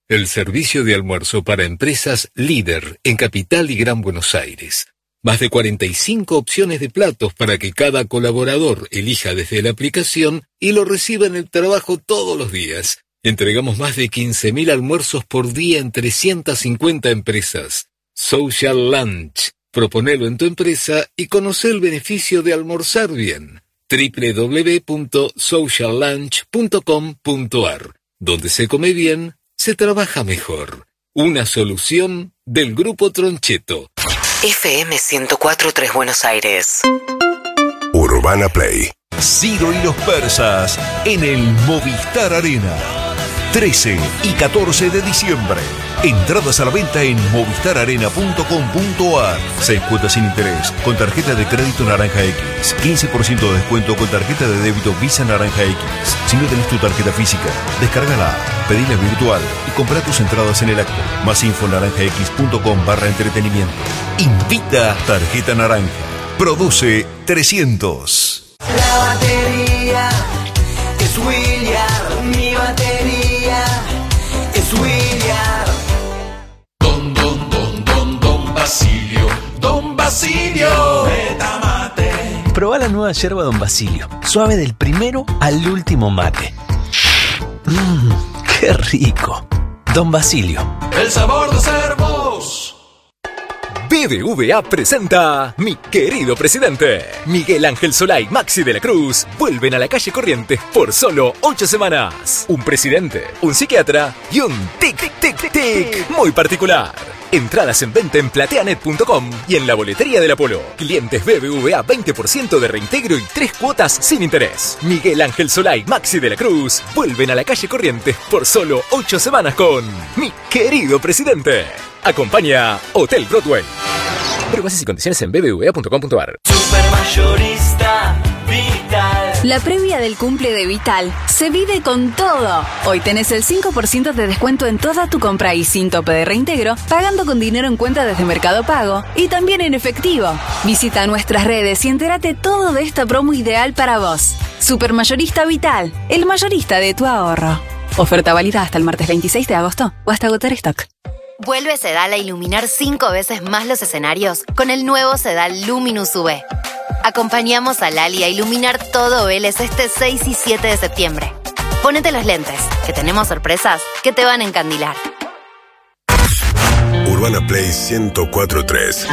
el servicio de almuerzo para empresas líder en Capital y Gran Buenos Aires. Más de cuarenta y cinco opciones de platos para que cada colaborador elija desde la aplicación y lo reciba en el trabajo todos los días. Entregamos más de quince mil almuerzos por día en trescientas cincuenta empresas. Social Lunch. Proponelo en tu empresa y conoce el beneficio de almorzar bien. doble u doble u doble u punto social lunch punto com punto a r. Donde se come bien, se trabaja mejor. Una solución del Grupo Troncheto. F M ciento cuatro punto tres Buenos Aires. Urbana Play. Ciro y los persas en el Movistar Arena. trece y catorce de diciembre. Entradas a la venta en movistar arena punto com punto a r. Seis cuotas sin interés con tarjeta de crédito Naranja X. quince por ciento de descuento con tarjeta de débito Visa Naranja X. Si no tenés tu tarjeta física, descárgala, pedila virtual y compra tus entradas en el acto. Más info en naranjax.com barra entretenimiento. Invita Tarjeta Naranja. Produce trescientos. La batería es William, mi batería es William. Don, don, don, don, don Basilio, don Basilio. Metamate. Probá la nueva yerba Don Basilio, suave del primero al último mate. Mmm, qué rico. Don Basilio. El sabor de ser vos. B B V A presenta Mi Querido Presidente. Miguel Ángel Solá y Maxi de la Cruz vuelven a la calle Corrientes por solo ocho semanas. Un presidente, un psiquiatra y un tic, tic, tic, tic muy particular. Entradas en venta en plateanet punto com y en la boletería del Apolo. Clientes B B V A veinte por ciento de reintegro y tres cuotas sin interés. Miguel Ángel Solá y Maxi de la Cruz vuelven a la calle Corrientes por solo ocho semanas con Mi Querido Presidente. Acompaña Hotel Broadway. Pero bases y condiciones en b b v a punto com punto a r. Supermayorista Vital. La previa del cumple de Vital se vive con todo. Hoy tenés el cinco por ciento de descuento en toda tu compra y sin tope de reintegro, pagando con dinero en cuenta desde Mercado Pago y también en efectivo. Visita nuestras redes y entérate todo de esta promo ideal para vos. Supermayorista Vital, el mayorista de tu ahorro. Oferta válida hasta el martes veintiséis de agosto o hasta agotar stock. Vuelve Sedal a iluminar cinco veces más los escenarios con el nuevo Sedal Luminous U V. Acompañamos a Lali a iluminar todo Vélez este seis y siete de septiembre. Pónete los lentes, que tenemos sorpresas que te van a encandilar. Urbana Play ciento cuatro punto tres.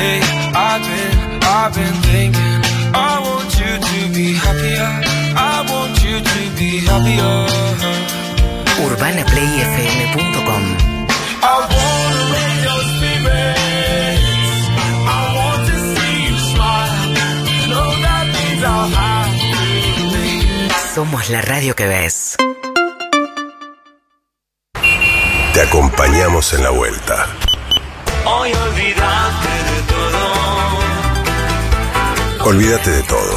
urbana play f m punto com. Somos la radio que ves. Te acompañamos en la vuelta. Hoy olvídate de todo. Olvídate de todo.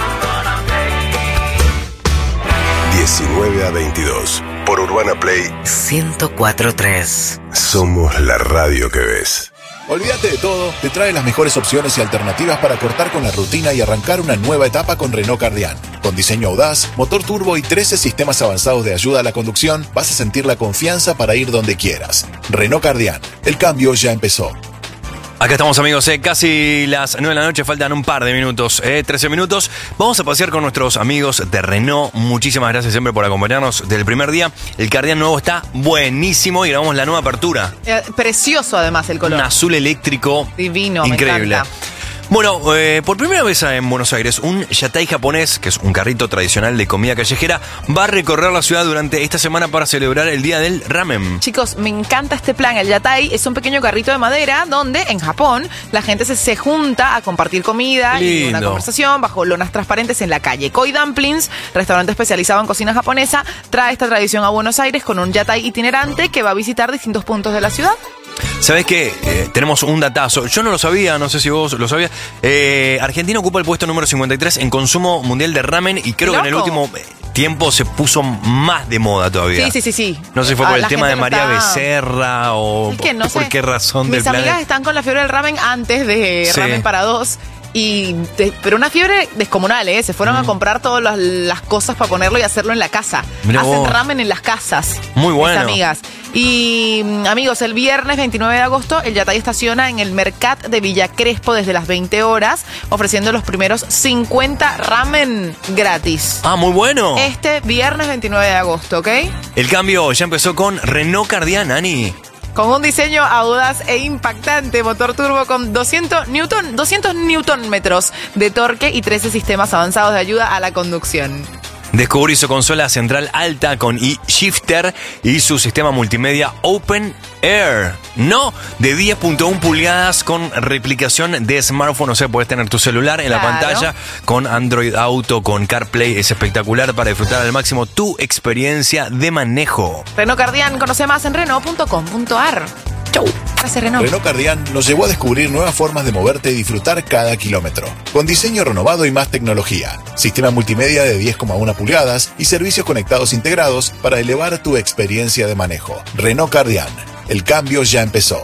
diecinueve a veintidós. Por Urbana Play ciento cuatro punto tres. Somos la radio que ves. Olvídate de todo, te trae las mejores opciones y alternativas para cortar con la rutina y arrancar una nueva etapa con Renault Kardian. Con diseño audaz, motor turbo y trece sistemas avanzados de ayuda a la conducción, vas a sentir la confianza para ir donde quieras. Renault Kardian, el cambio ya empezó. Acá estamos, amigos, eh, casi las nueve de la noche, faltan un par de minutos, eh, trece minutos. Vamos a pasear con nuestros amigos de Renault. Muchísimas gracias siempre por acompañarnos del primer día. El Kardian nuevo está buenísimo y grabamos la nueva apertura. Eh, precioso además el color. Un azul eléctrico. Divino, increíble. Me encanta. Bueno, eh, por primera vez en Buenos Aires, un Yatai japonés, que es un carrito tradicional de comida callejera, va a recorrer la ciudad durante esta semana para celebrar el Día del Ramen. Chicos, me encanta este plan. El Yatai es un pequeño carrito de madera donde en Japón la gente se, se junta a compartir comida y una conversación bajo lonas transparentes en la calle. Koi Dumplings, restaurante especializado en cocina japonesa, trae esta tradición a Buenos Aires con un Yatai itinerante que va a visitar distintos puntos de la ciudad. ¿Sabés qué? Eh, tenemos un datazo. Yo no lo sabía, no sé si vos lo sabías. Eh, Argentina ocupa el puesto número cincuenta y tres en consumo mundial de ramen y creo ¿Loco? que en el último tiempo se puso más de moda todavía. Sí, sí, sí, sí. No sé si fue por Ah, el la tema de gente María no está- Becerra o Es que no por sé. qué razón Mis del plan. amigas están con la fiebre del ramen antes de Sí. ramen para dos. Y de- pero una fiebre descomunal, ¿eh? Se fueron a comprar todas las, las cosas para ponerlo y hacerlo en la casa. Mirá Hacen vos. ramen en las casas. Muy bueno. Mis amigas. Y amigos, el viernes veintinueve de agosto el Yatay estaciona en el Mercat de Villa Crespo desde las veinte horas, ofreciendo los primeros cincuenta ramen gratis. Ah, muy bueno. Este viernes veintinueve de agosto, ¿ok? El cambio ya empezó con Renault Cardian, Ani. Con un diseño audaz e impactante, motor turbo con doscientos newton, doscientos newton metros de torque y trece sistemas avanzados de ayuda a la conducción. Descubrí su consola central alta con e-shifter y su sistema multimedia Open Air. No, de diez punto uno pulgadas con replicación de smartphone. O sea, puedes tener tu celular en Claro. la pantalla con Android Auto, con CarPlay. Es espectacular para disfrutar al máximo tu experiencia de manejo. Renault Cardian, conoce más en renault punto com punto a r. Chau. Gracias, Renault. Renault Cardian nos llevó a descubrir nuevas formas de moverte y disfrutar cada kilómetro. Con diseño renovado y más tecnología, sistema multimedia de diez coma uno pulgadas y servicios conectados integrados para elevar tu experiencia de manejo. Renault Cardian, el cambio ya empezó.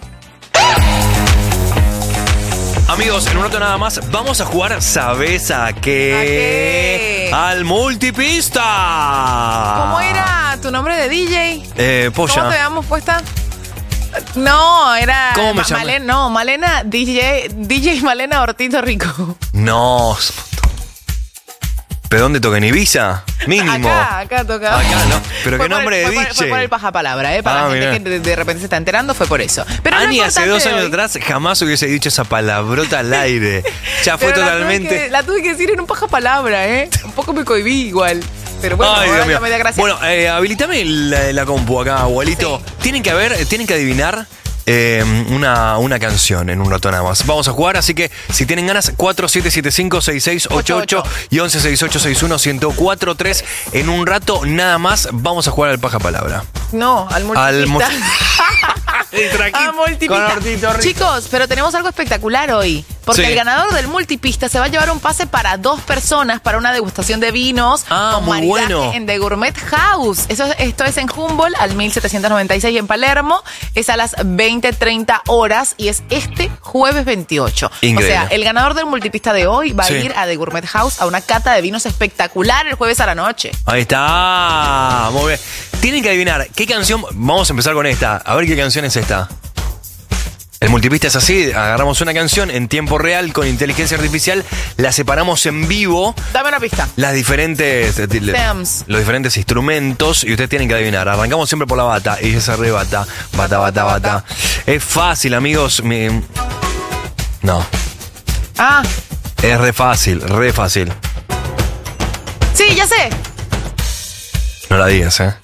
Amigos, en un rato nada más vamos a jugar, ¿sabes a qué? Al multipista. ¿Cómo era tu nombre de D J? Eh, Polla. ¿Cómo te habíamos puesta? No, era... ¿Cómo me Ma- llama? Malena, no, Malena, D J, D J Malena Ortito Rico. No. ¿Pero dónde toca? ¿En Ibiza? Mínimo. Acá, acá toca. Acá, ¿no? Pero Fue qué nombre por- de fue por- Fue por D el J. pajapalabra, ¿eh? Para Ah, la gente mirá. que de, de repente se está enterando, fue por eso. Pero lo Ani hace importante dos años hoy- atrás jamás hubiese dicho esa palabrota al aire. Ya fue Pero la tuve totalmente... que- La tuve, que decir en un pajapalabra, ¿eh? Un poco me cohibí igual. Pero bueno, Ay, ahora Dios mío. ya me da gracia. Bueno, eh, habilitame la, la compu acá, abuelito. Tienen que haber, tienen que adivinar eh, una, una canción en un rato nada más. Vamos a jugar, así que si tienen ganas, cuatro siete siete cinco seis seis ocho ocho y once sesenta y ocho sesenta y uno ciento cuatro tres. En un rato nada más vamos a jugar al paja palabra. No, al multipista. Al mu- Ah, multipista. con Ortito Rico. Chicos, pero tenemos algo espectacular hoy. Porque Sí. el ganador del multipista se va a llevar un pase para dos personas para una degustación de vinos Ah, con muy maridaje bueno. en The Gourmet House. Eso, esto es en Humboldt, al mil setecientos noventa y seis en Palermo. Es a las veinte treinta horas y es este jueves veintiocho. Increíble. O sea, el ganador del multipista de hoy va Sí. a ir a The Gourmet House a una cata de vinos espectacular el jueves a la noche. Ahí está, muy bien. Tienen que adivinar qué canción. Vamos a empezar con esta. A ver qué canción es esta. El multipista es así, agarramos una canción en tiempo real con inteligencia artificial, la separamos en vivo, Dame una pista. las diferentes eh, Tems. los diferentes instrumentos y ustedes tienen que adivinar. Arrancamos siempre por la bata y se arrebata, bata, bata, bata. Es fácil, amigos. Mi- No, Ah, es re fácil, re fácil. sí, ya sé. No la digas, ¿eh?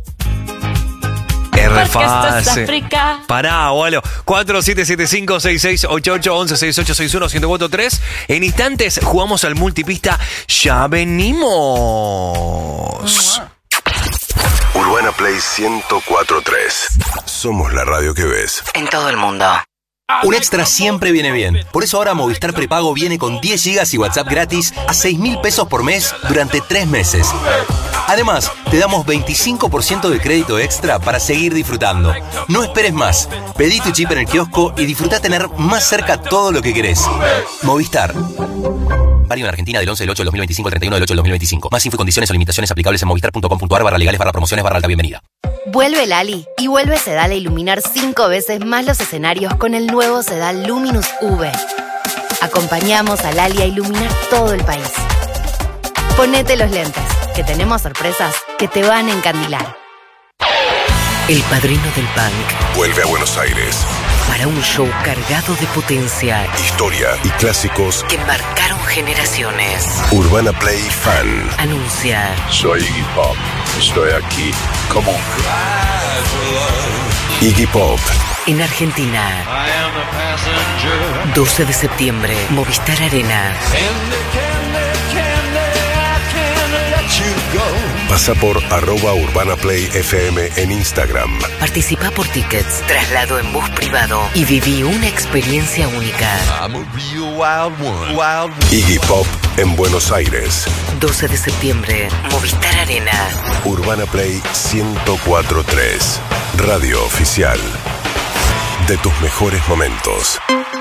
Es re Porque esto es fácil. África. Pará, abuelo. cuatro siete siete cinco seis seis ocho ocho once sesenta y ocho sesenta y uno ciento cuatro tres. En instantes jugamos al multipista. Ya venimos. Urbana Play ciento cuatro punto tres. Somos la radio que ves. En todo el mundo. Un extra siempre viene bien. Por eso ahora Movistar Prepago viene con diez gigas y WhatsApp gratis a seis mil pesos por mes durante tres meses. Además, te damos veinticinco por ciento de crédito extra para seguir disfrutando. No esperes más. Pedí tu chip en el kiosco y disfruta tener más cerca todo lo que querés. Movistar. Válido en Argentina del once del ocho del dos mil veinticinco al treinta y uno del ocho del dos mil veinticinco. Más info y condiciones o limitaciones aplicables en movistar punto com punto a r barra legales barra promociones barra alta bienvenida. Vuelve Lali y vuelve Sedal a iluminar cinco veces más los escenarios con el nuevo Sedal Luminous V. Acompañamos a Lali a iluminar todo el país. Ponete los lentes, que tenemos sorpresas que te van a encandilar. El padrino del punk Vuelve a Buenos Aires. para un show cargado de potencia Historia y clásicos. que marcaron generaciones. Urbana Play Fan. Anuncia Soy Iggy Pop. Estoy aquí como Iggy Pop. en Argentina. doce de septiembre, Movistar Arena. Pasa por arroba Urbana Play F M en Instagram. Participa por tickets, traslado en bus privado y viví una experiencia única. Iggy Pop en Buenos Aires. doce de septiembre, Movistar Arena. Urbana Play ciento cuatro punto tres. Radio oficial de tus mejores momentos.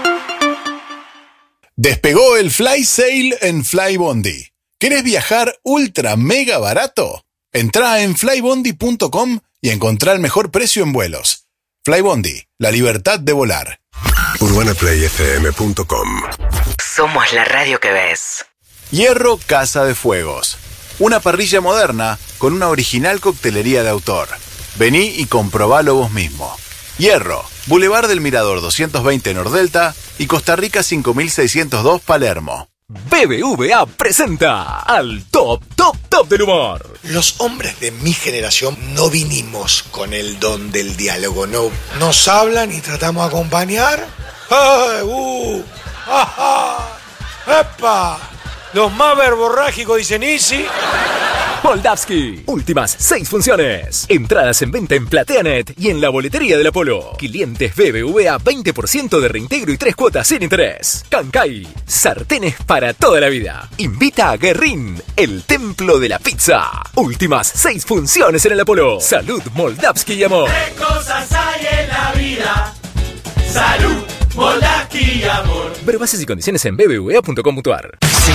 Despegó el Fly Sale en Flybondi. ¿Querés viajar ultra mega barato? Entrá en flybondi punto com y encontrar el mejor precio en vuelos. Flybondi, la libertad de volar. urbana play f m punto com. Somos la radio que ves. Hierro Casa de Fuegos. Una parrilla moderna con una original coctelería de autor. Vení y comprobalo vos mismo. Hierro, Boulevard del Mirador doscientos veinte Nordelta y Costa Rica cinco mil seiscientos dos Palermo. B B V A presenta al top, top, top del humor. Los hombres de mi generación no vinimos con el don del diálogo, no. Nos hablan y tratamos de acompañar. ¡Ay, uh! ¡Ajá! ¡Epa! Los más verborrágicos dicen easy. Moldavsky. Últimas seis funciones. Entradas en venta en PlateaNet y en la boletería del Apolo. Clientes B B V A veinte por ciento de reintegro y tres cuotas sin interés. Cancay. Sartenes para toda la vida. Invita a Guerrín, el templo de la pizza. Últimas seis funciones en el Apolo. Salud, Moldavsky y amor. ¿Qué cosas hay en la vida? Salud, Moldavsky y amor. Ver bases y condiciones en b b v a punto com punto a r.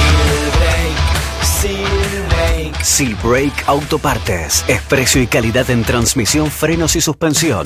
Seal Brake Autopartes. Es precio y calidad en transmisión, frenos y suspensión.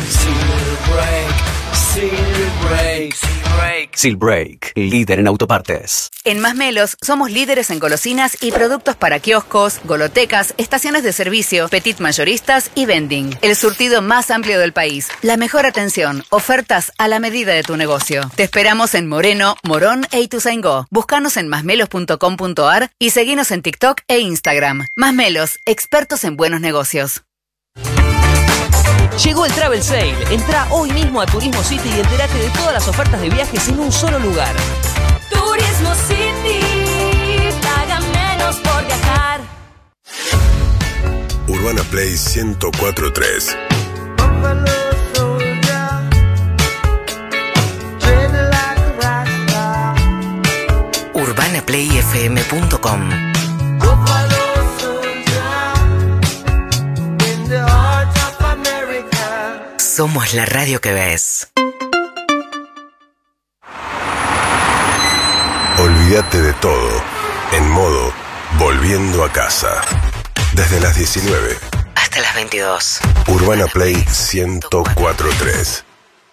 Seal Brake, líder en autopartes. En Masmelos somos líderes en golosinas y productos para kioscos, golotecas, estaciones de servicio, petit mayoristas y vending. El surtido más amplio del país. La mejor atención, ofertas a la medida de tu negocio. Te esperamos en Moreno, Morón e Ituzaingó. Búscanos en masmelos punto com punto a r y seguinos en TikTok e Instagram. Masmelos, expertos en buenos negocios. Llegó el Travel Sale. Entra hoy mismo a Turismo City y entérate de todas las ofertas de viajes en un solo lugar. Turismo City, paga menos por viajar. Urbana Play ciento cuatro punto tres. urbana play f m punto com. Somos la radio que ves. Olvídate de todo. En modo Volviendo a casa. Desde las diecinueve. Hasta las veintidós. Urbana Play ciento cuatro punto tres.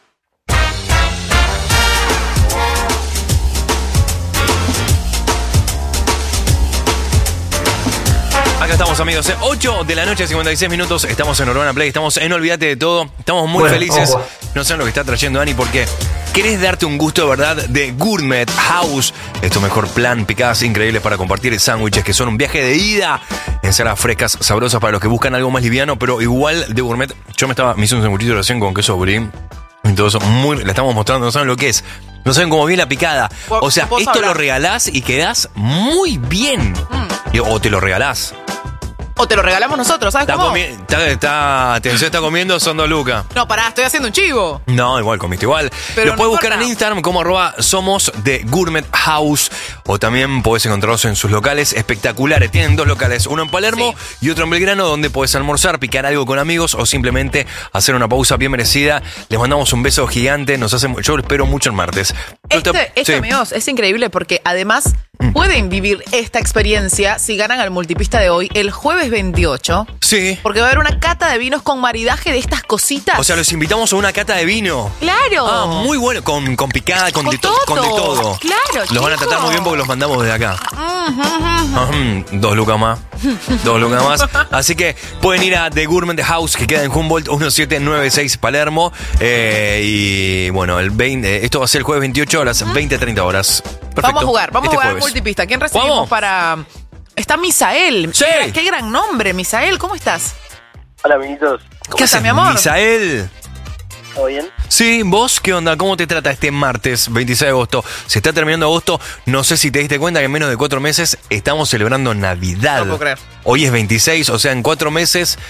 Acá estamos, amigos, ocho de la noche, cincuenta y seis minutos. Estamos en Urbana Play, estamos en Olvídate de Todo. Estamos muy Bueno, felices. ojo. No saben lo que está trayendo Dani, porque querés darte un gusto de verdad de Gourmet House. Es tu mejor plan, picadas increíbles para compartir, sándwiches que son un viaje de ida. Ensaladas frescas, sabrosas para los que buscan algo más liviano, pero igual de gourmet. Yo me estaba, me hice un sanguchito recién con queso brie. Y todo eso, muy, le estamos mostrando, no saben lo que es. No saben cómo viene la picada. O sea, ¿Puedo esto hablar? lo regalás y quedás muy bien. Y- O te lo regalás. O te lo regalamos nosotros, ¿sabes Está cómo? comi- está, está, atención, está comiendo, son dos lucas. No, pará, estoy haciendo un chivo. No, igual, comiste igual. Pero Lo no puedes buscar importa. en Instagram como arroba somos de Gourmet House. O también podés encontrarlos en sus locales espectaculares. Tienen dos locales, uno en Palermo y otro en Belgrano, donde podés almorzar, picar algo con amigos o simplemente hacer una pausa bien merecida. Les mandamos un beso gigante. Nos hacen, yo lo espero mucho el martes. Este, este Sí. amigos, es increíble porque además pueden vivir esta experiencia si ganan al multipista de hoy el jueves veintiocho. Sí. Porque va a haber una cata de vinos con maridaje de estas cositas. O sea, los invitamos a una cata de vino. ¡Claro! Ah, muy bueno, con, con picada, con, Con de to- con de todo. todo. Claro, Los van a tratar chicos. muy bien porque los mandamos desde acá. Ujú, ujú. Ujú, Dos lucas más. Dos lucas más. Así que pueden ir a The Gourmet House, que queda en Humboldt diecisiete noventa y seis Palermo. Eh, y bueno, el veinte, esto va a ser el jueves veintiocho a las veinte treinta horas. Perfecto. Vamos a jugar, vamos Este a jugar al jueves. multipista. ¿Quién recibimos ¿Vamos? para...? Está Misael. Sí. Qué, qué gran nombre, Misael. ¿Cómo estás? Hola, amiguitos. ¿Qué estás, mi amor? Misael. ¿Todo bien? Sí, ¿vos qué onda? ¿Cómo te trata este martes veintiséis de agosto? Se está terminando agosto. No sé si te diste cuenta que en menos de cuatro meses estamos celebrando Navidad. No puedo creer. Hoy es veintiséis, o sea, en cuatro meses,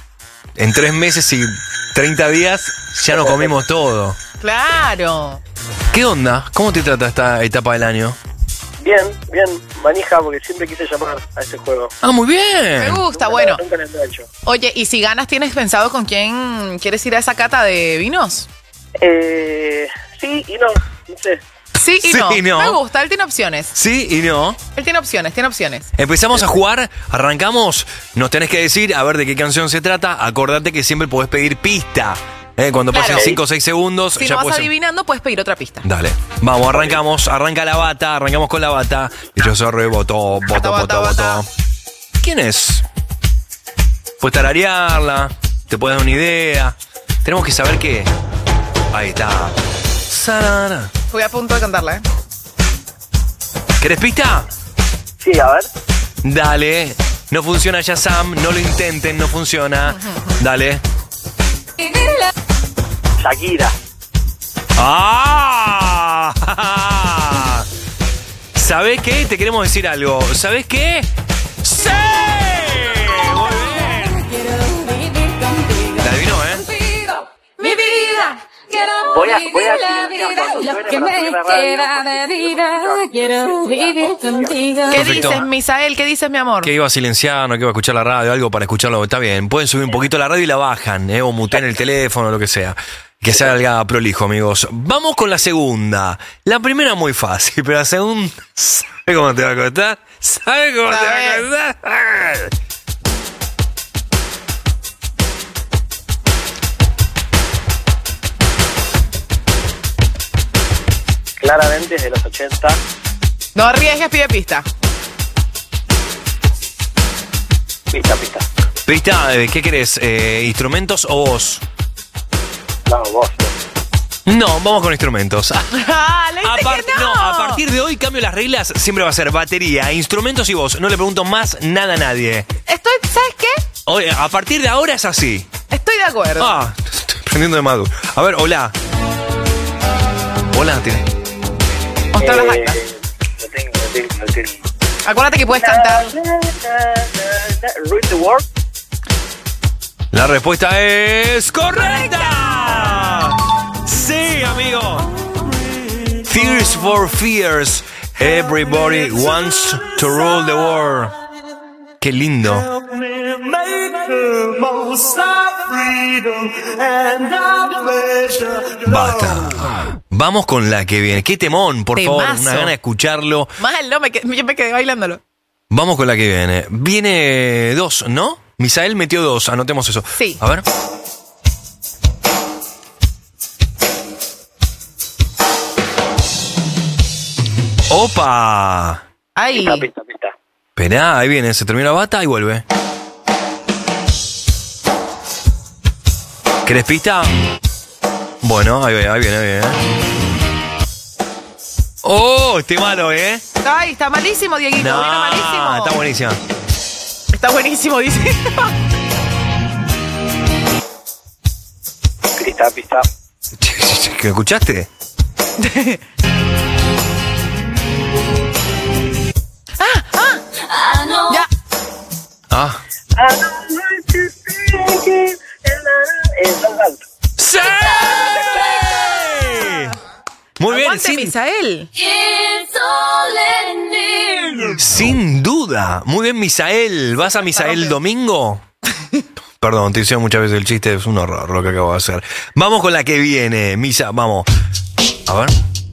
en tres meses y treinta días, ya nos comimos todo. Claro. ¿Qué onda? ¿Cómo te trata esta etapa del año? Bien, bien. Manija, porque siempre quise llamar a este juego. Ah, muy bien. Me gusta, Nunca- bueno. Nunca lo he hecho. Oye, ¿y si ganas, tienes pensado con quién quieres ir a esa cata de vinos? Eh, sí y no, no sé. Sí y Sí no. y no. Me gusta, él tiene opciones. Sí y no. Él tiene opciones, tiene opciones. Empezamos a jugar, arrancamos, nos tenés que decir a ver de qué canción se trata. Acordate que siempre podés pedir pista. ¿eh? Cuando Claro. pasen cinco o seis segundos, Si ya no vas puedes. adivinando, puedes pedir otra pista. Dale, vamos, arrancamos, arranca la bata, arrancamos con la bata. Y yo soy re voto, voto, voto, voto. ¿Quién es? Puedes tararearla, te puedes dar una idea. Tenemos que saber qué. Ahí está. Sarara. Estoy a punto de cantarla, ¿eh? ¿Querés pista? Sí, a ver. Dale. No funciona Shazam, no lo intenten, no funciona. Dale. Shakira. ¡Ah! ¿Sabés qué? Te queremos decir algo. ¿Sabés qué? ¡Sí! Muy bien. La adivinó, ¿eh? Mi vida, quiero Voy a- vivir voy a la silenciar vida, cuando lo suene que la me primera radio, queda de vida, quiero vivir contigo. ¿Qué Perfecto. dices, Misael? ¿Qué dices, mi amor? Que iba a silenciar, no que iba a escuchar la radio, algo para escucharlo. Está bien, pueden subir un poquito la radio y la bajan, ¿eh? O mutean el teléfono, lo que sea. Que salga prolijo, amigos. Vamos con la segunda. La primera muy fácil, pero la segunda... ¿Sabe cómo te va a costar? ¿Sabe cómo te va a costar? Claramente es de los ochenta. No arriesgues, pide pista. Pista, pista. Pista, eh, ¿qué querés? Eh, ¿Instrumentos o voz? No, vos. No, vamos con instrumentos. Ah, ¡Ah, le a, dije par- que no! no, a partir de hoy cambio las reglas. Siempre va a ser batería, instrumentos y voz. No le pregunto más nada a nadie. Estoy, ¿sabes qué? Oye, a partir de ahora es así. Estoy de acuerdo. Ah, estoy aprendiendo de Madu. A ver, hola. Hola, tiene. Mostrar las Eh, actas. no tengo, no tengo, no tengo. Acuérdate que puedes cantar. Read the word. La respuesta es correcta. Sí, amigo. Tears for Fears. Everybody wants to rule the world. Qué lindo. Basta. Vamos con la que viene. Qué temón, por favor. Temazo. Una gana de escucharlo. Mal, no, me quedé, yo me quedé bailándolo. Vamos con la que viene. Viene dos, ¿no? Misael metió dos, anotemos eso. Sí. A ver. ¡Opa! Ahí. Pista, pista, pista. Esperá, ahí viene, se termina la bata y vuelve. ¿Querés pista? Bueno, ahí viene, ahí viene, ahí viene. ¡Oh! Estoy malo, ¿eh? Ay, está malísimo, Dieguito. Vino malísimo. está buenísima. Está buenísimo, dice. Pista, pista. ¿Qué escuchaste? Ya. Ah. ¡Sí! Muy bien, Aguante, sin, Misael. sin duda. Muy bien, Misael. ¿Vas a Misael domingo? Perdón, te hice muchas veces el chiste, es un horror lo que acabo de hacer. Vamos con la que viene, Misa, vamos. A ver.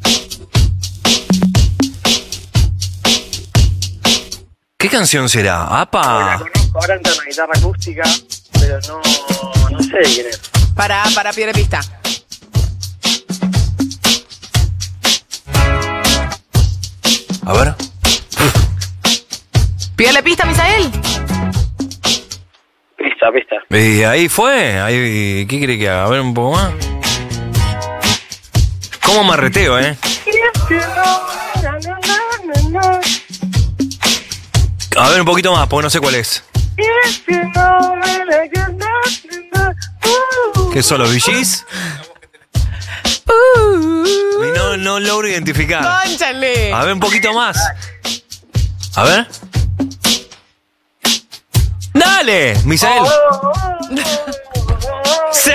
¿Qué canción será? La ¡Apa! conozco, ahora entra una guitarra acústica, pero no, no sé quién es. Para, para, pide pista. A ver. Pídele pista, Misael. Pista, pista. Y ahí fue. Ahí, ¿qué quiere que haga? A ver un poco más. ¿Cómo marreteo, eh? A ver un poquito más, porque no sé cuál es. ¿Qué son los V Gs? Y no, no logro identificar. ¡Cónchale! A ver un poquito más. A ver. ¡Dale! Misael. ¡Sí!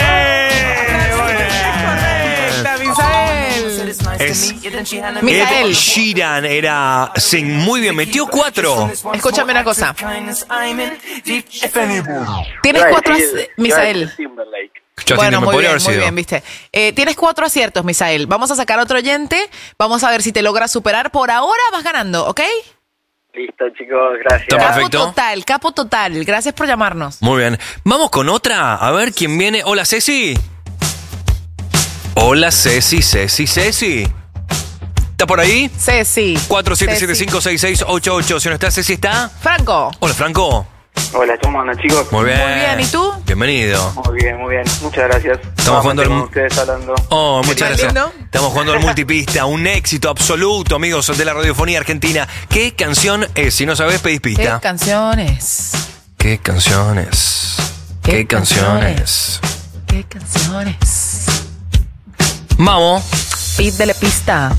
Correcta, Misael. Es Misael. Ed Sheeran era Sing. Muy bien, metió cuatro. Escúchame una cosa. Tienes Iba a cuatro, decir- as- iba a Misael. decir Timberlake. Justin Bueno, Timberlake, muy podría bien, haber muy sido. bien, viste. Eh, tienes cuatro aciertos, Misael. Vamos a sacar otro oyente. Vamos a ver si te logras superar. Por ahora vas ganando, ¿ok? Listo, chicos, gracias. Está Capo perfecto. total, capo total. Gracias por llamarnos. Muy bien. Vamos con otra. A ver quién viene. Hola, Ceci. Hola, Ceci, Ceci, Ceci. ¿Está por ahí? Ceci. cuatro siete siete cinco seis seis ocho ocho. Si no está Ceci, ¿está? Franco. Hola, Franco. Hola, ¿cómo andan, chicos? Muy bien. Muy bien, ¿y tú? Bienvenido. Muy bien, muy bien. Muchas gracias. Estamos jugando al... con ustedes hablando. Oh, muchas ¿Qué gracias. lindo? Estamos jugando al multipista, un éxito absoluto, amigos de la radiofonía argentina. ¿Qué canción es? Si no sabes, pedís ¿Qué pista. canciones? ¿Qué canciones? ¿Qué, ¿Qué canciones? ¿Qué canciones? Vamos. Pídele pista.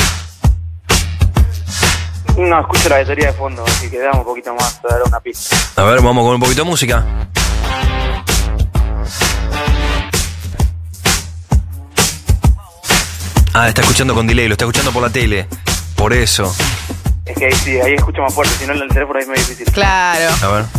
No, escucho la batería de fondo, así que dame un poquito más para dar una pista. A ver, vamos con un poquito de música. Ah, está escuchando con delay, lo está escuchando por la tele. Por eso. Es que ahí sí, ahí escucho más fuerte, si no en el teléfono es muy difícil. Claro. A ver.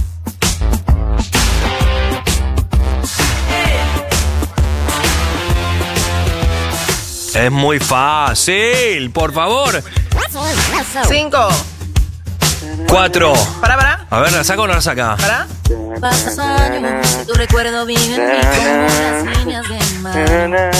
Es muy fácil, por favor. Cinco. Cuatro. Para, para. A ver, ¿la saca o no la saca? Para. Pasos años, tu recuerdo vive en mí como las líneas de mar.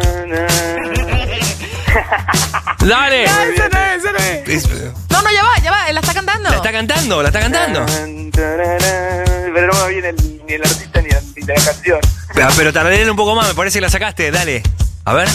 ¡Dale! No, ese no es, ese no es. Es- No, no, ya va, ya va. Él la está cantando. La está cantando, la está cantando. Pero no me viene el- ni el artista ni la, ni la canción. Ah, pero tardé un poco más, me parece que la sacaste. Dale. A ver.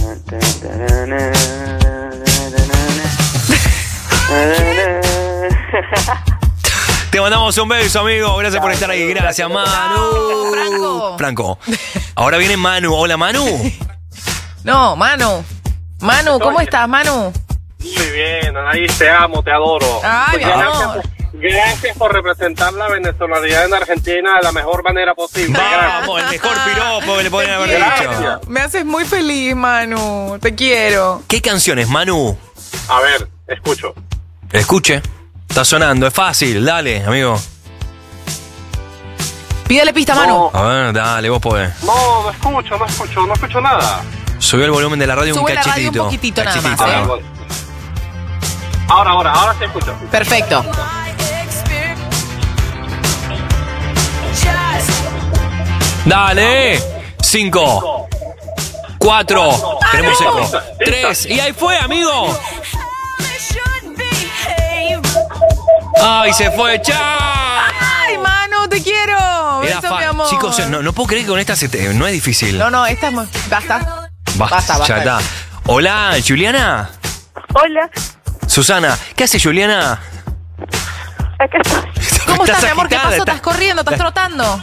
Te mandamos un beso, amigo. Gracias por estar ahí. Gracias, Manu. Franco. Franco. Ahora viene Manu. Hola, Manu. No, Manu. Manu, ¿cómo estás, Manu? Muy bien, Anaís, te amo, te adoro. Ay, mi gracias, amor. por, gracias por representar la venezolanidad en Argentina de la mejor manera posible. Vamos, el mejor piropo que le podrían haber dicho. Me haces muy feliz, Manu. Te quiero. ¿Qué canciones, Manu? A ver, escucho. Escuche. Está sonando, es fácil. Dale, amigo. Pídele pista, Manu. A ver, dale, vos podés. No, no escucho, no escucho, no escucho nada. Subió el volumen de la radio Sube un la radio cachitito. un poquitito nada más, Cachitito. ¿eh? Ahora, ahora, ahora te escucho. Perfecto. Dale. Cinco. Cuatro. Tenemos eco. Tres. Y ahí fue, amigo. Ay, se fue. ¡Chao! Ay, Manu, te quiero. Era Beso, fa- mi amor. Chicos, no, no puedo creer que con esta se te- no es difícil. No, no, esta es muy... Basta. Basta, basta, basta. ya está. Hola, Juliana. Hola, Susana, ¿qué hace Juliana? acá estoy. ¿Cómo estás, Estás mi amor? ¿Qué agitada, pasó? estás- ¿Estás corriendo? ¿Estás trotando?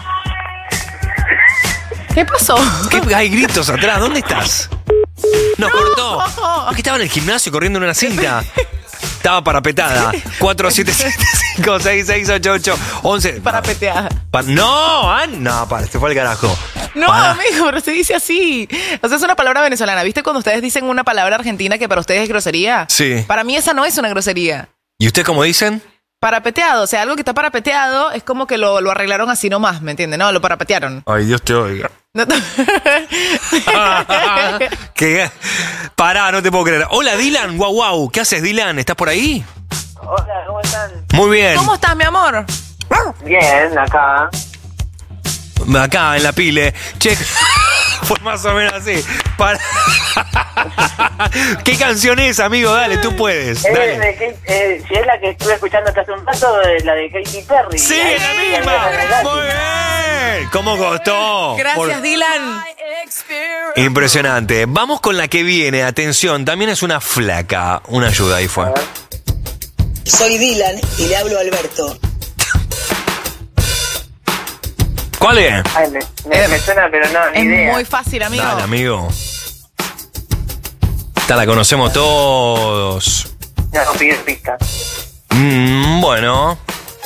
¿Qué pasó? ¿Qué? Hay gritos atrás, ¿dónde estás? Nos cortó. Es que estaba en el gimnasio corriendo en una cinta. Estaba parapetada. cuatro siete siete cinco seis seis ocho ocho once. Parapeteada. Pa- no, ah, no, para, se fue al carajo. No, Para. amigo, pero se dice así. O sea, es una palabra venezolana. ¿Viste cuando ustedes dicen una palabra argentina que para ustedes es grosería? Sí. Para mí esa no es una grosería. ¿Y usted cómo dicen? Parapeteado, o sea, algo que está parapeteado es como que lo, lo arreglaron así nomás, ¿me entiendes? No, lo parapetearon. Ay, Dios te oiga. No te- ¿Qué? Pará, no te puedo creer. Hola, Dylan. Wow, wow. ¿Qué haces, Dylan? ¿Estás por ahí? Hola, ¿cómo están? Muy bien. ¿Cómo estás, mi amor? Bien, acá. Acá en la pile. Che, fue más o menos así. Para- ¿Qué canción es, amigo? Dale, tú puedes. Es Dale. de Kate- eh, si es la que estuve escuchando hasta hace un rato, es la de Katy Perry. Sí, Ahí- la ahí- misma. ahí- Muy bien. ¿Cómo costó? Gracias, Por- Dylan. Impresionante. Vamos con la que viene. Atención, también es una flaca. Una ayuda, ahí fue. Soy Dylan y le hablo a Alberto. ¿Cuál es? Ay, me, me- me suena, pero no, ni Es idea. muy fácil, amigo. Dale, amigo. Esta la conocemos todos. No, no pide pista. Mm, bueno.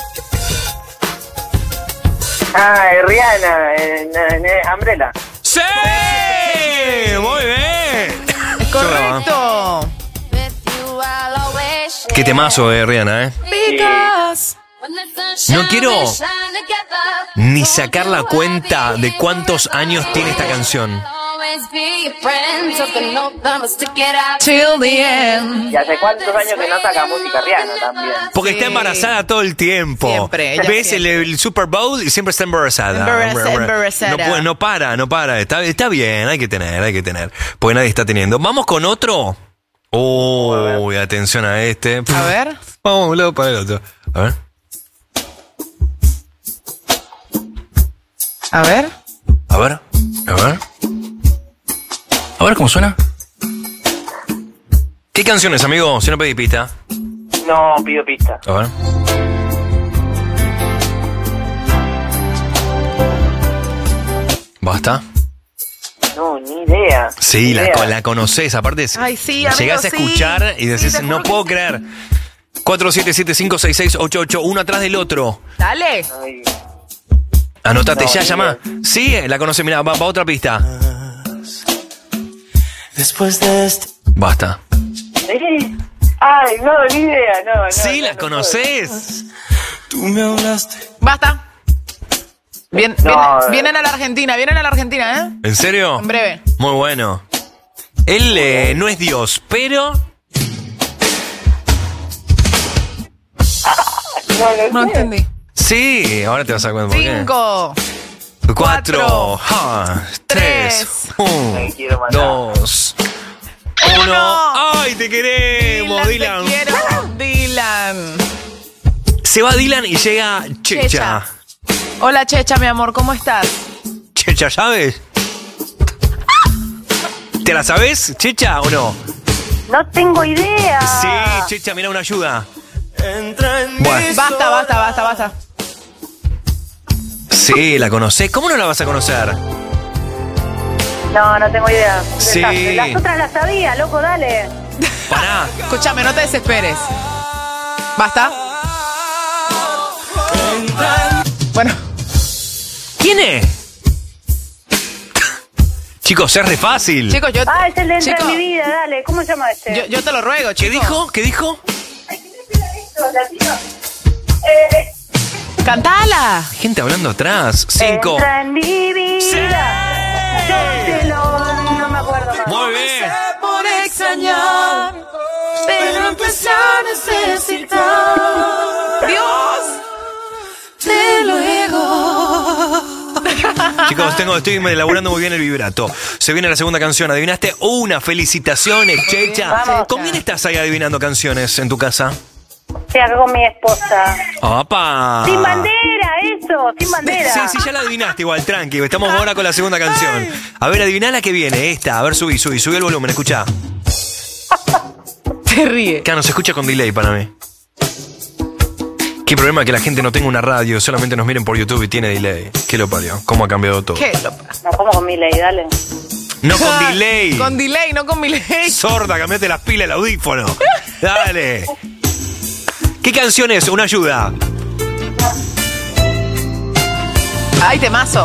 Ah, es Rihanna, en, en, en Umbrella. ¡Sí! Muy bien. Es correcto. Qué temazo, eh, Rihanna, eh. Because No quiero ni sacar la cuenta de cuántos años tiene esta canción. Till the end. Y hace cuántos años que no saca música Rihanna también. Porque Sí. está embarazada todo el tiempo. Siempre, ella Ves siempre. El, el Super Bowl y siempre está embarazada. Embaraza- embarazada. No, puede- no para, no para. Está, está bien, hay que tener, hay que tener. Porque nadie está teniendo. Vamos con otro. Uy, atención a este. A ver. Vamos luego para el otro. A ver. A ver. A ver, a ver. A ver cómo suena. ¿Qué canciones, amigo? Si no pedí pista. No pido pista. A ver. ¿Basta? No, ni idea. Sí, ni la, idea. co- la conoces. Aparte, es- Ay, sí, la amigo, llegás a sí. escuchar y decís, Sí, te no juro que puedo sí. creer. cuatro siete siete cinco seis seis ocho ocho, uno atrás del otro. Dale. Ay, Anotate, No, ya ni llama. Sí, la conoce, mira, va, va otra pista. Después de este. Basta. ¿sí? Ay, no, ni idea, no, no. Sí, no, la no conoces. Tú me hablaste. Basta. Bien, No, viene- eh. vienen a la Argentina, vienen a la Argentina, ¿eh? ¿En serio? En breve. Muy bueno. Él eh, no es Dios, pero puedo. No entendí. sí, ahora te vas a dar cuenta por qué. Cinco. Cuatro, ja, tres, un, Me quiero matar. dos, uno. ¡Ay, te queremos, Dylan! Te quiero, Dylan. Se va Dylan y llega Checha. Checha. Hola, Checha, mi amor, ¿cómo estás? Checha, ¿sabes? ¿Te la sabes, Checha, o no? No tengo idea. Sí, Checha, mira una ayuda. Entra en Bueno. mis Basta, basta, basta, basta. Sí, la conocés. ¿Cómo no la vas a conocer? No, no tengo idea. Sí. Desastre. Las otras las sabía, loco, dale. Pará. Escúchame, no te desesperes. ¿Basta? Bueno, ¿Quién es? Chicos, es re fácil. chicos, yo, Ah, es el de Entra chico, en mi vida, dale. ¿Cómo se llama este? yo, yo te lo ruego, ¿Qué chicos. dijo? ¿Qué dijo? Eh, ¡Cantala! Hay gente hablando atrás. Cinco. Entra en mi vida. Yo te lo... No me acuerdo más. Muy bien. por extrañar, pero empecé a necesitar. ¡Dios! Te luego. Chicos, tengo, estoy elaborando muy bien el vibrato. Se viene la segunda canción. ¿Adivinaste? Una. Felicitaciones, Checha. Vamos. ¿Con quién estás ahí adivinando canciones en tu casa? Sí, acá con mi esposa. ¡Opa! Sin bandera, eso, sin bandera. Sí, sí, ya la adivinaste igual, tranqui. Estamos ahora con la segunda canción. A ver, adiviná la que viene, esta. A ver, subí, subí, subí el volumen, escuchá. Te ríe. Claro, se escucha con delay para mí. Qué problema que la gente no tenga una radio, solamente nos miren por YouTube y tiene delay. ¿Qué lo parió? ¿Cómo ha cambiado todo? ¿Qué? Lo- No, como con mi ley, dale. No con delay. Con delay, no con mi ley. Sorda, cambiate las pilas del audífono. Dale. ¿Qué canción es? Una ayuda. Ay, temazo.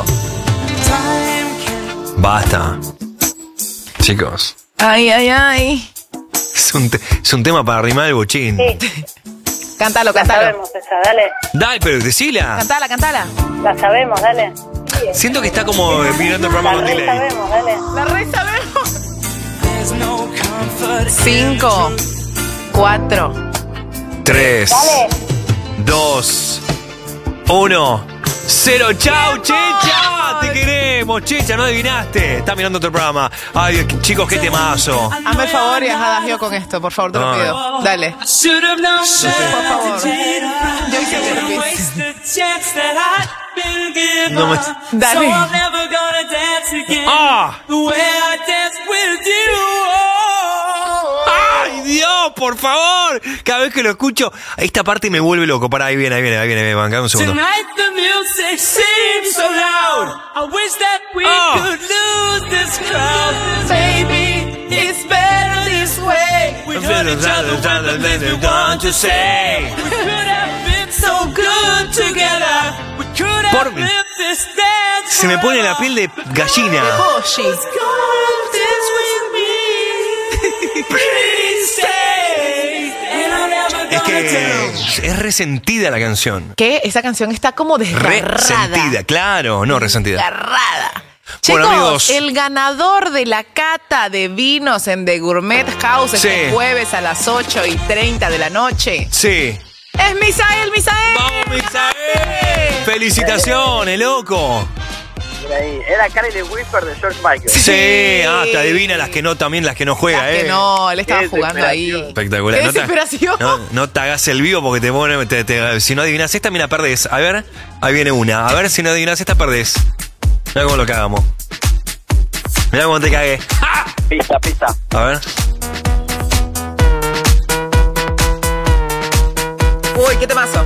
Basta. Chicos, Ay, ay, ay. es un, te- es un tema para arrimar el bochín. Sí, Cántalo, la cántalo. sabemos esa, dale. Dale, pero decila. Cantala, cantala. La sabemos, dale. Siento que está como mirando el La programa con re delay. sabemos, dale. La re sabemos. Cinco, cuatro. Tres, Dale. dos, uno, cero. ¡Chau, Checha! Te queremos, Checha, no adivinaste. Está mirando otro programa. Ay, chicos, qué temazo. Hazme el favor y haz adagio con esto, por favor, te lo Ay. pido. Dale. Por favor. Yo hice service. No me... Dale. ¡Ah! ¡Ay, Dios, por favor! Cada vez que lo escucho, esta parte me vuelve loco. Pará, ahí viene, ahí viene, ahí viene. Bancame un segundo. Tonight the music seems so loud. I wish that we Oh. could lose this crowd. Baby, it's better this way. We hurt each other when the things we want to say. We could have been so good together. We could Por have mí. lived this dance Se me pone la piel de gallina. Boshi. Come dance with me. Please stay. And I'll never Es que Es, es resentida la canción. Que esa canción está como desgarrada. Resentida, claro, no resentida. Desgarrada. Bueno, Chicos, amigos. el ganador de la cata de vinos en The Gourmet House Sí. este jueves a las ocho y treinta de la noche Sí. es Misael, Misael. ¡Vamos, Misael! ¡Felicitaciones, loco! Mira ahí, era Carly Whisper de George Michael. Sí, ah, te adivina las que no, también las que no juega, Las ¿eh? que no, él estaba Qué jugando ahí. Espectacular. Qué No te- desesperación. No, no te hagas el vivo porque te pone. te- te- si no adivinas esta, mira, perdés. A ver, ahí viene una. A ver si no adivinas esta, perdés. Mira cómo lo cagamos. Mira cómo te cagué. Pista, pista. A ver. Uy, ¿qué temazo?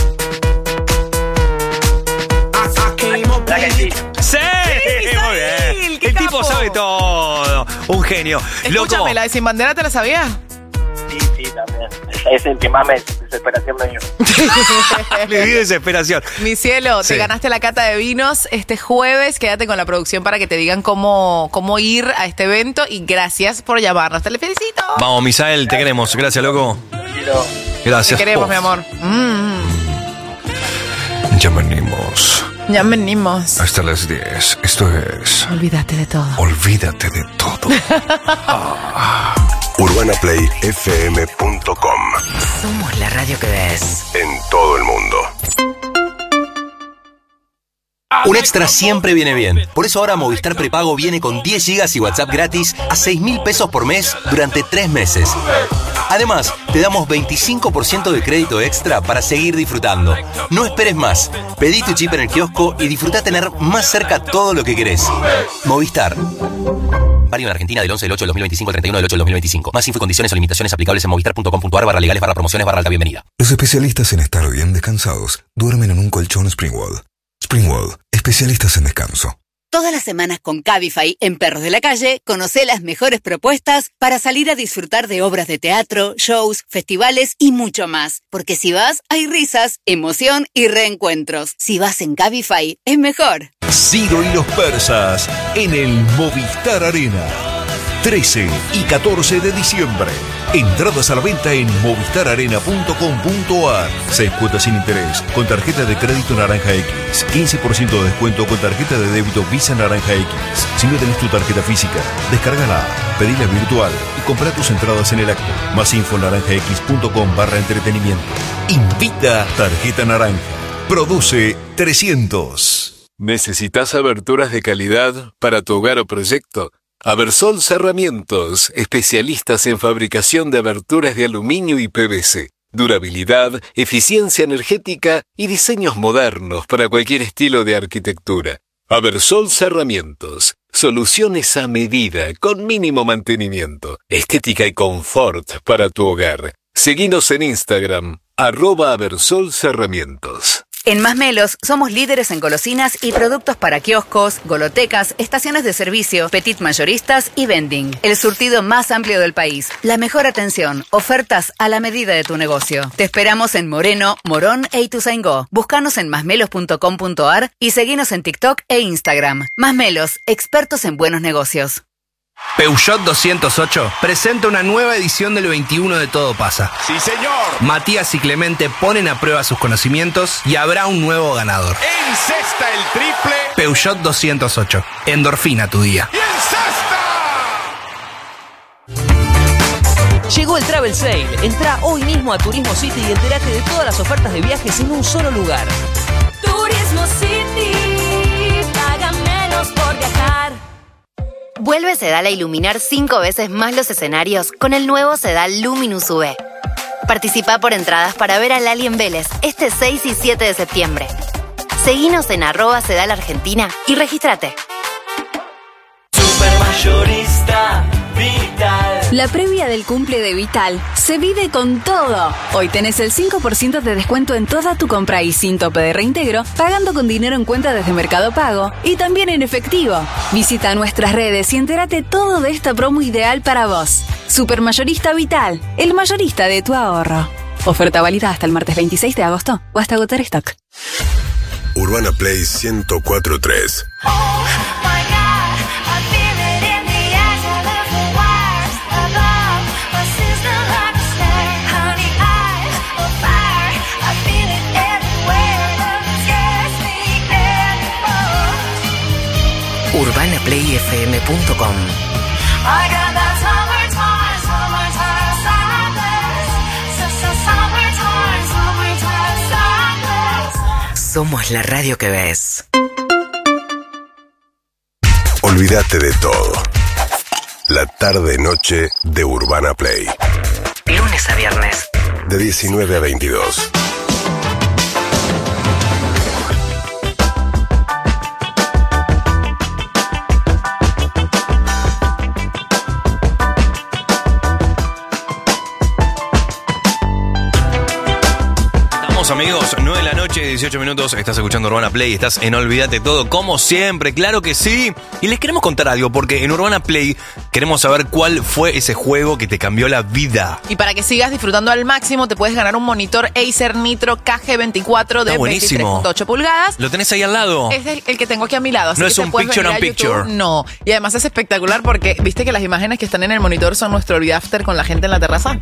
La que sí. ¡Sí! Misael, Muy bien. qué El tipo capo. sabe todo. Un genio. Loco. Escúchame, la de Sin Bandera, ¿te la sabías? Sí, sí, también. Es el que más me desesperación me dio. Le di desesperación. Mi cielo, Sí. te ganaste la cata de vinos este jueves. Quédate con la producción para que te digan cómo, cómo ir a este evento. Y gracias por llamarnos. Te le felicito. Vamos, Misael, te queremos. Gracias, loco. Quiero- Gracias. Te queremos, Oh, mi amor. Mm, Ya venimos ya venimos. hasta las diez. Esto es Olvídate de todo. Olvídate de todo. urbana play f m punto com. Somos la radio que ves. En todo el mundo. Un extra siempre viene bien. Por eso ahora Movistar Prepago viene con diez gigas y WhatsApp gratis a seis mil pesos por mes durante tres meses. Además, te damos veinticinco por ciento de crédito extra para seguir disfrutando. No esperes más. Pedí tu chip en el kiosco y disfruta tener más cerca todo lo que querés. Movistar. Válido en Argentina del once del ocho del dos mil veinticinco al treinta y uno del ocho del dos mil veinticinco. Más info y condiciones o limitaciones aplicables en movistar punto com punto a r barra legales barra promociones barra alta bienvenida. Los especialistas en estar bien descansados duermen en un colchón Springwall. Springwall, especialistas en descanso. Todas las semanas con Cabify en Perros de la Calle, conoce las mejores propuestas para salir a disfrutar de obras de teatro, shows, festivales y mucho más. Porque si vas, hay risas, emoción y reencuentros. Si vas en Cabify, es mejor. Ciro y los persas en el Movistar Arena. trece y catorce de diciembre. Entradas a la venta en movistar arena punto com punto a r. Seis cuotas sin interés con tarjeta de crédito Naranja X. quince por ciento de descuento con tarjeta de débito Visa Naranja X. Si no tenés tu tarjeta física, descárgala, pedila virtual y compra tus entradas en el acto. Más info en naranja x punto com barra entretenimiento. Invita Tarjeta Naranja. Produce trescientos. ¿Necesitas aberturas de calidad para tu hogar o proyecto? Abersol Cerramientos, especialistas en fabricación de aberturas de aluminio y P V C. Durabilidad, eficiencia energética y diseños modernos para cualquier estilo de arquitectura. Abersol Cerramientos, soluciones a medida, con mínimo mantenimiento, estética y confort para tu hogar. Seguinos en Instagram, arroba Abersol Cerramientos. En Masmelos somos líderes en golosinas y productos para kioscos, golotecas, estaciones de servicio, petit mayoristas y vending. El surtido más amplio del país. La mejor atención. Ofertas a la medida de tu negocio. Te esperamos en Moreno, Morón e Ituzaingó. Búscanos en masmelos punto com punto a r y seguinos en TikTok e Instagram. Masmelos, expertos en buenos negocios. Peugeot doscientos ocho presenta una nueva edición del veintiuno de Todo Pasa. ¡Sí, señor! Matías y Clemente ponen a prueba sus conocimientos y habrá un nuevo ganador. ¡Encesta el triple! Peugeot doscientos ocho. Endorfina tu día. Llegó el Travel Sale. Entrá hoy mismo a Turismo City y entérate de todas las ofertas de viajes en un solo lugar. Turismo City, paga menos por viajar. Vuelve Sedal a iluminar cinco veces más los escenarios con el nuevo Sedal Luminous U V. Participa por entradas para ver a Lali en Vélez este seis y siete de septiembre. Seguinos en arroba Sedal Argentina y regístrate. Supermayorista Vital. La previa del cumple de Vital se vive con todo. Hoy tenés el cinco por ciento de descuento en toda tu compra y sin tope de reintegro, pagando con dinero en cuenta desde Mercado Pago y también en efectivo. Visita nuestras redes y entérate todo de esta promo ideal para vos. Supermayorista Vital, el mayorista de tu ahorro. Oferta válida hasta el martes veintiséis de agosto o hasta agotar stock. Urbana Play ciento cuatro punto tres. urbana play f m punto com. Somos la radio que ves. Olvídate de todo. La tarde-noche de Urbana Play. Lunes a viernes. De diecinueve a veintidós. Amigos, nueve de la noche, dieciocho minutos, estás escuchando Urbana Play, estás en Olvídate Todo, como siempre, claro que sí. Y les queremos contar algo, porque en Urbana Play queremos saber cuál fue ese juego que te cambió la vida. Y para que sigas disfrutando al máximo, te puedes ganar un monitor Acer Nitro K G veinticuatro de veintitrés punto ocho pulgadas. ¿Lo tenés ahí al lado? Es el, el que tengo aquí a mi lado. Así no que es un picture on picture. No. Y además es espectacular porque, ¿viste que las imágenes que están en el monitor son nuestro Olvida After con la gente en la terraza?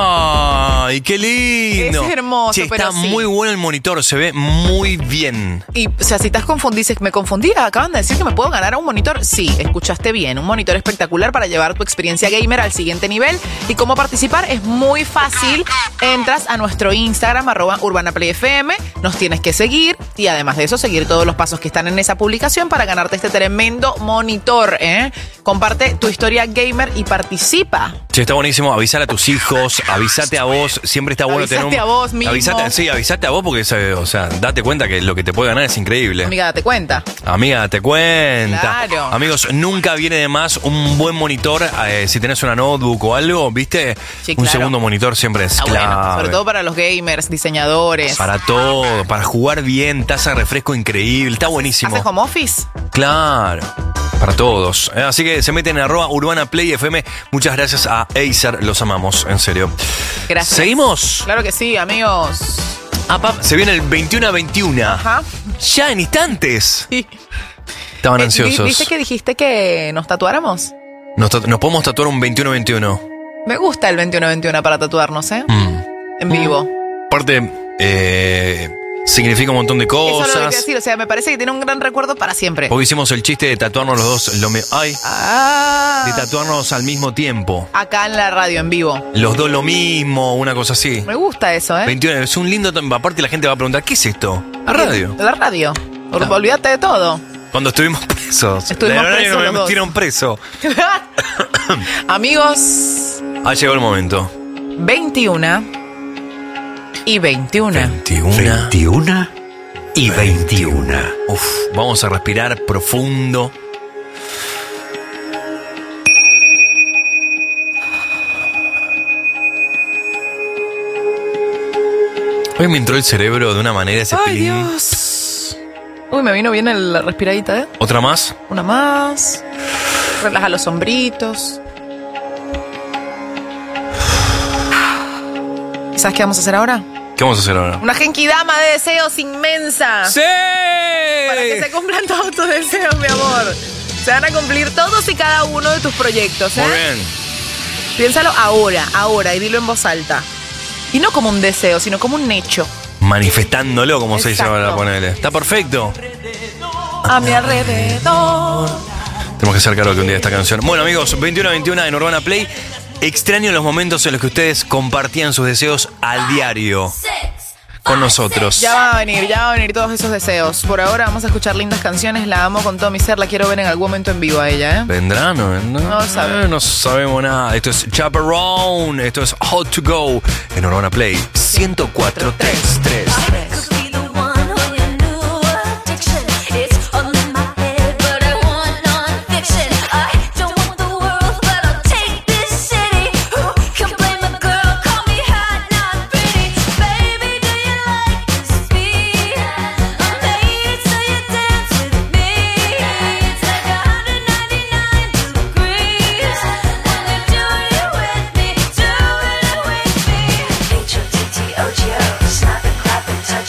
¡Ay, qué lindo! Es hermoso, che, pero está sí. muy bueno el monitor, se ve muy bien. Y, o sea, si estás confundido, dices, me confundí, acaban de decir que me puedo ganar a un monitor. Sí, escuchaste bien, un monitor espectacular para llevar tu experiencia gamer al siguiente nivel. Y cómo participar es muy fácil. Entras a nuestro Instagram, arroba urbanaplayfm, nos tienes que seguir y además de eso, seguir todos los pasos que están en esa publicación para ganarte este tremendo monitor, ¿eh? Comparte tu historia gamer y participa. Che, está buenísimo, avisar a tus hijos, avisate a vos, siempre está bueno Avisate tener un... a vos mismo. Avisate, sí, avisate a vos porque, o sea, date cuenta que lo que te puede ganar es increíble. Amiga, date cuenta. Amiga, date cuenta. Claro. Amigos, nunca viene de más un buen monitor. Eh, si tenés una notebook o algo, ¿viste? Sí, un claro. segundo monitor siempre es Está clave. bueno, sobre todo para los gamers, diseñadores. Para todo, para jugar bien, tasa de refresco increíble, está buenísimo. ¿Haces home office? Claro, para todos. Eh, Así que se meten en arroba Urbana Play F M. Muchas gracias a Acer, los amamos, en serio. Gracias. ¿Seguimos? Claro que sí, amigos. Ah, pap, se viene el veintiuno a veintiuno. Ajá. Ya en instantes. Sí. Estaban Eh, ansiosos. ¿Viste que dijiste que nos tatuáramos? Nos, tatu- nos podemos tatuar un veintiuno a veintiuno. Me gusta el veintiuno veintiuno para tatuarnos, ¿eh? Mm. En vivo. Aparte, eh, significa un montón de Eso es lo que cosas. quiero decir. O sea, me parece que tiene un gran recuerdo para siempre. Porque hicimos el chiste de tatuarnos los dos. Lo me- ay, Ah. de tatuarnos al mismo tiempo. Acá en la radio, en vivo. Los dos lo mismo, una cosa así. Me gusta eso, ¿eh? veintiuno, es un lindo. Aparte, la gente va a preguntar: ¿qué es esto? La radio. La radio. Claro. Olvídate de todo. Cuando estuvimos presos. Estuvimos La verdad presos que los me dos. metieron preso. Amigos, Ha llegado el momento. veintiuno y veintiuno. veintiuno. veintiuno y veintiuno. Uf, vamos a respirar profundo. Hoy me entró el cerebro de una manera ese Ay, pelín. Dios. Uy, me vino bien el- la respiradita, ¿eh? ¿Otra más? Una más. Relaja los hombritos. ¿Y sabes qué vamos a hacer ahora? ¿Qué vamos a hacer ahora? Una genkidama de deseos inmensa. ¡Sí! Para que se cumplan todos tus deseos, mi amor. Se van a cumplir todos y cada uno de tus proyectos, ¿eh? Muy bien. Piénsalo ahora, ahora, y dilo en voz alta. Y no como un deseo, sino como un hecho. Manifestándolo, como se dice Exacto. ahora, ponele. Está perfecto. A mi alrededor. Tenemos que hacer cargo que un día de esta canción. Bueno, amigos, veintiuno a veintiuno en Urbana Play. Extraño los momentos en los que ustedes compartían sus deseos al diario con nosotros. Ya va a venir, ya va a venir todos esos deseos. Por ahora vamos a escuchar lindas canciones. La amo con todo mi ser. La quiero ver en algún momento en vivo a ella, ¿eh? ¿Vendrá? No, no, No sabemos. Eh, no sabemos nada. Esto es Chaperone. Esto es Hot to Go en Urbana Play ciento cuatro punto tres. H O T T O G O, snap and clap and touch.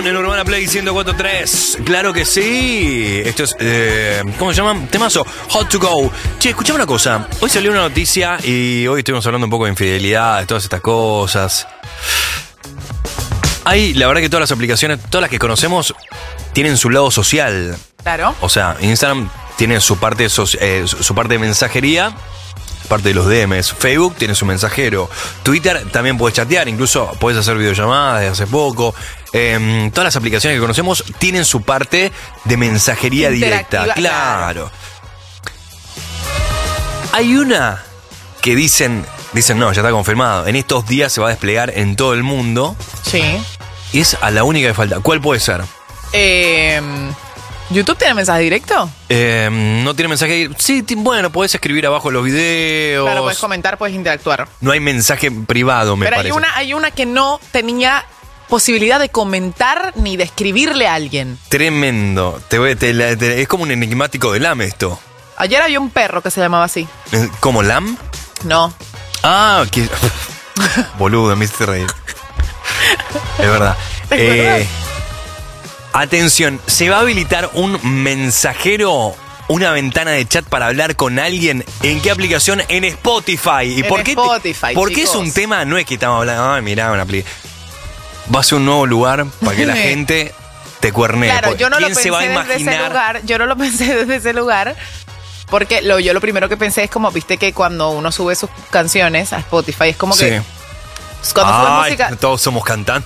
Moon en Urbana Play ciento cuatro punto tres. Claro que sí. Esto es, eh, ¿cómo se llama? Temazo, Hot to Go. Che, escuchame una cosa. Hoy salió una noticia y hoy estuvimos hablando un poco de infidelidad, de todas estas cosas. Hay, la verdad que todas las aplicaciones, todas las que conocemos, tienen su lado social. Claro. O sea, Instagram tiene su parte, soci- eh, su, su parte de mensajería, parte de los D Ms. Facebook tiene su mensajero. Twitter también puedes chatear, incluso puedes hacer videollamadas desde hace poco. Eh, todas las aplicaciones que conocemos tienen su parte de mensajería directa. Interactiva, Claro. Hay una que dicen, dicen no, ya está confirmado. En estos días se va a desplegar en todo el mundo. Sí. Y es a la única que falta. ¿Cuál puede ser? Eh, ¿YouTube tiene mensaje directo? Eh, no tiene mensaje. Sí, ti- bueno, podés escribir abajo los videos. Claro, puedes comentar, puedes interactuar. No hay mensaje privado, me Pero parece. hay una, hay una que no tenía posibilidad de comentar ni de escribirle a alguien. Tremendo. Te, voy- te- la- te- es como un enigmático de Lam esto. Ayer había un perro que se llamaba así. Eh, ¿Cómo Lam? No. Ah, que... Boludo, me hiciste reír. Es verdad. Es Eh, verdad. Atención, se va a habilitar un mensajero, una ventana de chat para hablar con alguien. ¿En qué aplicación? En Spotify. ¿Y En por qué? Spotify, ¿Por qué es chicos. un tema? No es que estamos hablando, ay, mirá, una aplicación. Va a ser un nuevo lugar para que la gente te cuernee. Claro, Porque yo no lo ¿quién pensé se va a desde ese imaginar? lugar. Yo no lo pensé desde ese lugar. Porque lo, yo lo primero que pensé es como, viste que cuando uno sube sus canciones a Spotify es como que... Sí. Cuando subes Ay, música... todos somos cantantes.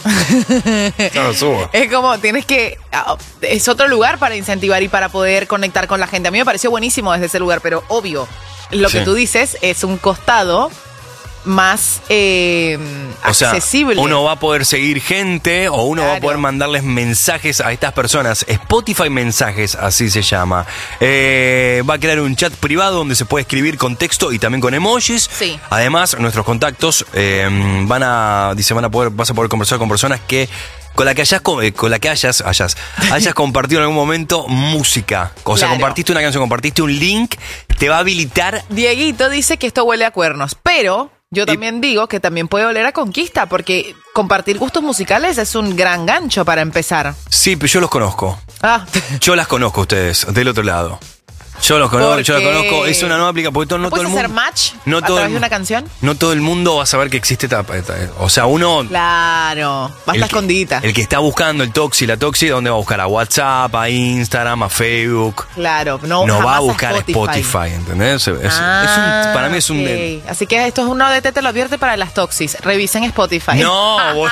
No lo subo. Es como, tienes que... ah, Es otro lugar para incentivar y para poder conectar con la gente. A mí me pareció buenísimo desde ese lugar, pero obvio, lo que Sí. tú dices es un costado más eh, O sea, accesible. uno va a poder seguir gente o uno va a Claro. poder mandarles mensajes a estas personas. Spotify Mensajes, así se llama. Eh, va a crear un chat privado donde se puede escribir con texto y también con emojis. Sí. Además, nuestros contactos eh, van a, dice, van a poder, vas a poder conversar con personas que con la que hayas co- eh, con la que hayas hayas hayas compartido en algún momento música. O sea, Claro. compartiste una canción, compartiste un link, te va a habilitar. Dieguito dice que esto huele a cuernos, pero yo también digo que también puede oler a conquista, porque compartir gustos musicales es un gran gancho para empezar. Sí, pero yo los conozco. Ah, Yo las conozco a ustedes, del otro lado. Yo los conozco, yo las Porque- conozco. Es una nueva aplicación. Porque todo, no ¿no todo puedes el hacer mundo. match no a todo través el- de una canción? No todo el mundo va a saber que existe esta. esta- O sea, uno. Claro, va a el estar que- escondidita. El que está buscando el Toxi, la Toxi, ¿dónde va a buscar? A WhatsApp, a Instagram, a Facebook. Claro, no, No, va jamás a buscar Spotify. Spotify, ¿entendés? Es- es Ah, un- para mí es un. ok. Así que esto es uno de te lo advierte para las toxis. Revisen Spotify. No, vos-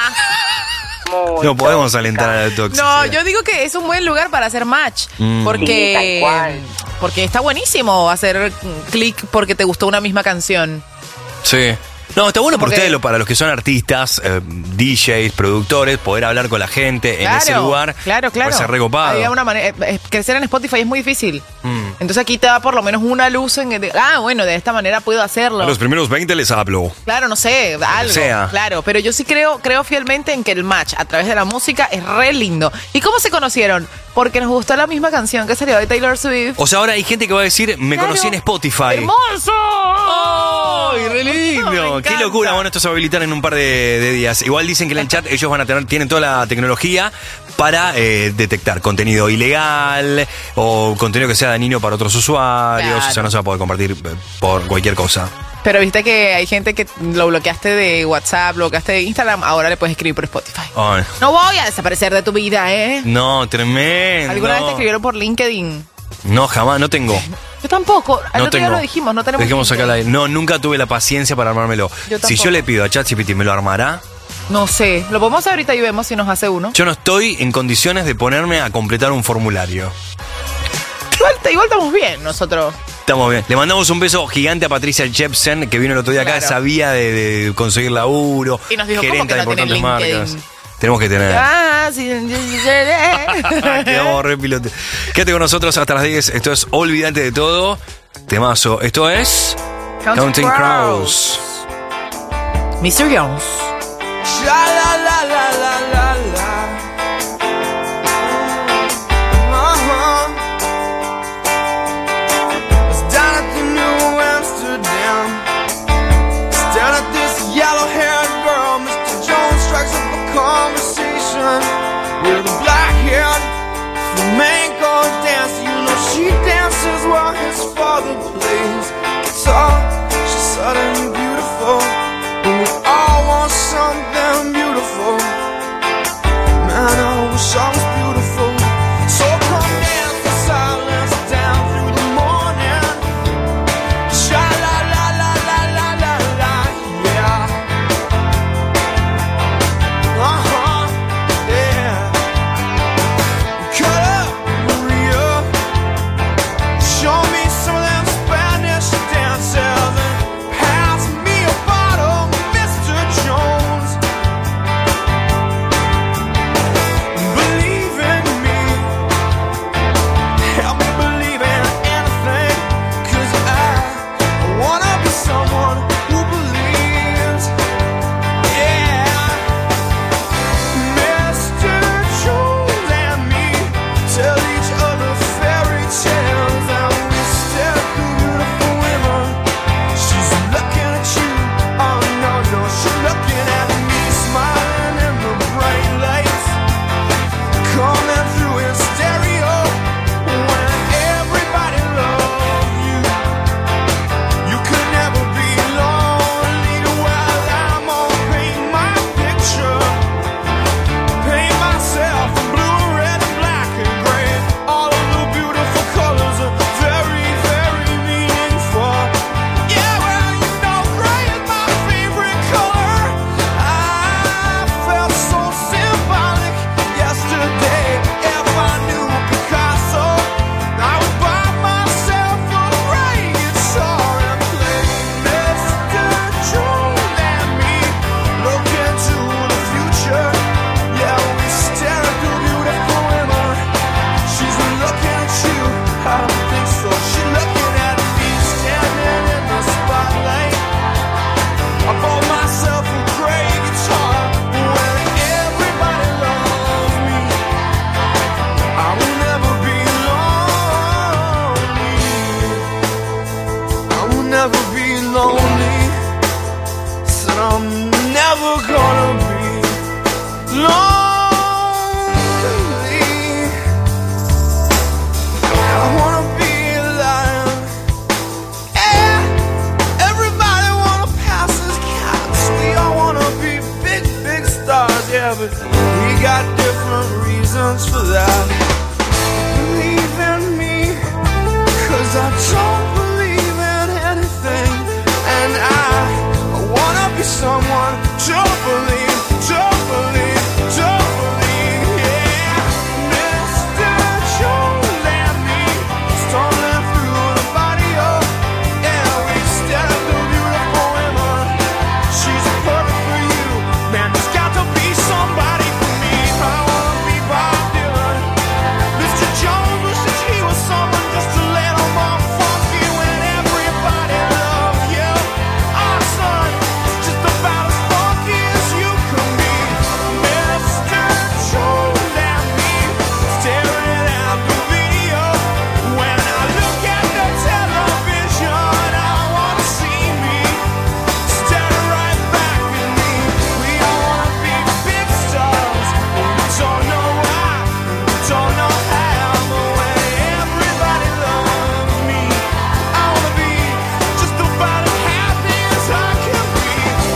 no podemos alentar a la Toxi. No, yo digo que es un buen lugar para hacer match. Mm. Porque, Sí, tal cual. porque está buenísimo hacer mm, clic porque te gustó una misma canción. Sí. No, está bueno por Porque- ustedes, lo- para los que son artistas, eh, D Js, productores, poder hablar con la gente en ese lugar. Claro, claro. Puede ser recopado. Había una manera, eh, eh, crecer en Spotify es muy difícil. Mm. Entonces aquí te da por lo menos una luz en de, ah, bueno, de esta manera puedo hacerlo. A los primeros veinte les hablo. Claro, no sé, algo. sea. Claro, pero yo sí creo, creo fielmente en que el match a través de la música es re lindo. ¿Y cómo se conocieron? Porque nos gustó la misma canción que salió de Taylor Swift. O sea, ahora hay gente que va a decir, me Claro. conocí en Spotify. ¡Hermoso! ¡Ay, re lindo! ¡Qué locura! Bueno, esto se va a habilitar en un par de, de días. Igual dicen que en el chat ellos van a tener, tienen toda la tecnología para eh, detectar contenido ilegal o contenido que sea dañino para otros usuarios. Claro. O sea, no se va a poder compartir eh, por cualquier cosa. Pero viste que hay gente que lo bloqueaste de WhatsApp, lo bloqueaste de Instagram, ahora le puedes escribir por Spotify. Ay, No voy a desaparecer de tu vida, ¿eh? no, tremendo. ¿Alguna vez te escribieron por LinkedIn? No, jamás, no tengo. Yo tampoco. Al No otro día tengo. lo dijimos, no tenemos. Dejemos acá LinkedIn. la. No, nunca tuve la paciencia para armármelo. Yo Si tampoco. yo le pido a ChatGPT, ¿me lo armará? No sé. Lo podemos hacer ahorita y vemos si nos hace uno. Yo no estoy en condiciones de ponerme a completar un formulario. Igual, igual estamos bien nosotros. Estamos bien. Le mandamos un beso gigante a Patricia Jepsen, que vino el otro día acá, Claro. sabía de, de conseguir laburo. Y nos dijo, ¿cómo gerente que de no tiene importantes LinkedIn? marcas. Tenemos que tener. Ah, sí. Quedamos re pilote. Quédate con nosotros hasta las diez. Esto es Olvídate de todo. Temazo. Esto es Counting Counting Crows. Crows. mister Jones. Was down at the New Amsterdam, stared at this yellow-haired girl. Mister Jones strikes up a conversation. other place. Guitar, she's suddenly beautiful. And we all want something beautiful. Man, I wish I was beautiful. So come dance the silence down through the morning. Sha la la la la la la la, yeah. Uh huh, yeah. Cut up, Maria. Show me some of them Spanish dances and pass me a bottle, Mister Jones. Believe in me, help me believe in anything, 'cause I wanna be someone who believes, yeah. Mister Jones and me tell each other fairy tales, and we stare at the beautiful women. She's looking at you, oh no, no, she's looking at me, smiling in the bright lights, coming through in stereo. When everybody loves you, you could never be lonely. Well, I'm gonna paint my picture, paint myself in blue, red, and black and gray. All of the beautiful colors are very, very meaningful. Yeah, well, you know gray is my favorite color. I felt so symbolic yesterday. If I knew Picasso, I would buy myself a gray guitar and play Mister Jones and me. Look into the future. Yeah, we stare at the beautiful women. She's looking at you. I don't think so. She's looking at me, standing in the spotlight. I bought myself a gray guitar. When everybody loves me, I will never be lonely. I will never be lonely. Said I'm never gonna be lonely. I wanna be alive. Yeah, everybody wanna pass as cats. We all wanna be big, big stars. Yeah, but we got different reasons for that. Believe in me, 'cause I don't believe in anything. And I, I wanna be someone, don't believe, don't believe, don't believe, yeah. Mister Jones and me, stumbling through the barrio. Yeah, we stare at the beautiful women. She's perfect for you. Man, there's got to be somebody for me. I wanna be Bob Dylan. Mister Jones wishes he was someone just a little more funky when everybody loves you. Our son is just about as funky as you can be. Mister Jones and me, staring at the video. When I look at the television, I wanna see me staring right back at me. We all wanna be big stars, but we don't know why, we don't know how. But when everybody loves me, I wanna be just about as happy as I can be.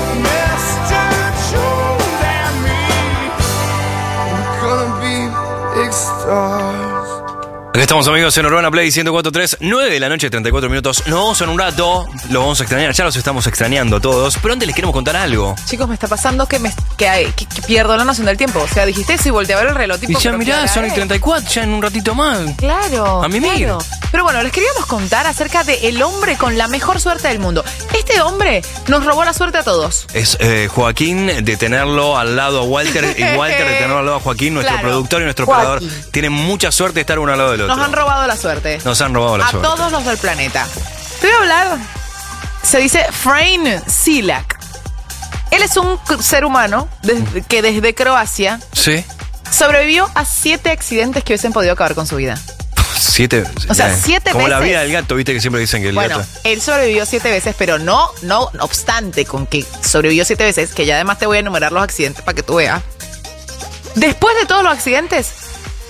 Mister Jones and me, we're gonna be big stars. Acá estamos, amigos, en Urbana Play ciento cuatro punto tres, nueve de la noche, treinta y cuatro minutos. Nos vamos en un rato, lo vamos a extrañar, ya los estamos extrañando a todos. Pero antes les queremos contar algo. Chicos, me está pasando que, me, que, hay- que- que pierdo la noción del tiempo. O sea, dijiste eso y volteé a ver el reloj. Tipo, Y ya pero mirá, ¿qué hora son y es? treinta y cuatro, ya en un ratito más. Claro. A mimir. claro. Pero bueno, les queríamos contar acerca de el hombre con la mejor suerte del mundo. Este hombre nos robó la suerte a todos. Es eh, Joaquín, de tenerlo al lado a Walter, y Walter de tenerlo al lado a Joaquín, nuestro Claro. productor y nuestro Joaquín. operador. Tienen mucha suerte de estar uno al lado del otro. Nos han robado la suerte. Nos han robado la a suerte. todos los del planeta. Te voy a hablar. Se dice Frain Silak. Él es un c- ser humano desde- que desde Croacia Sí. sobrevivió a siete accidentes que hubiesen podido acabar con su vida. Siete. O sea, eh, siete Como la veces. vida del gato, viste que siempre dicen que el Bueno, gato. él sobrevivió siete veces, pero no, no, no obstante con que sobrevivió siete veces, que ya además te voy a enumerar los accidentes para que tú veas. Después de todos los accidentes,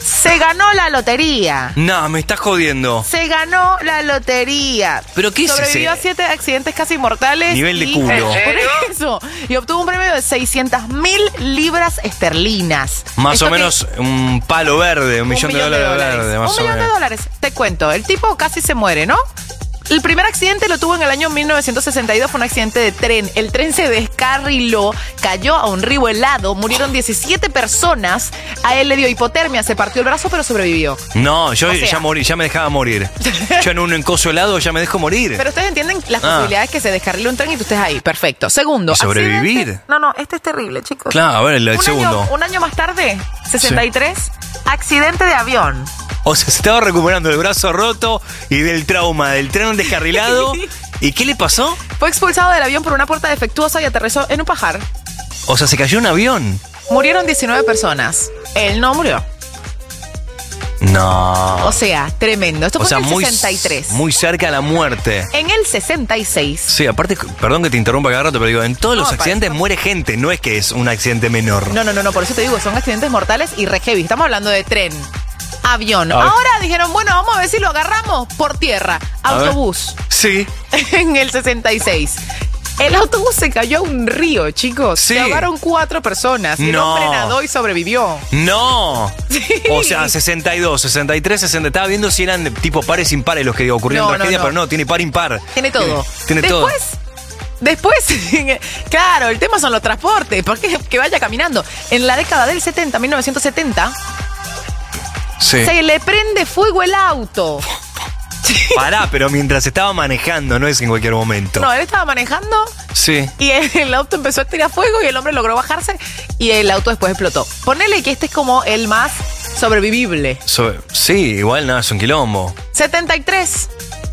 Se ganó la lotería. No, me estás jodiendo. Se ganó la lotería. ¿Pero qué es Sobrevivió ese? a siete accidentes casi mortales. Nivel de y- culo. Por eso. Y obtuvo un premio de seiscientas mil libras esterlinas. Más Esto o que- menos un palo verde, un, millón, de dólares, verde, más un o millón de menos. dólares. Te cuento, el tipo casi se muere, ¿no? El primer accidente lo tuvo en el año mil novecientos sesenta y dos, fue un accidente de tren. El tren se descarriló, cayó a un río helado, murieron diecisiete personas. A él le dio hipotermia, se partió el brazo, pero sobrevivió. No, yo O sea- ya morí, ya me dejaba morir. Yo en un encoso helado ya me dejo morir. Pero ustedes entienden las Ah. posibilidades que se descarrile un tren y tú estés ahí. Perfecto. Segundo. ¿Y sobrevivir? accidente- No, no, este es terrible, chicos. Claro, a ver, el, el un segundo. Año, un año más tarde, sesenta y tres, accidente de avión. O sea, se estaba recuperando del brazo roto y del trauma del tren descarrilado. ¿Y qué le pasó? Fue expulsado del avión por una puerta defectuosa y aterrizó en un pajar. O sea, se cayó un avión. Murieron diecinueve personas. Él no murió. No. O sea, tremendo. Esto O fue sea, en el muy, sesenta y tres. muy cerca a la muerte. En el sesenta y seis. Sí, aparte, perdón que te interrumpa cada rato, pero digo, en todos No, los para- accidentes muere gente, no es que es un accidente menor. No, no, no, no, por eso te digo, son accidentes mortales y re heavy. Estamos hablando de tren, avión. A ver. Ahora dijeron, bueno, vamos a ver si lo agarramos por tierra. A ver. Autobús. Sí. En el sesenta y seis. El autobús se cayó a un río, chicos. Sí. Se ahogaron cuatro personas. Y el No. hombre nadó y sobrevivió. No. O sea, sesenta y dos, sesenta y tres, sesenta. Estaba viendo si eran de tipo pares impares los que ocurrieron No, en tragedia, no, no. pero no, tiene par impar. Tiene todo. Tiene todo. Después, después, claro, el tema son los transportes. Porque que vaya caminando. En la década del setenta, mil novecientos setenta, Sí. se le prende fuego el auto. Pará, pero mientras estaba manejando, no es en cualquier momento. No, él estaba manejando Sí. y el, el auto empezó a tirar fuego y el hombre logró bajarse y el auto después explotó. Ponele que este es como el más sobrevivible. So- sí, igual nada, es un quilombo. setenta y tres.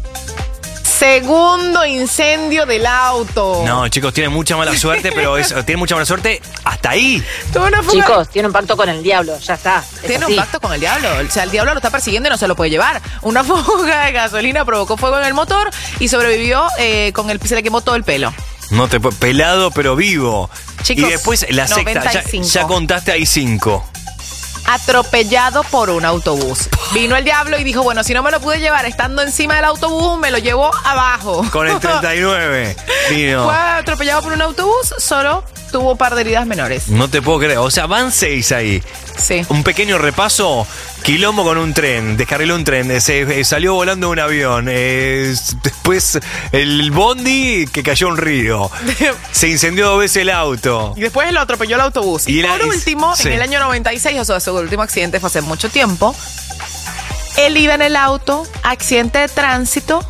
Segundo incendio del auto. No, chicos, tiene mucha mala suerte, pero es, tiene mucha mala suerte hasta ahí. Tuvo una fuga- Chicos, tiene un pacto con el diablo, ya está. es Tiene así. un pacto con el diablo. O sea, el diablo lo está persiguiendo y no se lo puede llevar. Una fuga de gasolina provocó fuego en el motor y sobrevivió eh, con el se le quemó todo el pelo. No te pu- pelado, pero vivo. Chicos, y después la sexta, ya, noventa y cinco. ya contaste ahí cinco. Atropellado por un autobús. Vino el diablo y dijo, bueno, si no me lo pude llevar estando encima del autobús, me lo llevó abajo. Con el treinta y nueve. Vino. Fue atropellado por un autobús, solo tuvo un par de heridas menores. No te puedo creer. O sea, van seis ahí. Sí. Un pequeño repaso. Quilombo con un tren. Descarriló un tren. Se eh, salió volando un avión. Eh, después el bondi que cayó a un río. Se incendió dos veces el auto. Y después lo atropelló el autobús. Y, Y la- por último, sí. en el año noventa y seis, o sea, su último accidente fue hace mucho tiempo, él iba en el auto, accidente de tránsito,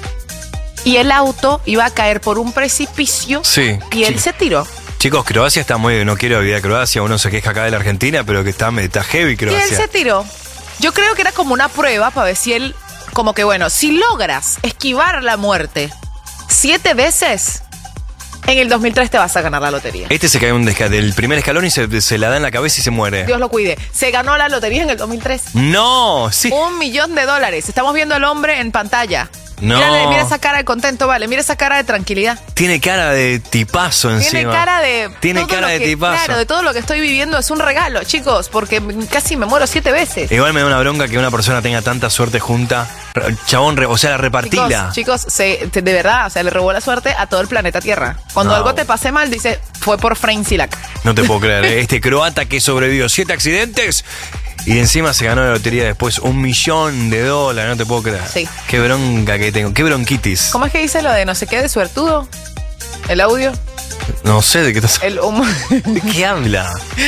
y el auto iba a caer por un precipicio Sí. y él Chi- se tiró. Chicos, Croacia está muy... No quiero olvidar Croacia. Uno se queja acá de la Argentina, pero que está, está heavy Y él Croacia. se tiró. Yo creo que era como una prueba para ver si él, como que bueno, si logras esquivar la muerte siete veces, en el dos mil tres te vas a ganar la lotería. Este se cae un desca- del primer escalón y se, se la da en la cabeza y se muere. Dios lo cuide. Se ganó la lotería en el dos mil tres. No, sí. Un millón de dólares. Estamos viendo al hombre en pantalla. No. Mírale, mira esa cara de contento, vale. Mira esa cara de tranquilidad. Tiene cara de tipazo encima. Tiene cara de. Tiene todo cara lo de que- tipazo. Claro, de todo lo que estoy viviendo es un regalo, chicos, porque casi me muero siete veces. Igual me da una bronca que una persona tenga tanta suerte junta. Chabón, re- o sea, la repartila. Chicos, chicos, se- te- de verdad, o sea, le robó la suerte a todo el planeta Tierra. Cuando No. algo te pase mal, dice, fue por Frank Silak. No te puedo creer. ¿eh? Este croata que sobrevivió siete accidentes y encima se ganó la lotería después un millón de dólares. No te puedo creer. Sí. Qué bronca que tengo. Qué bronquitis. ¿Cómo es que dice lo de no sé qué de suertudo? ¿El audio? No sé de qué estás El humo. ¿De qué habla?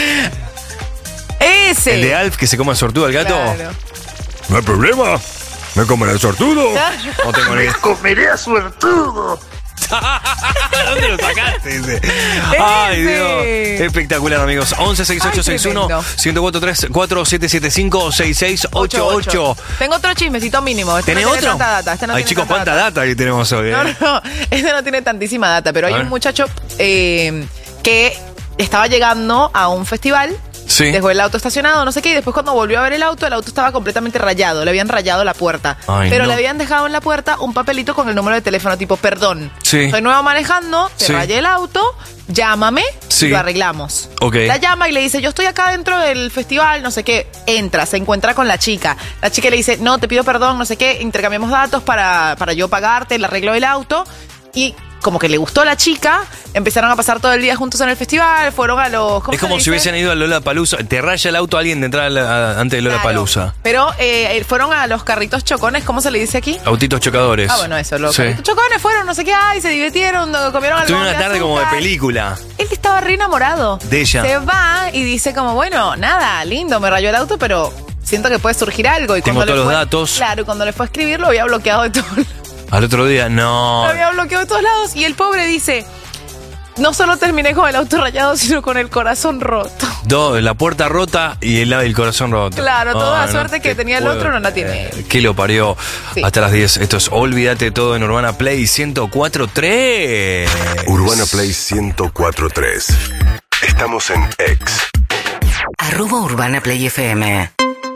Ese. ¿El de Alf que se come el sortudo al gato? Claro. No hay problema. ¿Me comeré el sortudo? No tengo ni idea. Comeré a suertudo. ¿Dónde lo sacaste ese? Ay, Dios. Espectacular, amigos. once sesenta y ocho sesenta y uno tremendo. uno cuatro tres cuatro siete siete cinco seis seis ocho ocho. Tengo otro chismecito mínimo. Este ¿Tenés no tiene otro? tanta data. Este no Ay, tiene chicos, tanta cuánta data que tenemos hoy. No, ¿eh? no, este no tiene tantísima data, pero A hay ver. un muchacho eh, que estaba llegando a un festival. Sí. Dejó el auto estacionado, no sé qué, y después cuando volvió a ver el auto, el auto estaba completamente rayado, le habían rayado la puerta. Ay, pero no. le habían dejado en la puerta un papelito con el número de teléfono tipo, perdón, Sí. soy nuevo manejando, te Sí. rayé el auto, llámame Sí. y lo arreglamos. Ok. Ok. La llama y le dice, yo estoy acá dentro del festival, no sé qué. Entra, se encuentra con la chica. La chica le dice, no, te pido perdón, no sé qué. Intercambiamos datos para, para yo pagarte el arreglo del auto. Y como que le gustó a la chica, empezaron a pasar todo el día juntos en el festival, fueron a los... Es como si hubiesen ido a Lollapalooza. Te raya el auto a alguien de entrar a la- a- antes de Lollapalooza. Claro, pero eh, fueron a los carritos chocones, ¿cómo se le dice aquí? Autitos chocadores. Ah, bueno, eso, los Sí. carritos chocones fueron, no sé qué, ay, se divirtieron, comieron algo. Tuvieron una tarde como de película. Él estaba re enamorado. De ella. Se va y dice como, bueno, nada, lindo, me rayó el auto, pero siento que puede surgir algo. Y Tengo cuando le todos los fue- datos. Claro, y cuando le fue a escribir lo había bloqueado de todos lados. Al otro día, no. Lo había bloqueado de todos lados. Y el pobre dice, no solo terminé con el auto rayado, sino con el corazón roto. Do- la puerta rota y el, el corazón roto. Claro, toda Ah, la suerte no que te tenía el puedo otro no la tiene él. creer. ¿Qué lo parió? Sí. Hasta las diez. Esto es Olvídate Todo en Urbana Play ciento cuatro punto tres. Urbana Play ciento cuatro punto tres. Estamos en X. Arroba Urbana Play F M.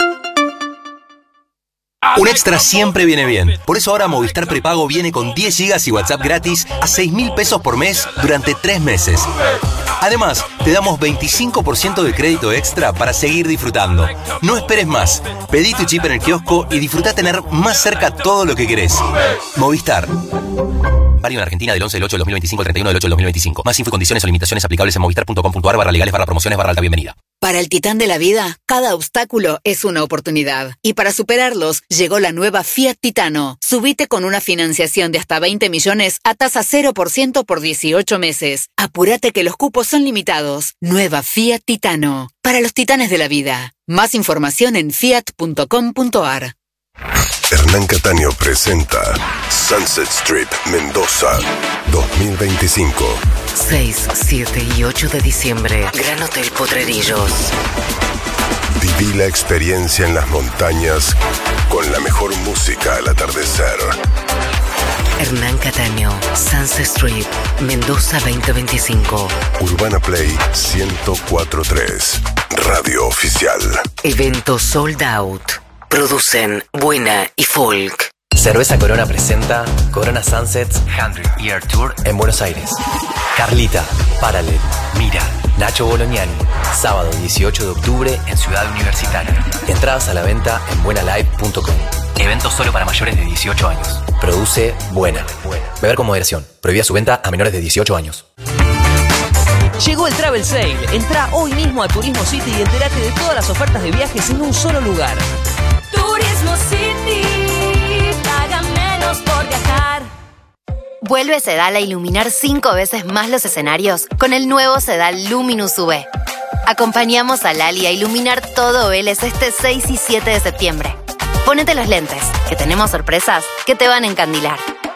Un extra siempre viene bien. Por eso ahora Movistar Prepago viene con diez gigas y WhatsApp gratis a seis mil pesos por mes durante tres meses. Además, te damos veinticinco por ciento de crédito extra para seguir disfrutando. No esperes más. Pedí tu chip en el kiosco y disfruta tener más cerca todo lo que querés. Movistar. Válido en Argentina del once del ocho del dos mil veinticinco al treinta y uno del ocho del dos mil veinticinco. Más info y condiciones o limitaciones aplicables en movistar punto com punto ar barra legales barra promociones barra alta bienvenida. Para el titán de la vida, cada obstáculo es una oportunidad. Y para superarlos, llegó la nueva Fiat Titano. Subite con una financiación de hasta veinte millones a tasa cero por ciento por dieciocho meses. Apúrate que los cupos son limitados. Nueva Fiat Titano. Para los titanes de la vida. Más información en fiat punto com punto ar. Hernán Cataño presenta Sunset Strip Mendoza dos mil veinticinco. seis, siete y ocho de diciembre. Gran Hotel Potrerillos. Viví la experiencia en las montañas con la mejor música al atardecer. Hernán Cataño. Sunset Strip. Mendoza veinte veinticinco. Urbana Play ciento cuatro punto tres. Radio oficial. Evento sold out. Producen Buena y Folk. Cerveza Corona presenta Corona Sunsets cien Year Tour en Buenos Aires. Carlita, Paralel, Mira, Nacho Bolognani. Sábado dieciocho de octubre en Ciudad Universitaria. Entradas a la venta en buena live punto com. Evento solo para mayores de dieciocho años. Produce Buena. Beber con moderación. Prohibida su venta a menores de dieciocho años. Llegó el Travel Sale. Entra hoy mismo a Turismo City y entérate de todas las ofertas de viajes en un solo lugar. Turismo City, paga menos por viajar. Vuelve Sedal a iluminar cinco veces más los escenarios con el nuevo Sedal Luminous U V. Acompañamos a Lali a iluminar todo Vélez este seis y siete de septiembre. Pónete los lentes, que tenemos sorpresas que te van a encandilar.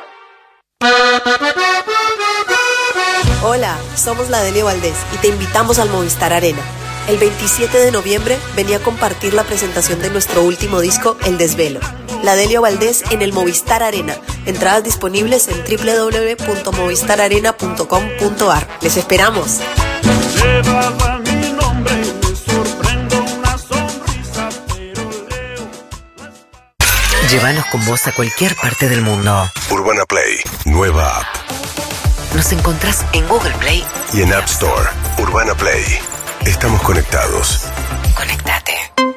Hola, somos la Delio Valdés y te invitamos al Movistar Arena. El veintisiete de noviembre venía a compartir la presentación de nuestro último disco, El Desvelo. La Delio Valdés en el Movistar Arena. Entradas disponibles en doble u doble u doble u punto movistar arena punto com punto ar. ¡Les esperamos! Llevaba mi nombre y me sorprendo una sonrisa, pero leo. Llévanos con vos a cualquier parte del mundo. Urbana Play, nueva app. Nos encontrás en Google Play Y en App Store, Urbana Play. Estamos conectados. Conectate.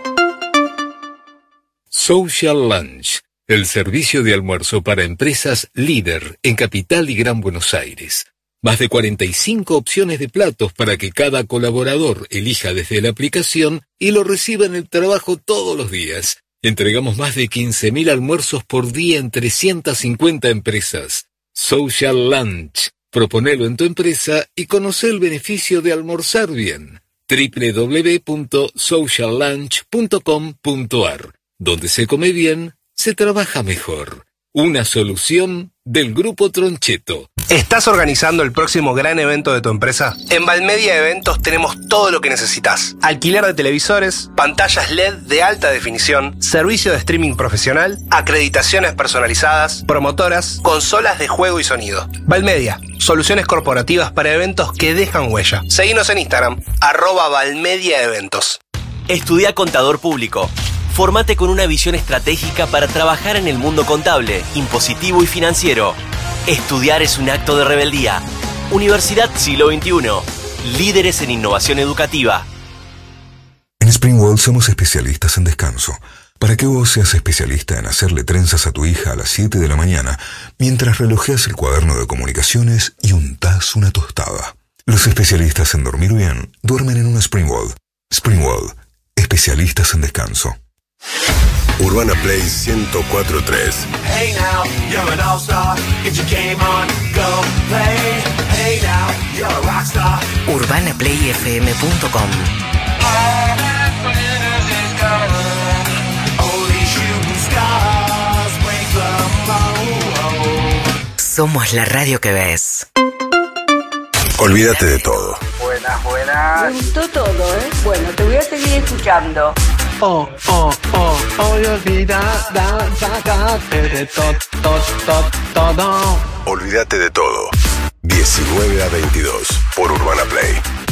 Social Lunch, el servicio de almuerzo para empresas líder en Capital y Gran Buenos Aires. Más de cuarenta y cinco opciones de platos para que cada colaborador elija desde la aplicación y lo reciba en el trabajo todos los días. Entregamos más de quince mil almuerzos por día en trescientas cincuenta empresas. Social Lunch. Proponelo en tu empresa y conoce el beneficio de almorzar bien. doble u doble u doble u punto social lunch punto com punto ar. Donde se come bien, se trabaja mejor. Una solución del Grupo Troncheto. ¿Estás organizando el próximo gran evento de tu empresa? En Valmedia Eventos tenemos todo lo que necesitas. Alquiler de televisores, pantallas L E D de alta definición, servicio de streaming profesional, acreditaciones personalizadas, promotoras, consolas de juego y sonido. Valmedia, soluciones corporativas para eventos que dejan huella. Seguinos en Instagram, arroba Valmedia Eventos. Estudia Contador Público. Formate con una visión estratégica para trabajar en el mundo contable, impositivo y financiero. Estudiar es un acto de rebeldía. Universidad Siglo veintiuno. líderes en innovación educativa. En Springwell somos especialistas en descanso. Para que vos seas especialista en hacerle trenzas a tu hija a las siete de la mañana, mientras relojeas el cuaderno de comunicaciones y untás una tostada. Los especialistas en dormir bien duermen en una Springwell. Springwell, especialistas en descanso. Urbana Play ciento cuatro punto tres. Hey now, you're an all-star. Get your game on, go play. Hey now, you're a rockstar. urbana play f m punto com. Only shooting stars break the mold. Somos la radio que ves. Olvídate de todo. Buenas, buenas. Me gustó todo, ¿eh? Bueno, te voy a seguir escuchando. Oh, oh, oh, hoy olvidada, sácate de todo, todo, todo, todo. Olvídate de todo. diecinueve a veintidós por Urbana Play.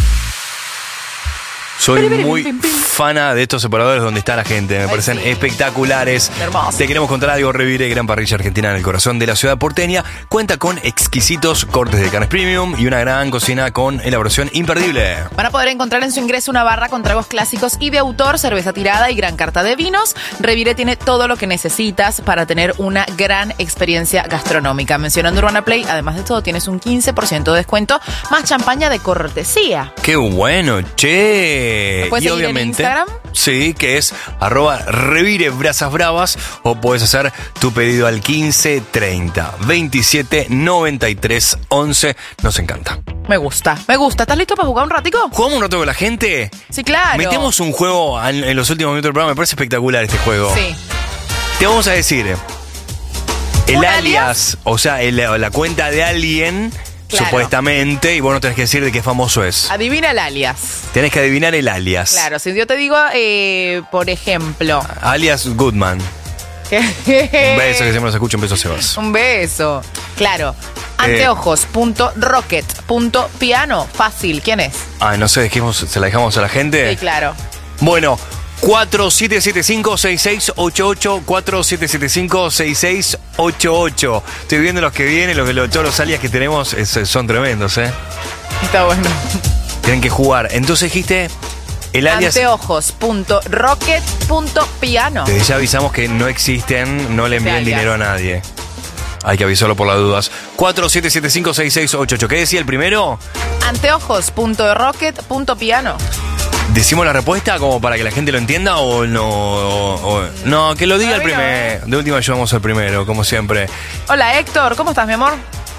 Soy muy fana de estos separadores donde está la gente. Me parecen espectaculares. Hermoso. Te queremos contar algo. Revire, gran parrilla argentina en el corazón de la ciudad porteña. Cuenta con exquisitos cortes de carnes premium y una gran cocina con elaboración imperdible. Van a poder encontrar en su ingreso una barra con tragos clásicos y de autor, cerveza tirada y gran carta de vinos. Revire tiene todo lo que necesitas para tener una gran experiencia gastronómica. Mencionando Urbana Play, además de todo, tienes un quince por ciento de descuento más champaña de cortesía. ¡Qué bueno, che! ¿Puedes Y seguir en obviamente, Instagram? sí, que es arroba revire brasas bravas, o puedes hacer tu pedido al quince treinta veintisiete noventa y tres once. Nos encanta. Me gusta, me gusta. ¿Estás listo para jugar un ratico? ¿Jugamos un rato con la gente? Sí, claro. Metemos un juego en, en los últimos minutos del programa. Me parece espectacular este juego. Sí. Te vamos a decir el ¿Un alias, alias? o sea, el- la cuenta de alguien, Claro. supuestamente, y vos no tenés que decir de qué famoso es. Adivina el alias. Tenés que adivinar el alias. Claro, si yo te digo, eh, por ejemplo... Alias Goodman. Un beso, que siempre nos escucha. Un beso, Sebas. Un beso. Claro. Eh. Anteojos.rocket.piano. Fácil. ¿Quién es? Ay, no sé, dejemos, ¿se la dejamos a la gente? Sí, claro. Bueno, cuatro siete siete cinco seis seis ocho ocho, cuatro siete siete cinco seis seis ocho ocho. Estoy viendo los que vienen, los, los, todos los alias que tenemos es- son tremendos, ¿eh? Está bueno. Tienen que jugar. Entonces dijiste, el alias... Anteojos.rocket.piano. Desde ya avisamos que no existen, no le envíen alias. dinero a nadie. Hay que avisarlo por las dudas. cuatro siete siete cinco seis seis ocho ocho. ¿Qué decía el primero? Anteojos.rocket.piano. ¿Decimos la respuesta como para que la gente lo entienda o no? O- o- no, que lo diga el primero. De última ayudamos al primero, como siempre. Hola, Héctor. ¿Cómo estás, mi amor?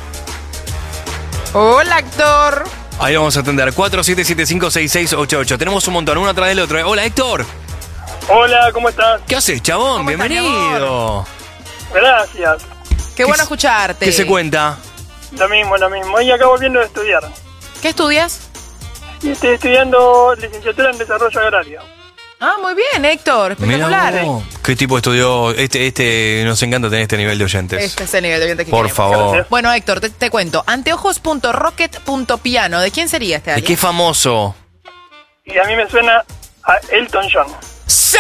Hola, Héctor. Ahí lo vamos a atender. cuatro siete siete cinco seis seis ocho ocho. Tenemos un montón, uno atrás del otro. ¿eh? Hola, Héctor. Hola, ¿cómo estás? ¿Qué haces, chabón? ¿Cómo estás, mi Bienvenido. Gracias. Qué bueno escucharte. ¿Qué se cuenta? Lo mismo, lo mismo. Y acá volviendo a estudiar. ¿Qué estudias? Y estoy estudiando licenciatura en desarrollo agrario. Ah, muy bien, Héctor. Mirá Espectacular. vos. ¿Qué tipo estudió? Este, este, nos encanta tener este nivel de oyentes. Este es el nivel de oyente que Por queremos. favor. Bueno, Héctor, te, te cuento. Anteojos.rocket.piano. ¿De quién sería este ¿De alias? qué famoso? Y a mí me suena a Elton John. ¡Sí!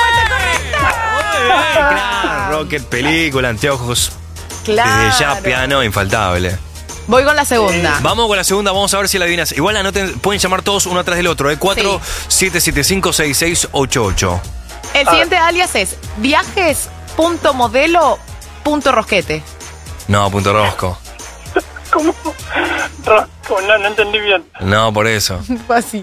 Claro, Rocket, película, anteojos. Claro. Desde ya, piano, infaltable. Voy con la segunda. Vamos con la segunda, vamos a ver si la adivinas. Igual anoten, pueden llamar todos uno atrás del otro, ¿eh? cuatro siete siete cinco seis seis ocho ocho. El siguiente alias es viajes.modelo.rosquete. No, punto rosco. ¿Cómo? Rosco, no, no entendí bien. No, por eso. Fácil.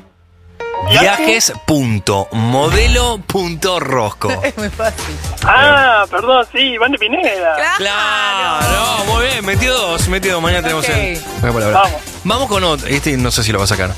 Viajes.modelo.rosco. Es muy fácil. Ah, perdón, sí, Iván de Pineda. Claro, muy bien, metió dos, metió dos. Mañana tenemos el. Buena palabra. Vamos. Vamos con otro. Este no sé si lo va a sacar.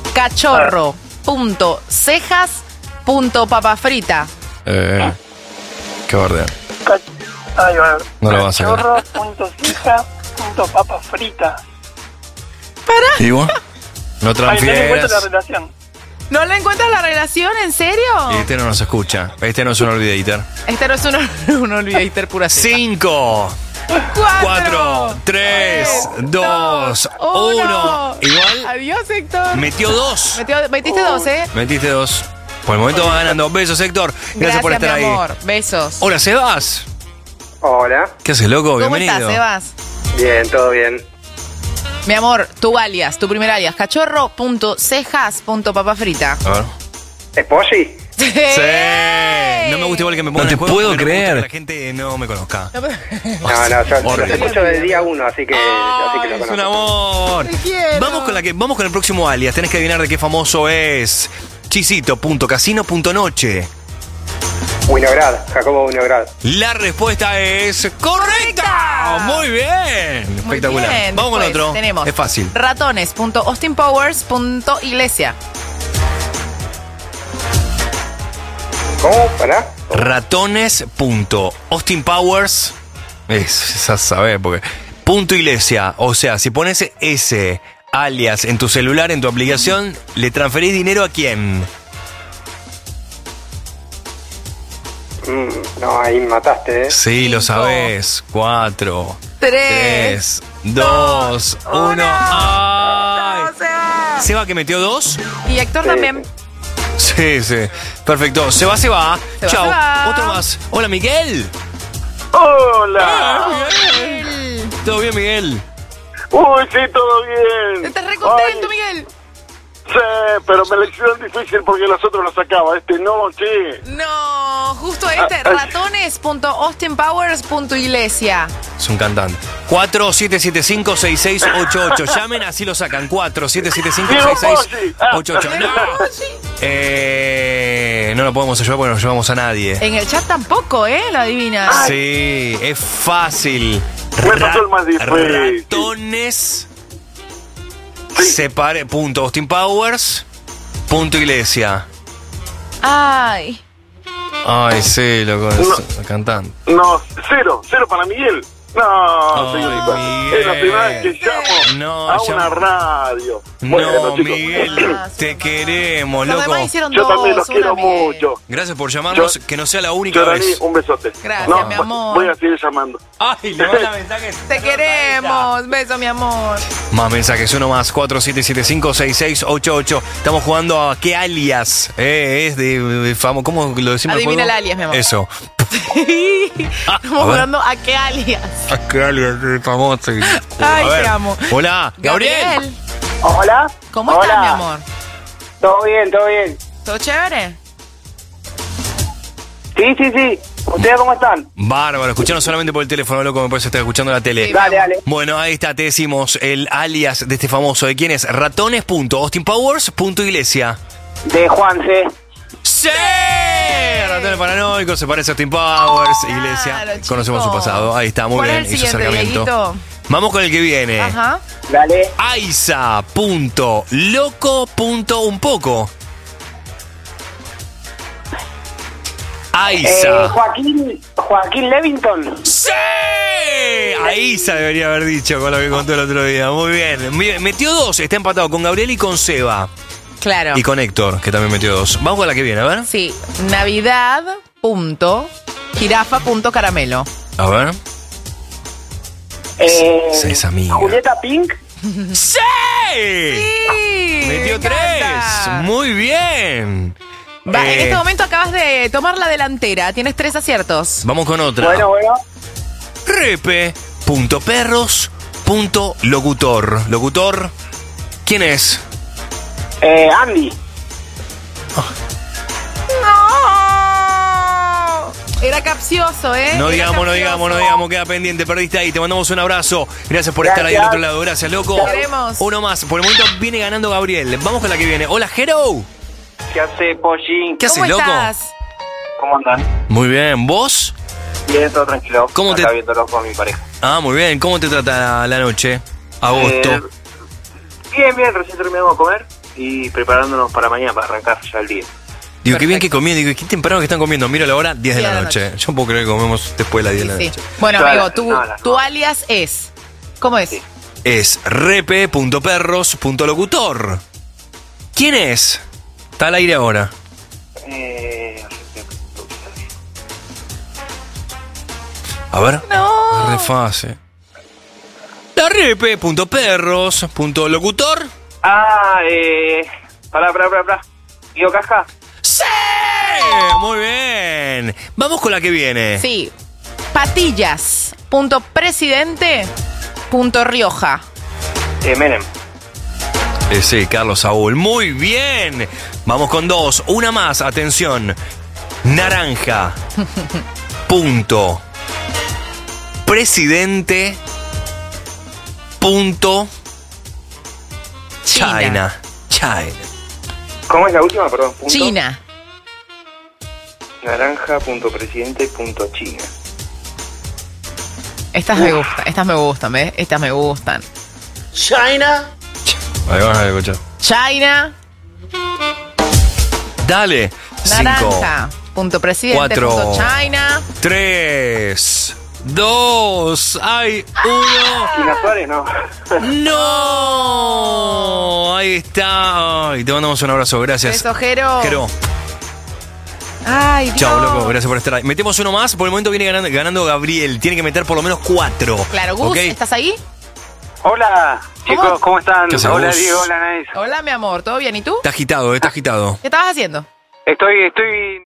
Cachorro.cejas.papafrita. Eh, qué bardea. Ahí va. No lo va a sacar. Chorro, punto fija, punto papa frita. ¿Y vos? No Ahí no me encuentro la transfieras. relación. ¿No le encuentras la relación? ¿En serio? Y este no nos escucha. Este no es un olvidator. Este no es un, un olvidator pura ceja. Cinco. Cuatro, tres, dos, uno. Igual. Adiós, Héctor. Metió dos. Metió- metiste dos, ¿eh? Metiste dos. Por el momento va ganando. Besos, Héctor. Gracias, Gracias, por estar mi ahí. amor. Besos. Hola, Sebas. Hola. ¿Qué haces, loco? ¿Cómo Bienvenido. estás, Sebas? Bien, todo bien. Mi amor, tu alias, tu primer alias, cachorro.cejas.papafrita. A ver. ¿Es Polly? Sí. Sí. No me gusta igual que me pongan No te el juego puedo porque no me gusta creer. que la gente no me conozca. No, no, yo lo Horrible. escucho desde día uno, así que, así que lo Es un conozco. amor. Vamos con la que, vamos con el próximo alias. Tenés que adivinar de qué famoso es. Chisito.casino.noche. Winograd, Jacobo Winograd. La respuesta es correcta. Muy bien. Espectacular. bien. Vamos con Después otro. tenemos Es fácil. Ratones.austinpowers.iglesia. ¿Cómo? ¿Para? Ratones.austinpowers. Es, ya sabés, porque. Punto iglesia. O sea, si pones ese alias en tu celular, en tu aplicación, ¿le transferís dinero a quién? Mm, no, ahí mataste, ¿eh? Sí, lo sabés. Cuatro. Tres. Tres. Dos. Uno. ¡Ay! Seba que metió dos. Y Héctor Sí. también. Sí, sí. Perfecto. Se va, se va. Se va, Chao. se va. Otro más. Hola, Miguel. ¡Hola! Miguel. ¿Todo bien, Miguel? Uy, sí, todo bien. ¿Estás re contento, Ay, Miguel? Sí, pero me la hicieron difícil porque los otros lo sacaba. Este no, che. No, justo este. Ah, ah. Ratones.austinpowers.iglesia. Es un cantante. cuatro siete siete cinco seis seis ocho ocho. Llamen, así lo sacan. cuatro siete siete cinco seis seis ocho ocho. No. Eh, no lo podemos ayudar porque no llevamos a nadie. En el chat tampoco, ¿eh? Lo adivinas. Sí, es fácil. Me pasó el más difícil. Ratones. Separe. Punto Austin Powers. Punto iglesia. Ay. Ay, sí, loco. No. Es cantante. No, cero, cero para Miguel. No, Ay, señorita. Miguel. Es la primera vez que llamo No, a llamo- una radio. No, Bueno, chicos. Miguel, te queremos, Los loco. demás hicieron Yo dos. también los una, quiero Miguel. mucho. Gracias por llamarnos, Yo- que no sea la única Yorani, vez. un besote. Gracias, No, mi voy- amor. Voy a seguir llamando. Ay, le manda mensajes. Te queremos. Beso, mi amor. Más mensajes, uno más, cuatro siete siete cinco seis seis ocho ocho. Estamos jugando a qué alias eh, es de, de famo. ¿Cómo lo decimos? Adivina juego? el alias, mi amor. Eso. Ah, a Estamos ver. jugando a qué alias. ¿A qué alias es famoso? Ay, A ver. te amo. Hola, Gabriel. Hola. ¿Cómo Hola. estás, mi amor? Todo bien, todo bien. ¿Todo chévere? Sí, sí, sí. ¿Ustedes cómo están? Bárbaro, escuchanos solamente por el teléfono, loco, me parece que estás escuchando la tele. Sí, Dale, dale. Bueno, ahí está, te decimos el alias de este famoso. ¿De quién es? Ratones.austinpowers.iglesia. De Juanse. ¡Sí! Ratones paranoicos, se parece a Austin Powers, iglesia. Claro, chicos. Conocemos su pasado. Ahí está, muy ¿Cuál bien. es el Hizo siguiente, acercamiento. Dieguito? Vamos con el que viene. Ajá. Dale. Aiza.loco.unpoco. Eh, Aiza. Joaquín, Joaquín Levington. ¡Sí! Aiza debería haber dicho con lo que contó el otro día. Muy bien. Muy- Metió dos, está empatado con Gabriel y con Seba. Claro. Y con Héctor, que también metió dos. Vamos con la que viene, a ver. Sí. Navidad. Punto. Jirafa. Punto. Caramelo. A ver. Eh, Seis amigas. Julieta Pink. ¡Sí! Sí. Metió me tres. encanta. Muy bien. Va, en Eh, este momento acabas de tomar la delantera. Tienes tres aciertos. Vamos con otra. Bueno, bueno. Repe.perros.locutor. Locutor. ¿Quién es? Eh, Andy. ¡No! Era capcioso, ¿eh? No Era digamos, no capcioso. digamos, no digamos, queda pendiente, perdiste ahí, te mandamos un abrazo. Gracias por estar ahí del Gracias. otro lado, gracias, loco. Te queremos. Uno más, por el momento viene ganando Gabriel. Vamos con la que viene. Hola, Hero. ¿Qué hace, Pollín? ¿Qué haces, ¿Cómo loco? estás? ¿Cómo andan? Muy bien, ¿vos? Bien, todo tranquilo. ¿Cómo te- Acá viéndolo con mi pareja. Ah, muy bien, ¿cómo te trata la noche? Agosto. Eh, bien, bien, recién terminamos de comer y preparándonos para mañana, para arrancar ya el día. Digo, qué bien que comí, digo, qué temprano que están comiendo. Miro la hora, diez de la noche. Yo no puedo creer que comemos después de las diez de la Sí. noche. Bueno, Claro, amigo, tu, no, las tu alias es. ¿Cómo es? Es repe.perros.locutor. ¿Quién es? Está al aire ahora. Eh, A ver. No. Re fácil. La repe.perros.locutor. ah, eh... Pará, pará, pará, pará. Guido Casca. ¡Sí! Muy bien. Vamos con la que viene. Sí. Patillas. Punto presidente. Punto Rioja. Eh, Menem. Eh, sí, Carlos Saúl. Muy bien. Vamos con dos. Una más, atención. Naranja. Punto. Presidente. Punto. China. China. China. ¿Cómo es la última? Perdón. Punto. China. Naranja, punto presidente, punto China. Estas me gustan, estas me gustan, ¿ves? Estas me gustan. China. Ahí van a escuchar. China. Dale. Naranja. Cinco, Punto presidente. cuatro, Punto China. tres, dos, hay uno. China Suárez, no. ¡No! Ahí está. Ay, te mandamos un abrazo. Gracias. Beso, Jero. Jero. Ay, Dios. Chao, loco. Gracias por estar ahí. Metemos uno más. Por el momento viene ganando, ganando Gabriel. Tiene que meter por lo menos cuatro. Claro, Gus, ¿Ok? ¿estás ahí? Hola, chicos, ¿Cómo? ¿cómo están? ¿Qué haces, Hola, Gus? Diego, hola, Nice. Hola, mi amor, ¿todo bien? ¿Y tú? Está agitado, está agitado. ¿Qué estabas haciendo? Estoy, estoy